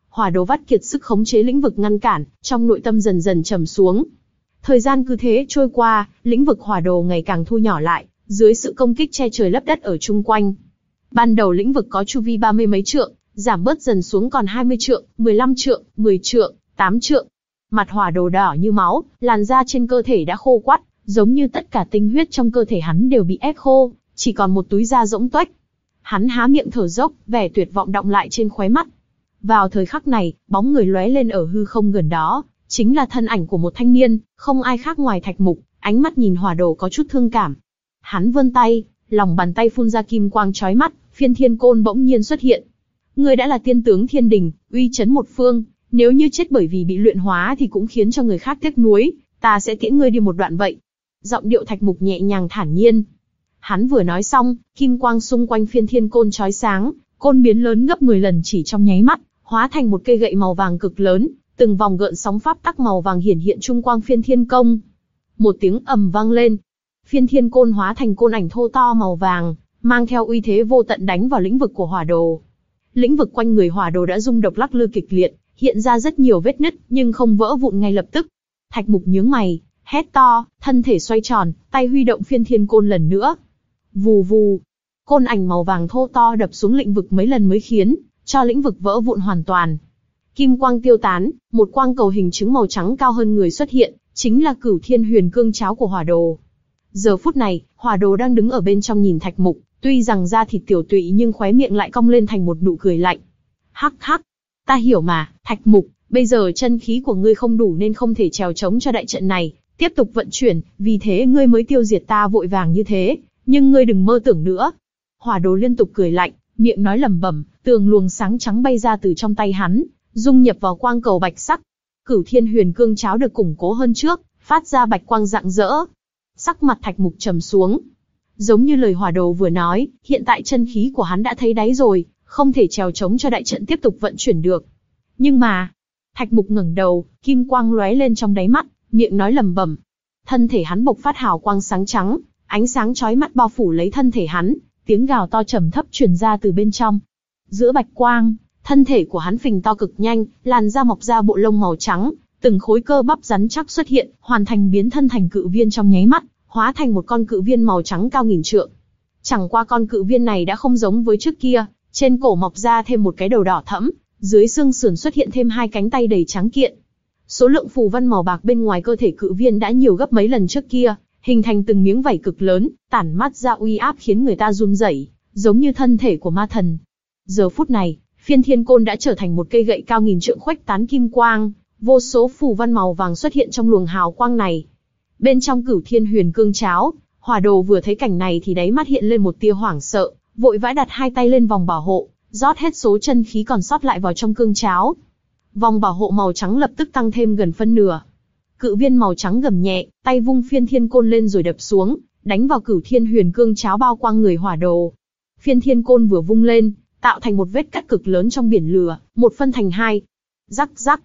Hỏa đồ vắt kiệt sức khống chế lĩnh vực ngăn cản, trong nội tâm dần dần trầm xuống. Thời gian cứ thế trôi qua, lĩnh vực hỏa đồ ngày càng thu nhỏ lại, dưới sự công kích che trời lấp đất ở chung quanh. Ban đầu lĩnh vực có chu vi ba mươi mấy trượng, giảm bớt dần xuống còn hai mươi trượng, mười lăm trượng, mười trượng, tám trượng. Mặt hỏa đồ đỏ như máu, làn da trên cơ thể đã khô quắt, giống như tất cả tinh huyết trong cơ thể hắn đều bị ép khô, chỉ còn một túi da rỗng tuếch. Hắn há miệng đở dốc, vẻ tuyệt vọng đọng lại trên khóe mắt. Vào thời khắc này, bóng người lóe lên ở hư không gần đó, chính là thân ảnh của một thanh niên, không ai khác ngoài Thạch Mục, ánh mắt nhìn hỏa đồ có chút thương cảm. Hắn vươn tay, lòng bàn tay phun ra kim quang chói mắt, phiên thiên côn bỗng nhiên xuất hiện. Ngươi đã là tiên tướng thiên đình, uy chấn một phương, nếu như chết bởi vì bị luyện hóa thì cũng khiến cho người khác tiếc nuối, ta sẽ tiễn ngươi đi một đoạn vậy. Giọng điệu Thạch Mục nhẹ nhàng thản nhiên. Hắn vừa nói xong, kim quang xung quanh phiên thiên côn chói sáng, côn biến lớn gấp mười lần chỉ trong nháy mắt, hóa thành một cây gậy màu vàng cực lớn, từng vòng gợn sóng pháp tắc màu vàng hiển hiện trung quang phiên thiên công. Một tiếng ầm vang lên, phiên thiên côn hóa thành côn ảnh thô to màu vàng, mang theo uy thế vô tận đánh vào lĩnh vực của hỏa đồ. Lĩnh vực quanh người hỏa đồ đã rung động lắc lư kịch liệt, hiện ra rất nhiều vết nứt, nhưng không vỡ vụn ngay lập tức. Thạch Mục nhướng mày, hét to, thân thể xoay tròn, tay huy động phiên thiên côn lần nữa. Vù vù, côn ảnh màu vàng thô to đập xuống lĩnh vực mấy lần mới khiến cho lĩnh vực vỡ vụn hoàn toàn. Kim quang tiêu tán, một quang cầu hình trứng màu trắng cao hơn người xuất hiện, chính là Cửu Thiên Huyền Cương Cháo của hỏa đồ. Giờ phút này, hỏa đồ đang đứng ở bên trong nhìn Thạch Mục, tuy rằng da thịt tiểu tụy nhưng khóe miệng lại cong lên thành một nụ cười lạnh. Hắc hắc, ta hiểu mà, Thạch Mục, bây giờ chân khí của ngươi không đủ nên không thể trèo chống cho đại trận này, tiếp tục vận chuyển, vì thế ngươi mới tiêu diệt ta vội vàng như thế, nhưng ngươi đừng mơ tưởng nữa. Hỏa đồ liên tục cười lạnh, miệng nói lẩm bẩm, tường luồng sáng trắng bay ra từ trong tay hắn, dung nhập vào quang cầu bạch sắc. Cửu Thiên Huyền Cương Cháo được củng cố hơn trước, phát ra bạch quang rạng rỡ. Sắc mặt Thạch Mục trầm xuống. Giống như lời hỏa đồ vừa nói, hiện tại chân khí của hắn đã thấy đáy rồi, không thể trèo chống cho đại trận tiếp tục vận chuyển được. Nhưng mà, Thạch Mục ngẩng đầu, kim quang lóe lên trong đáy mắt, miệng nói lẩm bẩm. Thân thể hắn bộc phát hào quang sáng trắng, ánh sáng chói mắt bao phủ lấy thân thể hắn, tiếng gào to trầm thấp truyền ra từ bên trong. Giữa bạch quang, thân thể của hắn phình to cực nhanh, làn da mọc ra bộ lông màu trắng, từng khối cơ bắp rắn chắc xuất hiện, hoàn thành biến thân thành cự viên trong nháy mắt, hóa thành một con cự viên màu trắng cao nghìn trượng. Chẳng qua con cự viên này đã không giống với trước kia, trên cổ mọc ra thêm một cái đầu đỏ thẫm, dưới xương sườn xuất hiện thêm hai cánh tay đầy trắng kiện. Số lượng phù văn màu bạc bên ngoài cơ thể cự viên đã nhiều gấp mấy lần trước kia, hình thành từng miếng vảy cực lớn, tản mát ra uy áp khiến người ta run rẩy, giống như thân thể của ma thần. Giờ phút này, phiên thiên côn đã trở thành một cây gậy cao nghìn trượng khuếch tán kim quang, vô số phù văn màu vàng xuất hiện trong luồng hào quang này. Bên trong Cửu Thiên Huyền Cương Cháo, hỏa đồ vừa thấy cảnh này thì đáy mắt hiện lên một tia hoảng sợ, vội vã đặt hai tay lên vòng bảo hộ, rót hết số chân khí còn sót lại vào trong cương cháo. Vòng bảo hộ màu trắng lập tức tăng thêm gần phân nửa. Cự viên màu trắng gầm nhẹ, tay vung phiên thiên côn lên rồi đập xuống, đánh vào Cửu Thiên Huyền Cương Cháo bao quang người hỏa đồ. Phiên thiên côn vừa vung lên, tạo thành một vết cắt cực lớn trong biển lửa, một phân thành hai. Rắc rắc.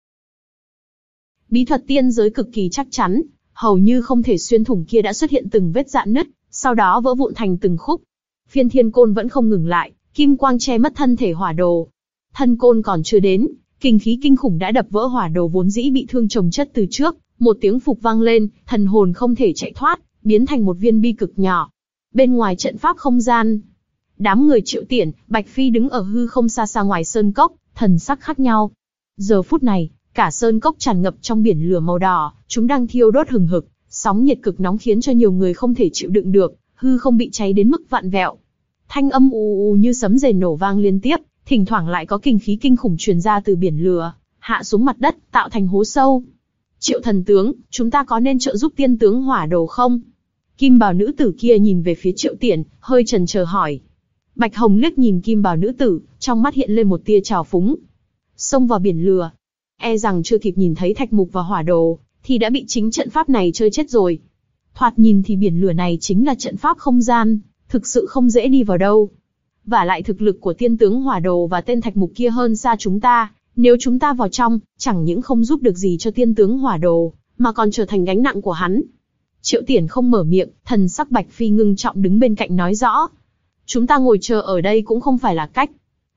Bí thuật tiên giới cực kỳ chắc chắn, hầu như không thể xuyên thủng kia đã xuất hiện từng vết rạn nứt, sau đó vỡ vụn thành từng khúc. Phiên thiên côn vẫn không ngừng lại, kim quang che mất thân thể hỏa đồ. Thân côn còn chưa đến, kinh khí kinh khủng đã đập vỡ hỏa đồ vốn dĩ bị thương chồng chất từ trước, một tiếng phục vang lên, thần hồn không thể chạy thoát, biến thành một viên bi cực nhỏ. Bên ngoài trận pháp không gian, đám người Triệu Tiển, Bạch Phi đứng ở hư không xa xa ngoài sơn cốc, thần sắc khác nhau. Giờ phút này, cả sơn cốc tràn ngập trong biển lửa màu đỏ, chúng đang thiêu đốt hừng hực, sóng nhiệt cực nóng khiến cho nhiều người không thể chịu đựng được, hư không bị cháy đến mức vạn vẹo. Thanh âm ù ù như sấm rền nổ vang liên tiếp, thỉnh thoảng lại có kinh khí kinh khủng truyền ra từ biển lửa, hạ xuống mặt đất, tạo thành hố sâu. Triệu thần tướng, chúng ta có nên trợ giúp tiên tướng hỏa đồ không? Kim bào nữ tử kia nhìn về phía Triệu Tiển, hơi chần chờ hỏi. Bạch Hồng liếc nhìn kim bào nữ tử, trong mắt hiện lên một tia trào phúng. Xông vào biển lửa, e rằng chưa kịp nhìn thấy Thạch Mục và hỏa đồ, thì đã bị chính trận pháp này chơi chết rồi. Thoạt nhìn thì biển lửa này chính là trận pháp không gian, thực sự không dễ đi vào đâu. Và lại thực lực của tiên tướng hỏa đồ và tên Thạch Mục kia hơn xa chúng ta, nếu chúng ta vào trong, chẳng những không giúp được gì cho tiên tướng hỏa đồ, mà còn trở thành gánh nặng của hắn. Triệu Tiển không mở miệng, thần sắc Bạch Phi ngưng trọng đứng bên cạnh nói rõ. Chúng ta ngồi chờ ở đây cũng không phải là cách.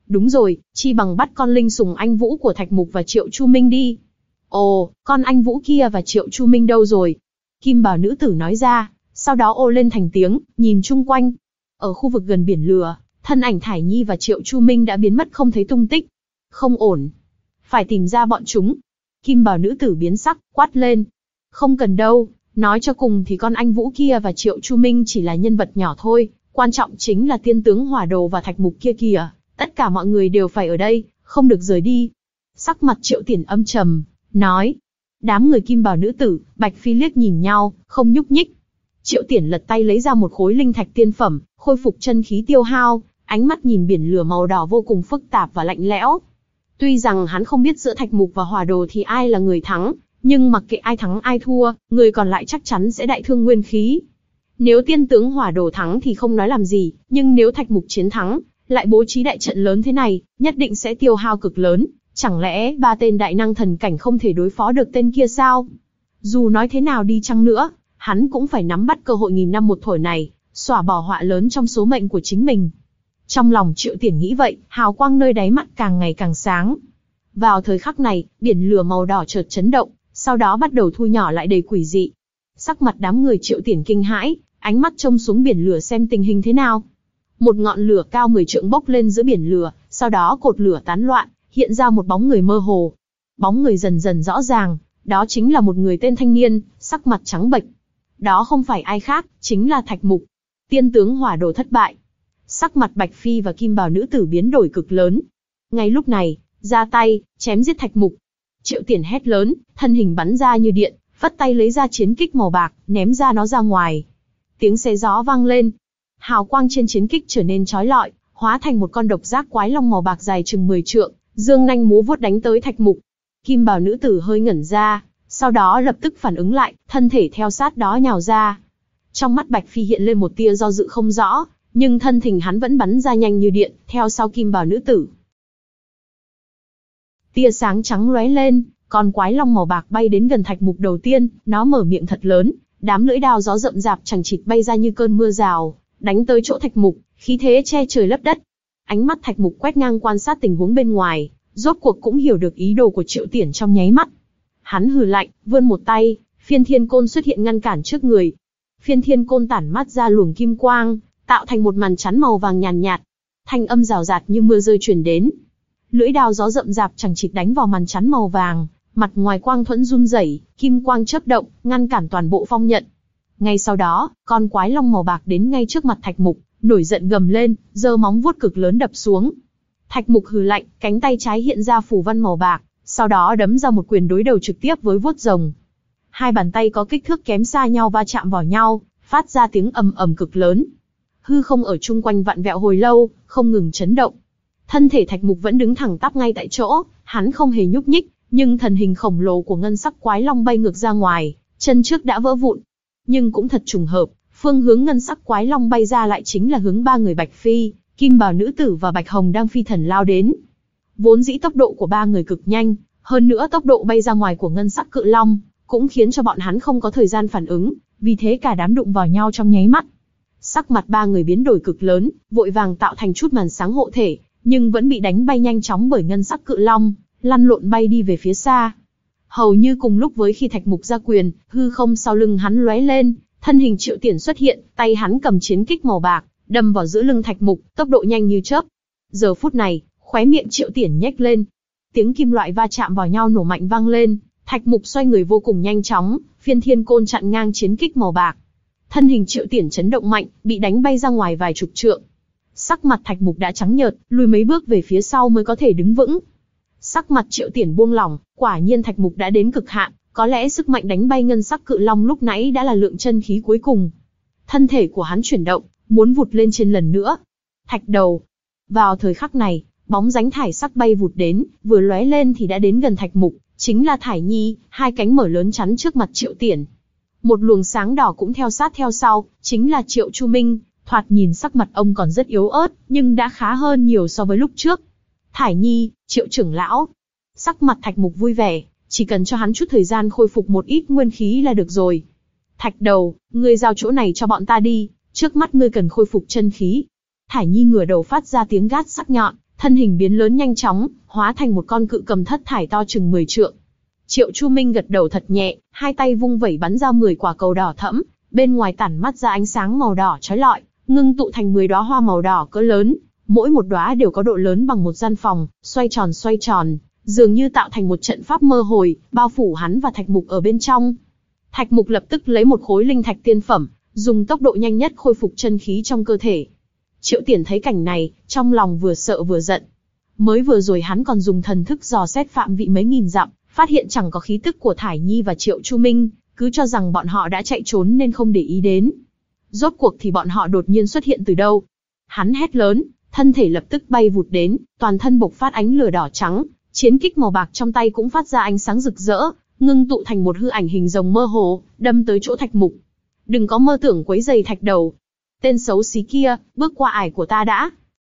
Đúng rồi, chi bằng bắt con linh sùng anh Vũ của Thạch Mục và Triệu Chu Minh đi. Ồ, con anh Vũ kia và Triệu Chu Minh đâu rồi? Kim bào nữ tử nói ra, sau đó ồ lên thành tiếng, nhìn chung quanh. Ở khu vực gần biển lửa, thân ảnh Thải Nhi và Triệu Chu Minh đã biến mất không thấy tung tích. Không ổn. Phải tìm ra bọn chúng. Kim bào nữ tử biến sắc, quát lên. Không cần đâu, nói cho cùng thì con anh Vũ kia và Triệu Chu Minh chỉ là nhân vật nhỏ thôi, quan trọng chính là tiên tướng Hỏa Đồ và Thạch Mục kia kìa, tất cả mọi người đều phải ở đây, không được rời đi. Sắc mặt Triệu Tiển âm trầm, nói. Đám người kim bào nữ tử, Bạch Phi liếc nhìn nhau, không nhúc nhích. Triệu Tiển lật tay lấy ra một khối linh thạch tiên phẩm, khôi phục chân khí tiêu hao, ánh mắt nhìn biển lửa màu đỏ vô cùng phức tạp và lạnh lẽo. Tuy rằng hắn không biết giữa Thạch Mục và Hỏa Đồ thì ai là người thắng, nhưng mặc kệ ai thắng ai thua, người còn lại chắc chắn sẽ đại thương nguyên khí. Nếu tiên tướng Hỏa Đồ thắng thì không nói làm gì, nhưng nếu Thạch Mục chiến thắng, lại bố trí đại trận lớn thế này, nhất định sẽ tiêu hao cực lớn. Chẳng lẽ ba tên đại năng thần cảnh không thể đối phó được tên kia sao? Dù nói thế nào đi chăng nữa, hắn cũng phải nắm bắt cơ hội nghìn năm một thổi này, xóa bỏ họa lớn trong số mệnh của chính mình. Trong lòng Triệu Tiển nghĩ vậy, hào quang nơi đáy mắt càng ngày càng sáng. Vào thời khắc này, biển lửa màu đỏ chợt chấn động, sau đó bắt đầu thu nhỏ lại đầy quỷ dị. Sắc mặt đám người Triệu Tiển kinh hãi, ánh mắt trông xuống biển lửa xem tình hình thế nào. Một ngọn lửa cao mười trượng bốc lên giữa biển lửa, sau đó cột lửa tán loạn, hiện ra một bóng người mơ hồ. Bóng người dần dần rõ ràng, đó chính là một người tên thanh niên, sắc mặt trắng bệch. Đó không phải ai khác, chính là Thạch Mục. Tiên tướng Hỏa Đồ thất bại. Sắc mặt Bạch Phi và kim bào nữ tử biến đổi cực lớn. Ngay lúc này, ra tay, chém giết Thạch Mục. Triệu Tiển hét lớn, thân hình bắn ra như điện, phất tay lấy ra chiến kích màu bạc, ném ra nó ra ngoài. Tiếng xé gió vang lên. Hào quang trên chiến kích trở nên chói lọi, hóa thành một con độc giác quái long màu bạc dài chừng mười trượng, dương nanh múa vuốt đánh tới Thạch Mục. Kim bào nữ tử hơi ngẩn ra, sau đó lập tức phản ứng lại, thân thể theo sát đó nhào ra. Trong mắt Bạch Phi hiện lên một tia do dự không rõ, nhưng thân hình hắn vẫn bắn ra nhanh như điện, theo sau kim bào nữ tử. Tia sáng trắng lóe lên, con quái long màu bạc bay đến gần Thạch Mục đầu tiên, nó mở miệng thật lớn, đám lưỡi đao gió rậm rạp chằng chịt bay ra như cơn mưa rào, đánh tới chỗ Thạch Mục, khí thế che trời lấp đất. Ánh mắt Thạch Mục quét ngang quan sát tình huống bên ngoài, rốt cuộc cũng hiểu được ý đồ của Triệu Tiển trong nháy mắt. Hắn hừ lạnh, vươn một tay, Phiên Thiên Côn xuất hiện ngăn cản trước người. Phiên Thiên Côn tản mát ra luồng kim quang, tạo thành một màn chắn màu vàng nhàn nhạt. Thanh âm rào rạt như mưa rơi truyền đến. Lưỡi đao gió rậm rạp chằng chịt đánh vào màn chắn màu vàng, mặt ngoài quang thuẫn run rẩy, kim quang chớp động, ngăn cản toàn bộ phong nhận. Ngay sau đó, con quái long màu bạc đến ngay trước mặt Thạch Mục, nổi giận gầm lên, giơ móng vuốt cực lớn đập xuống. Thạch Mục hừ lạnh, cánh tay trái hiện ra phù văn màu bạc, sau đó đấm ra một quyền đối đầu trực tiếp với vuốt rồng. Hai bàn tay có kích thước kém xa nhau va chạm vào nhau, phát ra tiếng ầm ầm cực lớn. Hư không ở chung quanh vặn vẹo hồi lâu, không ngừng chấn động. Thân thể Thạch Mục vẫn đứng thẳng tắp ngay tại chỗ, hắn không hề nhúc nhích, nhưng thần hình khổng lồ của ngân sắc quái long bay ngược ra ngoài, chân trước đã vỡ vụn. Nhưng cũng thật trùng hợp, phương hướng ngân sắc quái long bay ra lại chính là hướng ba người Bạch Phi, kim bào nữ tử và Bạch Hồng đang phi thần lao đến. Vốn dĩ tốc độ của ba người cực nhanh, hơn nữa tốc độ bay ra ngoài của ngân sắc cự long, cũng khiến cho bọn hắn không có thời gian phản ứng, vì thế cả đám đụng vào nhau trong nháy mắt. Sắc mặt ba người biến đổi cực lớn, vội vàng tạo thành chút màn sáng hộ thể, nhưng vẫn bị đánh bay nhanh chóng bởi ngân sắc cự long, lăn lộn bay đi về phía xa. Hầu như cùng lúc với khi Thạch Mục ra quyền, hư không sau lưng hắn lóe lên, thân hình Triệu Tiển xuất hiện, tay hắn cầm chiến kích màu bạc, đâm vào giữa lưng Thạch Mục, tốc độ nhanh như chớp. Giờ phút này, khóe miệng Triệu Tiển nhếch lên, tiếng kim loại va chạm vào nhau nổ mạnh vang lên, Thạch Mục xoay người vô cùng nhanh chóng, Phiên Thiên Côn chặn ngang chiến kích màu bạc. Thân hình Triệu Tiển chấn động mạnh, bị đánh bay ra ngoài vài chục trượng. Sắc mặt Thạch Mục đã trắng nhợt, lùi mấy bước về phía sau mới có thể đứng vững. Sắc mặt Triệu Tiển buông lỏng, quả nhiên Thạch Mục đã đến cực hạn, có lẽ sức mạnh đánh bay ngân sắc cự long lúc nãy đã là lượng chân khí cuối cùng. Thân thể của hắn chuyển động, muốn vụt lên trên lần nữa. Thạch đầu. Vào thời khắc này, bóng dáng thải sắc bay vụt đến, vừa lóe lên thì đã đến gần Thạch Mục, chính là Thải Nhi, hai cánh mở lớn chắn trước mặt Triệu Tiển. Một luồng sáng đỏ cũng theo sát theo sau, chính là Triệu Chu Minh, thoạt nhìn sắc mặt ông còn rất yếu ớt, nhưng đã khá hơn nhiều so với lúc trước. Thải Nhi, Triệu trưởng lão. Sắc mặt Thạch Mục vui vẻ, chỉ cần cho hắn chút thời gian khôi phục một ít nguyên khí là được rồi. Thạch đầu, ngươi giao chỗ này cho bọn ta đi, trước mắt ngươi cần khôi phục chân khí. Thải Nhi ngửa đầu phát ra tiếng gát sắc nhọn, thân hình biến lớn nhanh chóng, hóa thành một con cự cầm thất thải to chừng mười trượng. Triệu Chu Minh gật đầu thật nhẹ, hai tay vung vẩy bắn ra mười quả cầu đỏ thẫm, bên ngoài tản mắt ra ánh sáng màu đỏ chói lọi, ngưng tụ thành mười đóa hoa màu đỏ cỡ lớn, mỗi một đóa đều có độ lớn bằng một gian phòng, xoay tròn xoay tròn, dường như tạo thành một trận pháp mơ hồi, bao phủ hắn và Thạch Mục ở bên trong. Thạch Mục lập tức lấy một khối linh thạch tiên phẩm, dùng tốc độ nhanh nhất khôi phục chân khí trong cơ thể. Triệu Tiển thấy cảnh này, trong lòng vừa sợ vừa giận. Mới vừa rồi hắn còn dùng thần thức dò xét phạm vị mấy nghìn dặm, phát hiện chẳng có khí tức của Thải Nhi và Triệu Chu Minh, cứ cho rằng bọn họ đã chạy trốn nên không để ý đến. Rốt cuộc thì bọn họ đột nhiên xuất hiện từ đâu? Hắn hét lớn, thân thể lập tức bay vụt đến, toàn thân bộc phát ánh lửa đỏ trắng, chiến kích màu bạc trong tay cũng phát ra ánh sáng rực rỡ, ngưng tụ thành một hư ảnh hình rồng mơ hồ, đâm tới chỗ Thạch Mục. Đừng có mơ tưởng quấy giày Thạch đầu. Tên xấu xí kia, bước qua ải của ta đã.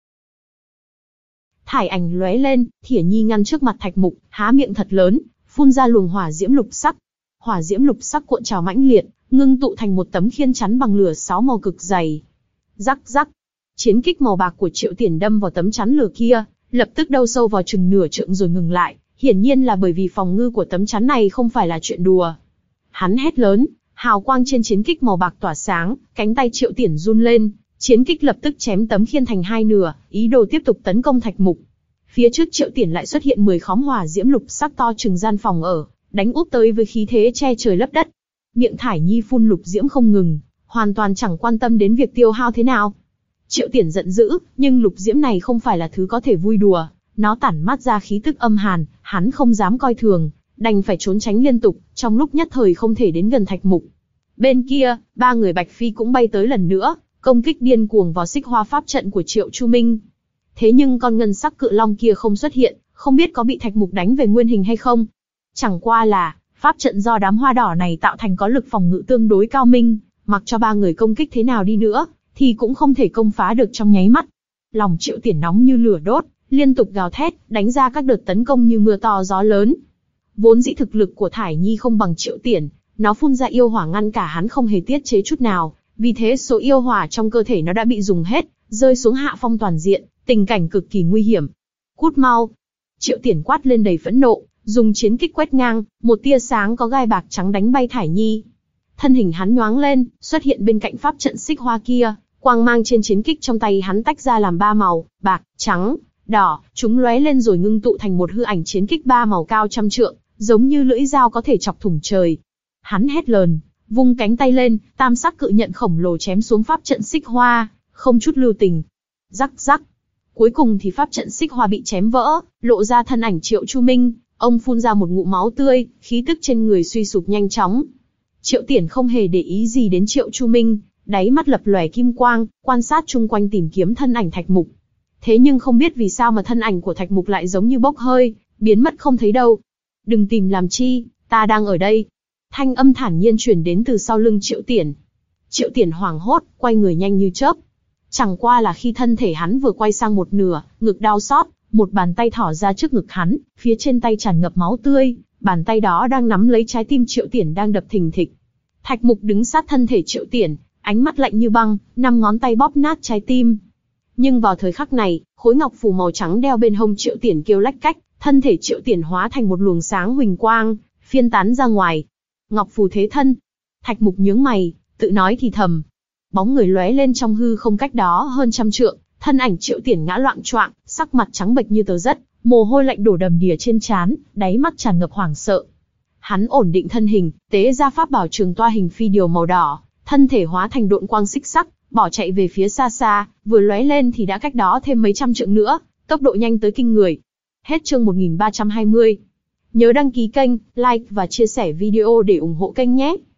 Thải ảnh lóe lên, Thỉa Nhi ngăn trước mặt Thạch Mục, há miệng thật lớn, phun ra luồng hỏa diễm lục sắc. Hỏa diễm lục sắc cuộn trào mãnh liệt, ngưng tụ thành một tấm khiên chắn bằng lửa sáu màu cực dày. Rắc rắc, chiến kích màu bạc của Triệu Tiển đâm vào tấm chắn lửa kia, lập tức đâm sâu vào chừng nửa trượng rồi ngừng lại, hiển nhiên là bởi vì phòng ngự của tấm chắn này không phải là chuyện đùa. Hắn hét lớn, hào quang trên chiến kích màu bạc tỏa sáng, cánh tay Triệu Tiển run lên, chiến kích lập tức chém tấm khiên thành hai nửa, ý đồ tiếp tục tấn công Thạch Mục. Phía trước Triệu Tiển lại xuất hiện mười khóm hỏa diễm lục sắc to chừng gian phòng ở, đánh úp tới với khí thế che trời lấp đất. Miệng Thải Nhi phun lục diễm không ngừng, hoàn toàn chẳng quan tâm đến việc tiêu hao thế nào. Triệu Tiển giận dữ, nhưng lục diễm này không phải là thứ có thể vui đùa, nó tản mát ra khí tức âm hàn, hắn không dám coi thường, đành phải trốn tránh liên tục, trong lúc nhất thời không thể đến gần Thạch Mục. Bên kia, ba người Bạch Phi cũng bay tới lần nữa, công kích điên cuồng vào xích hoa pháp trận của Triệu Chu Minh. Thế nhưng con ngân sắc cự long kia không xuất hiện, không biết có bị Thạch Mục đánh về nguyên hình hay không. Chẳng qua là, pháp trận do đám hoa đỏ này tạo thành có lực phòng ngự tương đối cao minh, mặc cho ba người công kích thế nào đi nữa, thì cũng không thể công phá được trong nháy mắt. Lòng Triệu Tiển nóng như lửa đốt, liên tục gào thét, đánh ra các đợt tấn công như mưa to gió lớn. Vốn dĩ thực lực của Thải Nhi không bằng Triệu Tiển, nó phun ra yêu hỏa ngăn cả hắn không hề tiết chế chút nào, vì thế số yêu hỏa trong cơ thể nó đã bị dùng hết, rơi xuống hạ phong toàn diện, tình cảnh cực kỳ nguy hiểm. Cút mau! Triệu Tiển quát lên đầy phẫn nộ, dùng chiến kích quét ngang, một tia sáng có gai bạc trắng đánh bay Thải Nhi. Thân hình hắn nhoáng lên, xuất hiện bên cạnh pháp trận xích hoa kia, quang mang trên chiến kích trong tay hắn tách ra làm ba màu, bạc, trắng, đỏ, chúng lóe lên rồi ngưng tụ thành một hư ảnh chiến kích ba màu cao trăm trượng, giống như lưỡi dao có thể chọc thủng trời. Hắn hét lớn, vung cánh tay lên, tam sắc cự nhận khổng lồ chém xuống pháp trận xích hoa, không chút lưu tình. Rắc rắc. Cuối cùng thì pháp trận xích hoa bị chém vỡ, lộ ra thân ảnh Triệu Chu Minh, ông phun ra một ngụm máu tươi, khí tức trên người suy sụp nhanh chóng. Triệu Tiển không hề để ý gì đến Triệu Chu Minh, đáy mắt lập lòe kim quang, quan sát chung quanh tìm kiếm thân ảnh Thạch Mục. Thế nhưng không biết vì sao mà thân ảnh của Thạch Mục lại giống như bốc hơi, biến mất không thấy đâu. Đừng tìm làm chi, ta đang ở đây. Thanh âm thản nhiên truyền đến từ sau lưng Triệu Tiển. Triệu Tiển hoảng hốt, quay người nhanh như chớp. Chẳng qua là khi thân thể hắn vừa quay sang một nửa, ngực đau xót, một bàn tay thỏ ra trước ngực hắn, phía trên tay tràn ngập máu tươi, bàn tay đó đang nắm lấy trái tim Triệu Tiển đang đập thình thịch. Thạch Mục đứng sát thân thể Triệu Tiển, ánh mắt lạnh như băng, năm ngón tay bóp nát trái tim. Nhưng vào thời khắc này, khối ngọc phù màu trắng đeo bên hông Triệu Tiển kêu lách cách, thân thể Triệu Tiển hóa thành một luồng sáng huỳnh quang, phiên tán ra ngoài. Ngọc phù thế thân. Thạch Mục nhướng mày, tự nói thì thầm. Bóng người lóe lên trong hư không cách đó hơn trăm trượng, thân ảnh Triệu Tiển ngã loạng choạng, sắc mặt trắng bệch như tờ giất, mồ hôi lạnh đổ đầm đìa trên trán, đáy mắt tràn ngập hoảng sợ. Hắn ổn định thân hình, tế ra pháp bảo trường toa hình phi điều màu đỏ, thân thể hóa thành độn quang xích sắc, bỏ chạy về phía xa xa, vừa lóe lên thì đã cách đó thêm mấy trăm trượng nữa, tốc độ nhanh tới kinh người. Hết chương một nghìn ba trăm hai mươi. Nhớ đăng ký kênh, like và chia sẻ video để ủng hộ kênh nhé.